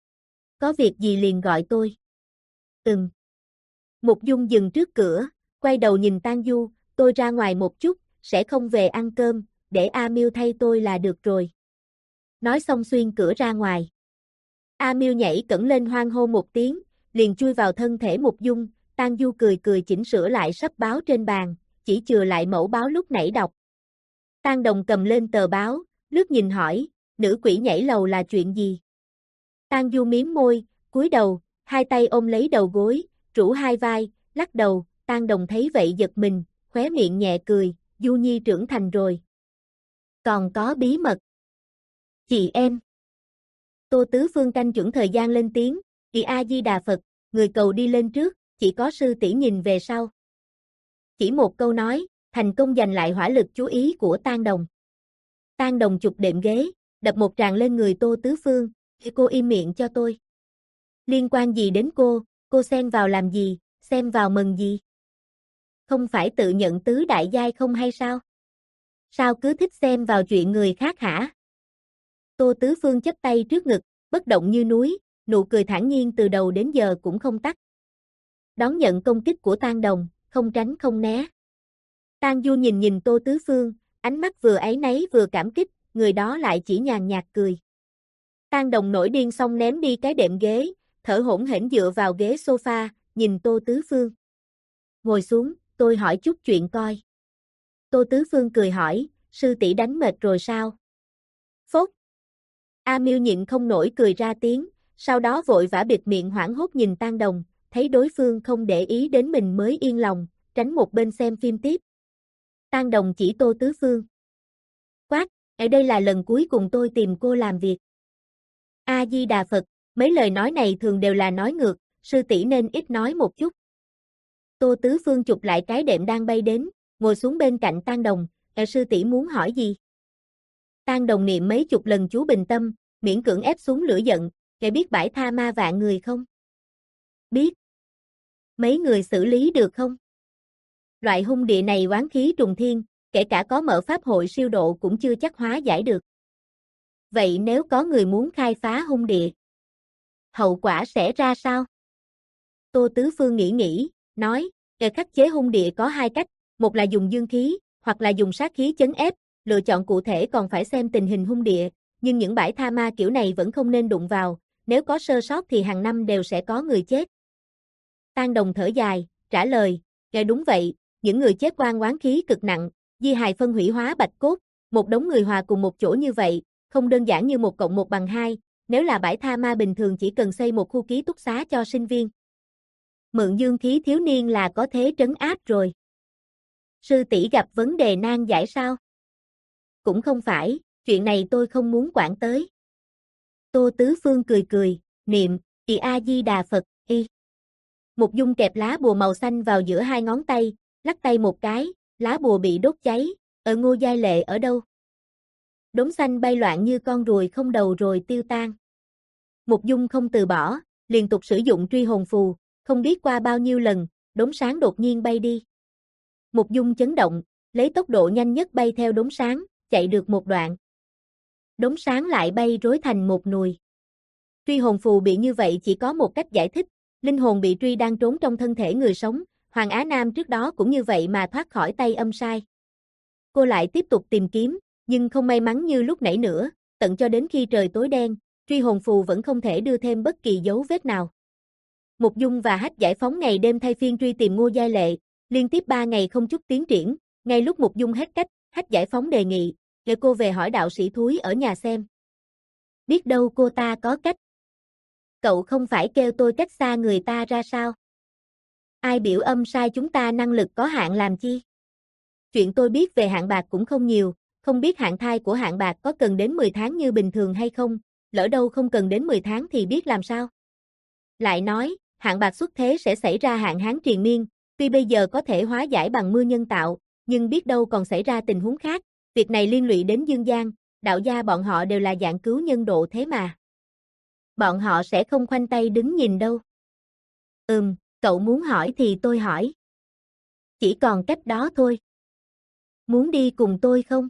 Có việc gì liền gọi tôi. Ừm. Mục Dung dừng trước cửa, quay đầu nhìn Tang Du, tôi ra ngoài một chút, sẽ không về ăn cơm, để A Miêu thay tôi là được rồi. Nói xong xuyên cửa ra ngoài. A Miêu nhảy cẫng lên hoan hô một tiếng, liền chui vào thân thể Mục Dung, Tang Du cười cười chỉnh sửa lại sấp báo trên bàn, chỉ chừa lại mẫu báo lúc nãy đọc. Tang Đồng cầm lên tờ báo, lướt nhìn hỏi, nữ quỷ nhảy lầu là chuyện gì? Tang Du miếm môi, cúi đầu, hai tay ôm lấy đầu gối, rũ hai vai, lắc đầu, Tang Đồng thấy vậy giật mình, khóe miệng nhẹ cười, Du Nhi trưởng thành rồi. Còn có bí mật. Chị em. Tô Tứ Phương canh chuẩn thời gian lên tiếng, "Kỳ A Di Đà Phật, người cầu đi lên trước, chỉ có sư tỷ nhìn về sau." Chỉ một câu nói, thành công giành lại hỏa lực chú ý của Tang Đồng. Tang Đồng chụp đệm ghế, đập một tràng lên người Tô Tứ Phương, "Cô im miệng cho tôi. Liên quan gì đến cô, cô xen vào làm gì, xem vào mừng gì? Không phải tự nhận tứ đại giai không hay sao? Sao cứ thích xem vào chuyện người khác hả?" Tô Tứ Phương chắp tay trước ngực, bất động như núi, nụ cười thản nhiên từ đầu đến giờ cũng không tắt. Đón nhận công kích của Tang Đồng, không tránh không né. Tang Du nhìn nhìn Tô Tứ Phương, ánh mắt vừa áy náy vừa cảm kích, người đó lại chỉ nhàn nhạt cười. Tang Đồng nổi điên xong ném đi cái đệm ghế, thở hổn hển dựa vào ghế sofa, nhìn Tô Tứ Phương. "Ngồi xuống, tôi hỏi chút chuyện coi." Tô Tứ Phương cười hỏi, "Sư tỷ đánh mệt rồi sao?" Phốt. A Miêu nhịn không nổi cười ra tiếng, sau đó vội vã bịt miệng hoảng hốt nhìn Tang Đồng, thấy đối phương không để ý đến mình mới yên lòng, tránh một bên xem phim tiếp. Tang Đồng chỉ Tô Tứ Phương. Quát, "Ở đây là lần cuối cùng tôi tìm cô làm việc." A Di Đà Phật, mấy lời nói này thường đều là nói ngược, sư tỷ nên ít nói một chút. Tô Tứ Phương chụp lại cái đệm đang bay đến, ngồi xuống bên cạnh Tang Đồng, "Ờ sư tỷ muốn hỏi gì?" Tang Đồng niệm mấy chục lần chú bình tâm, miễn cưỡng ép xuống lửa giận, "Ngài biết bãi tha ma vạn người không?" "Biết." "Mấy người xử lý được không?" "Loại hung địa này oán khí trùng thiên, kể cả có mở pháp hội siêu độ cũng chưa chắc hóa giải được." "Vậy nếu có người muốn khai phá hung địa, hậu quả sẽ ra sao?" Tô Tứ Phương nghĩ nghĩ, nói, "Để khắc chế hung địa có hai cách, một là dùng dương khí, hoặc là dùng sát khí chấn ép, lựa chọn cụ thể còn phải xem tình hình hung địa, nhưng những bãi tha ma kiểu này vẫn không nên đụng vào, nếu có sơ sót thì hàng năm đều sẽ có người chết." Tang Đồng thở dài, trả lời, "Nghe đúng vậy, những người chết oan oán khí cực nặng, di hài phân hủy hóa bạch cốt, một đống người hòa cùng một chỗ như vậy, không đơn giản như một cộng một bằng hai, nếu là bãi tha ma bình thường chỉ cần xây một khu ký túc xá cho sinh viên. Mượn dương khí thiếu niên là có thế trấn áp rồi." "Sư tỷ gặp vấn đề nan giải sao?" "Cũng không phải, chuyện này tôi không muốn quản tới." Tô Tứ Phương cười cười, niệm, "Ì A Di Đà Phật, y." Mục Dung kẹp lá bùa màu xanh vào giữa hai ngón tay, lắc tay một cái, lá bùa bị đốt cháy, "Ở Ngô Giai Lệ ở đâu?" Đốm xanh bay loạn như con ruồi không đầu rồi tiêu tan. Mục Dung không từ bỏ, liên tục sử dụng truy hồn phù, không biết qua bao nhiêu lần, đốm sáng đột nhiên bay đi. Mục Dung chấn động, lấy tốc độ nhanh nhất bay theo đốm sáng, chạy được một đoạn. Đốm sáng lại bay rối thành một nùi. Truy hồn phù bị như vậy chỉ có một cách giải thích, linh hồn bị truy đang trốn trong thân thể người sống, Hoàng Á Nam trước đó cũng như vậy mà thoát khỏi tay âm sai. Cô lại tiếp tục tìm kiếm, nhưng không may mắn như lúc nãy nữa, tận cho đến khi trời tối đen, truy hồn phù vẫn không thể đưa thêm bất kỳ dấu vết nào. Mục Dung và Hách Giải Phóng ngày đêm thay phiên truy tìm Ngô Giai Lệ, liên tiếp ba ngày không chút tiến triển, ngay lúc Mục Dung hết cách, Hách Giải Phóng đề nghị, để cô về hỏi đạo sĩ thúi ở nhà xem. Biết đâu cô ta có cách. Cậu không phải kêu tôi cách xa người ta ra sao? Ai biểu âm sai chúng ta năng lực có hạn làm chi? Chuyện tôi biết về Hạng Bạc cũng không nhiều, không biết hạng thai của Hạng Bạc có cần đến mười tháng như bình thường hay không, lỡ đâu không cần đến mười tháng thì biết làm sao. Lại nói, Hạng Bạc xuất thế sẽ xảy ra hạn hán triền miên, tuy bây giờ có thể hóa giải bằng mưa nhân tạo, nhưng biết đâu còn xảy ra tình huống khác, việc này liên lụy đến Dương Giang, đạo gia bọn họ đều là dạng cứu nhân độ thế mà. Bọn họ sẽ không khoanh tay đứng nhìn đâu. Ừm, cậu muốn hỏi thì tôi hỏi. Chỉ còn cách đó thôi. Muốn đi cùng tôi không?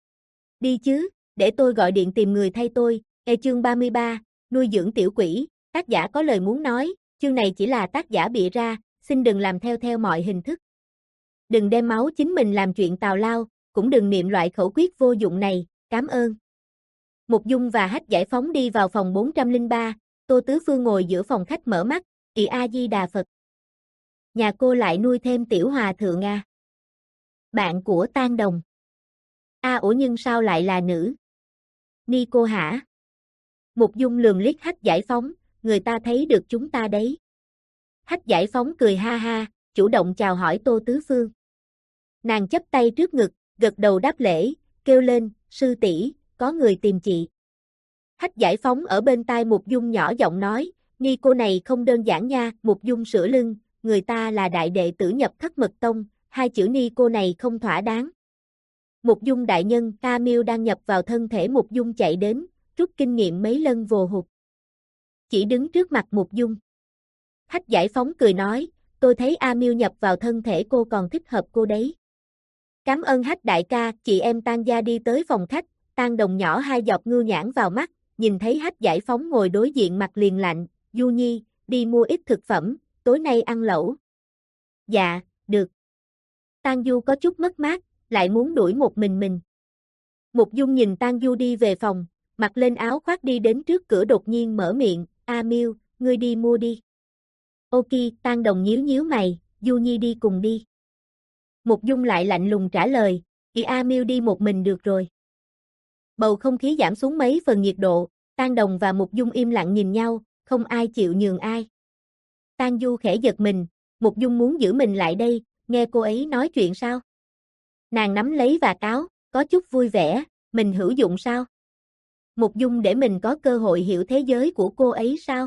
Đi chứ, để tôi gọi điện tìm người thay tôi. E chương ba mươi ba, nuôi dưỡng tiểu quỷ, tác giả có lời muốn nói, chương này chỉ là tác giả bịa ra, xin đừng làm theo theo mọi hình thức. Đừng đem máu chính mình làm chuyện tào lao, cũng đừng niệm loại khẩu quyết vô dụng này, cảm ơn. Mục Dung và Hách Giải Phóng đi vào phòng bốn trăm lẻ ba, Tô Tứ Phương ngồi giữa phòng khách mở mắt, ì A Di Đà Phật. Nhà cô lại nuôi thêm tiểu hòa thượng à? Bạn của Tang Đồng. A à, ủa nhưng sao lại là nữ? Ni cô hả? Mục Dung lườm liếc Hách Giải Phóng, người ta thấy được chúng ta đấy. Hách Giải Phóng cười ha ha, chủ động chào hỏi Tô Tứ Phương. Nàng chắp tay trước ngực, gật đầu đáp lễ, kêu lên, sư tỷ, có người tìm chị. Hách Giải Phóng ở bên tai Mục Dung nhỏ giọng nói, Ni cô này không đơn giản nha. Mục Dung sửa lưng, người ta là đại đệ tử nhập Thất Mật Tông, hai chữ Ni cô này không thỏa đáng. Mục Dung đại nhân, A Miêu đang nhập vào thân thể Mục Dung chạy đến, rút kinh nghiệm mấy lần vồ hụt. Chỉ đứng trước mặt Mục Dung. Hách Giải Phóng cười nói, tôi thấy A Miêu nhập vào thân thể cô còn thích hợp cô đấy. Cảm ơn Hách đại ca. Chị em Tang gia đi tới phòng khách, Tang Đồng nhỏ hai giọt ngưu nhãn vào mắt, nhìn thấy Hách Giải Phóng ngồi đối diện mặt liền lạnh, Du Nhi, đi mua ít thực phẩm, tối nay ăn lẩu. Dạ, được. Tang Du có chút mất mát, lại muốn đuổi một mình mình. Mục Dung nhìn Tang Du đi về phòng, mặc lên áo khoác đi đến trước cửa đột nhiên mở miệng, A Miêu, ngươi đi mua đi. Ok, Tang Đồng nhíu nhíu mày, Du Nhi đi cùng đi. Mục Dung lại lạnh lùng trả lời, "Chị A Miêu đi một mình được rồi." Bầu không khí giảm xuống mấy phần nhiệt độ, Tang Đồng và Mục Dung im lặng nhìn nhau, không ai chịu nhường ai. Tang Du khẽ giật mình, Mục Dung muốn giữ mình lại đây, nghe cô ấy nói chuyện sao? Nàng nắm lấy vạt áo, có chút vui vẻ, mình hữu dụng sao? Mục Dung để mình có cơ hội hiểu thế giới của cô ấy sao?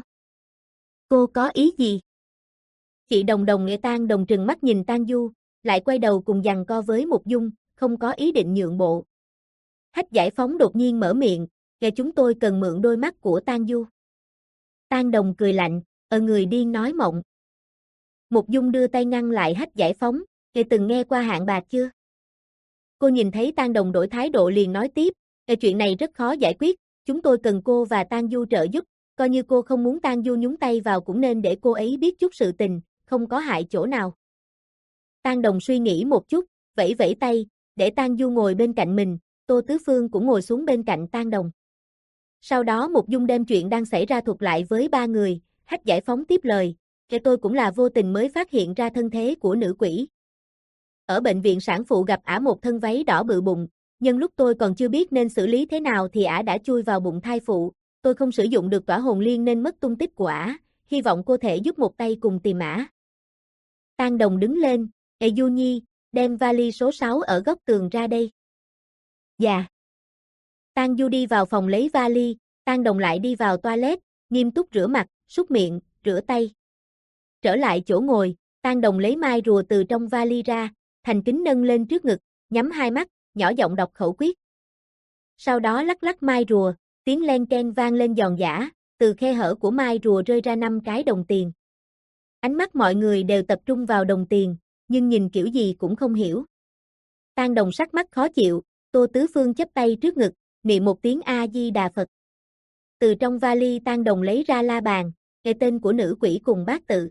Cô có ý gì? Chị Đồng Đồng nghe Tang Đồng trừng mắt nhìn Tang Du, lại quay đầu cùng giằng co với Mục Dung, không có ý định nhượng bộ. Hách Giải Phóng đột nhiên mở miệng, "Kẻ chúng tôi cần mượn đôi mắt của Tang Du." Tang Đồng cười lạnh, "Ờ người điên nói mộng." Mục Dung đưa tay ngăn lại Hách Giải Phóng, "Kẻ từng nghe qua Hạng Bạc chưa?" Cô nhìn thấy Tang Đồng đổi thái độ liền nói tiếp, "Kẻ chuyện này rất khó giải quyết, chúng tôi cần cô và Tang Du trợ giúp, coi như cô không muốn Tang Du nhúng tay vào cũng nên để cô ấy biết chút sự tình, không có hại chỗ nào." Tang Đồng suy nghĩ một chút, vẫy vẫy tay, để Tang Du ngồi bên cạnh mình, Tô Tứ Phương cũng ngồi xuống bên cạnh Tang Đồng. Sau đó Mục Dung đem chuyện đang xảy ra thuật lại với ba người, Hách Giải Phóng tiếp lời, "Kẻ tôi cũng là vô tình mới phát hiện ra thân thế của nữ quỷ. Ở bệnh viện sản phụ gặp ả một thân váy đỏ bự bụng, nhân lúc tôi còn chưa biết nên xử lý thế nào thì ả đã chui vào bụng thai phụ, tôi không sử dụng được tỏa hồn liên nên mất tung tích của ả, hy vọng cô thể giúp một tay cùng tìm ả." Tang Đồng đứng lên, "Ê Du Nhi, đem vali số sáu ở góc tường ra đây." Dạ. Tang Du đi vào phòng lấy vali, Tang Đồng lại đi vào toilet, nghiêm túc rửa mặt, súc miệng, rửa tay. Trở lại chỗ ngồi, Tang Đồng lấy mai rùa từ trong vali ra, thành kính nâng lên trước ngực, nhắm hai mắt, nhỏ giọng đọc khẩu quyết. Sau đó lắc lắc mai rùa, tiếng len keng vang lên giòn giã, từ khe hở của mai rùa rơi ra năm cái đồng tiền. Ánh mắt mọi người đều tập trung vào đồng tiền, nhưng nhìn kiểu gì cũng không hiểu. Tang Đồng sắc mắt khó chịu, Tô Tứ Phương chắp tay trước ngực, niệm một tiếng A Di Đà Phật. Từ trong vali Tang Đồng lấy ra la bàn, nghe tên của nữ quỷ cùng bát tự.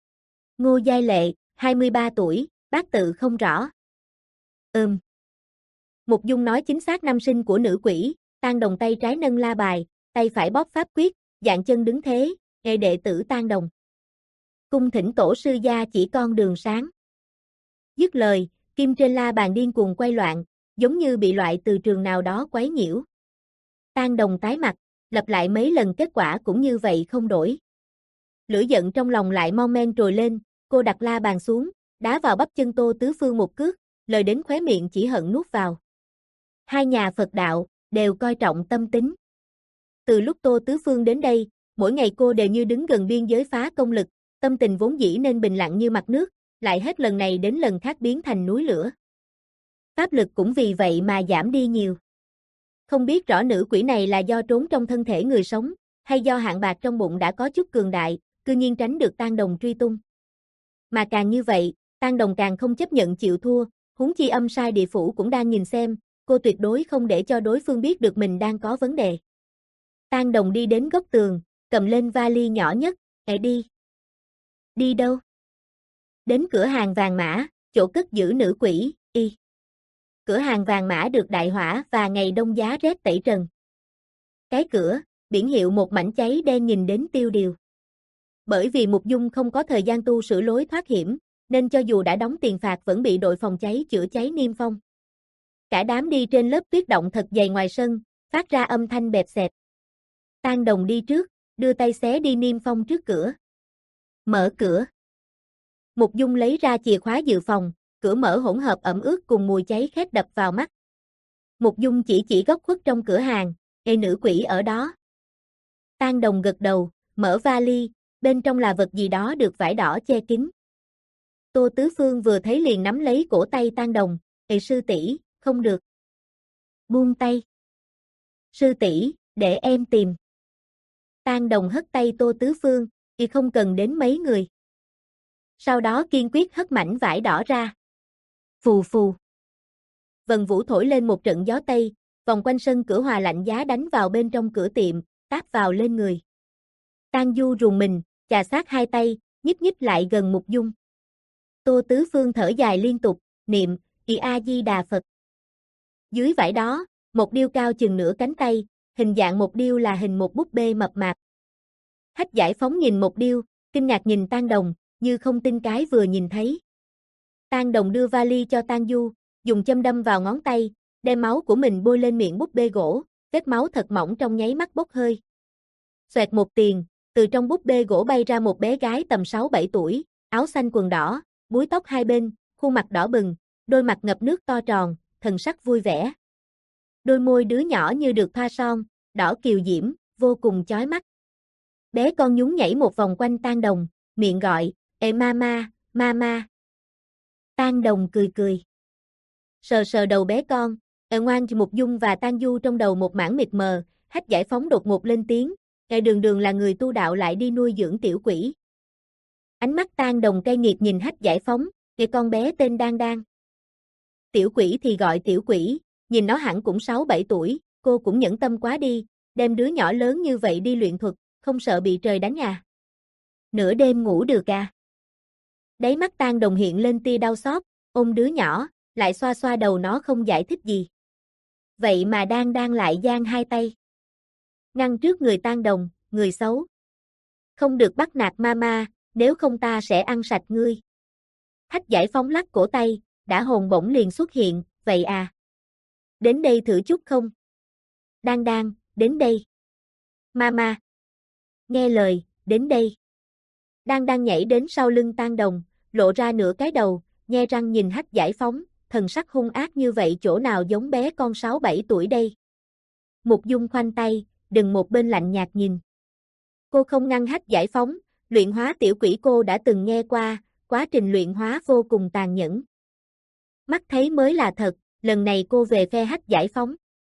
Ngô Giai Lệ, hai mươi ba tuổi, bát tự không rõ. Ừm. Mục Dung nói chính xác năm sinh của nữ quỷ, Tang Đồng tay trái nâng la bài, tay phải bóp pháp quyết, dạng chân đứng thế, nghe đệ tử Tang Đồng. Cung thỉnh tổ sư gia chỉ con đường sáng. Dứt lời, kim trên la bàn điên cuồng quay loạn, giống như bị loại từ trường nào đó quấy nhiễu. Tang Đồng tái mặt, lặp lại mấy lần kết quả cũng như vậy không đổi. Lửa giận trong lòng lại mon men trồi lên, cô đặt la bàn xuống, đá vào bắp chân Tô Tứ Phương một cước, lời đến khóe miệng chỉ hận nuốt vào. Hai nhà Phật đạo, đều coi trọng tâm tính. Từ lúc Tô Tứ Phương đến đây, mỗi ngày cô đều như đứng gần biên giới phá công lực, tâm tình vốn dĩ nên bình lặng như mặt nước, lại hết lần này đến lần khác biến thành núi lửa. Pháp lực cũng vì vậy mà giảm đi nhiều. Không biết rõ nữ quỷ này là do trốn trong thân thể người sống, hay do hạng bạc trong bụng đã có chút cường đại, cư nhiên tránh được Tang Đồng truy tung. Mà càng như vậy, Tang Đồng càng không chấp nhận chịu thua, huống chi âm sai địa phủ cũng đang nhìn xem, cô tuyệt đối không để cho đối phương biết được mình đang có vấn đề. Tang Đồng đi đến góc tường, cầm lên vali nhỏ nhất, "Ê đi." "Đi đâu?" "Đến cửa hàng vàng mã, chỗ cất giữ nữ quỷ, y." Cửa hàng vàng mã được đại hỏa và ngày đông giá rét tẩy trần. Cái cửa, biển hiệu một mảnh cháy đen nhìn đến tiêu điều. Bởi vì Mục Dung không có thời gian tu sửa lối thoát hiểm, nên cho dù đã đóng tiền phạt vẫn bị đội phòng cháy chữa cháy niêm phong. Cả đám đi trên lớp tuyết động thật dày ngoài sân, phát ra âm thanh bẹp xẹp. Tang Đồng đi trước, đưa tay xé đi niêm phong trước cửa. Mở cửa. Mục Dung lấy ra chìa khóa dự phòng, cửa mở hỗn hợp ẩm ướt cùng mùi cháy khét đập vào mắt. Mục Dung chỉ chỉ góc khuất trong cửa hàng, "Ê, nữ quỷ ở đó." Tang Đồng gật đầu, mở vali, bên trong là vật gì đó được vải đỏ che kín. Tô Tứ Phương vừa thấy liền nắm lấy cổ tay Tang Đồng, "Ê sư tỷ, không được." "Buông tay." "Sư tỷ, để em tìm." Tang Đồng hất tay Tô Tứ Phương, "Y không cần đến mấy người." Sau đó kiên quyết hất mảnh vải đỏ ra. Phù phù. Vần vũ thổi lên một trận gió tây, vòng quanh sân cửa hòa lạnh giá đánh vào bên trong cửa tiệm, táp vào lên người. Tang Du rùng mình, chà sát hai tay, nhích nhích lại gần Mục Dung. Tô Tứ Phương thở dài liên tục, niệm, "Y A Di Đà Phật." Dưới vải đó, một điêu cao chừng nửa cánh tay, hình dạng một điêu là hình một búp bê mập mạp. Hách Giải Phóng nhìn một điêu, kinh ngạc nhìn Tang Đồng, như không tin cái vừa nhìn thấy. Tang Đồng đưa vali cho Tang Du, dùng châm đâm vào ngón tay, đem máu của mình bôi lên miệng búp bê gỗ, vết máu thật mỏng trong nháy mắt bốc hơi. Xoẹt một tiền, từ trong búp bê gỗ bay ra một bé gái tầm sáu bảy tuổi, áo xanh quần đỏ, búi tóc hai bên, khuôn mặt đỏ bừng, đôi mặt ngập nước to tròn, thần sắc vui vẻ. Đôi môi đứa nhỏ như được thoa son, đỏ kiều diễm, vô cùng chói mắt. Bé con nhún nhảy một vòng quanh Tang Đồng, miệng gọi, "Ê mama, mama." Tang Đồng cười cười. Sờ sờ đầu bé con, ở ngoan Mục Dung và Tang Du trong đầu một mảng mịt mờ, Hách Giải Phóng đột ngột lên tiếng, "Ngài đường đường là người tu đạo lại đi nuôi dưỡng tiểu quỷ." Ánh mắt Tang Đồng cay nghiệt nhìn Hách Giải Phóng, "Cái con bé tên Đan Đan." "Tiểu quỷ thì gọi tiểu quỷ, nhìn nó hẳn cũng sáu bảy tuổi, cô cũng nhẫn tâm quá đi, đem đứa nhỏ lớn như vậy đi luyện thuật, không sợ bị trời đánh à? Nửa đêm ngủ được à?" Đáy mắt Tang Đồng hiện lên tia đau xót, ôm đứa nhỏ, lại xoa xoa đầu nó không giải thích gì. Vậy mà Đan Đan lại giang hai tay. Ngăn trước người Tang Đồng, "Người xấu. Không được bắt nạt mama, nếu không ta sẽ ăn sạch ngươi." Hách Giải Phóng lắc cổ tay, đã hồn bổng liền xuất hiện, "Vậy à? Đến đây thử chút không?" "Đan Đan, đến đây." "Mama." "Nghe lời, đến đây." Đan Đan nhảy đến sau lưng Tang Đồng, lộ ra nửa cái đầu, nhe răng nhìn Hách Giải Phóng, thần sắc hung ác như vậy chỗ nào giống bé con sáu bảy tuổi đây. Mục Dung khoanh tay, đừng một bên lạnh nhạt nhìn. Cô không ngăn Hách Giải Phóng, luyện hóa tiểu quỷ cô đã từng nghe qua, quá trình luyện hóa vô cùng tàn nhẫn. Mắt thấy mới là thật, lần này cô về phe Hách Giải Phóng.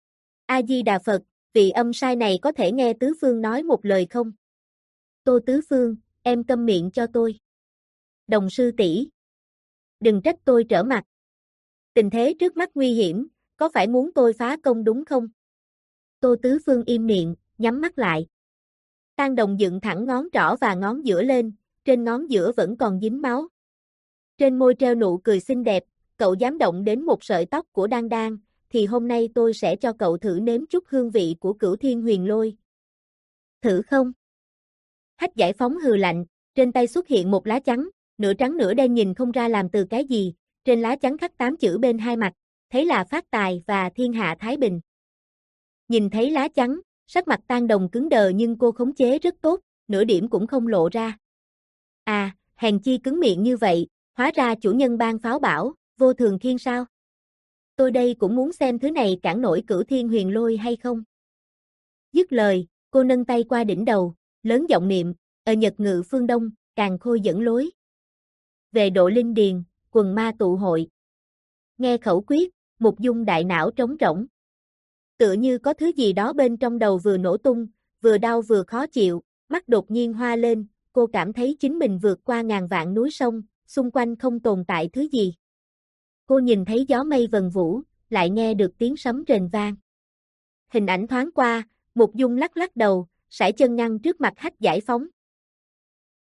A Di Đà Phật, vị âm sai này có thể nghe Tứ Phương nói một lời không? Tô Tứ Phương, em câm miệng cho tôi. Đồng sư tỷ, đừng trách tôi trở mặt. Tình thế trước mắt nguy hiểm, có phải muốn tôi phá công đúng không? Tô Tứ Phương im miệng, nhắm mắt lại. Tang Đồng dựng thẳng ngón trỏ và ngón giữa lên, trên ngón giữa vẫn còn dính máu. Trên môi treo nụ cười xinh đẹp, cậu dám động đến một sợi tóc của Đan Đan, thì hôm nay tôi sẽ cho cậu thử nếm chút hương vị của Cửu Thiên Huyền Lôi. Thử không? Hách Giải Phóng hừ lạnh, trên tay xuất hiện một lá chắn, nửa trắng nửa đen nhìn không ra làm từ cái gì, trên lá chắn khắc tám chữ bên hai mặt, thấy là phát tài và thiên hạ thái bình. Nhìn thấy lá chắn, sắc mặt Tang Đồng cứng đờ nhưng cô khống chế rất tốt, nửa điểm cũng không lộ ra. À, hèn chi cứng miệng như vậy, hóa ra chủ nhân ban pháo bảo, Vô Thường Thiên sao? Tôi đây cũng muốn xem thứ này cản nổi Cửu Thiên Huyền Lôi hay không. Dứt lời, cô nâng tay qua đỉnh đầu, lớn giọng niệm, ở Nhật Ngự Phương Đông, Càn Khôi dẫn lối. Về độ linh điền, quần ma tụ hội. Nghe khẩu quyết, Mục Dung đại não trống rỗng. Tựa như có thứ gì đó bên trong đầu vừa nổ tung, vừa đau vừa khó chịu, mắt đột nhiên hoa lên, cô cảm thấy chính mình vượt qua ngàn vạn núi sông, xung quanh không tồn tại thứ gì. Cô nhìn thấy gió mây vần vũ, lại nghe được tiếng sấm rền vang. Hình ảnh thoáng qua, Mục Dung lắc lắc đầu, sải chân ngăn trước mặt Hách Giải Phóng.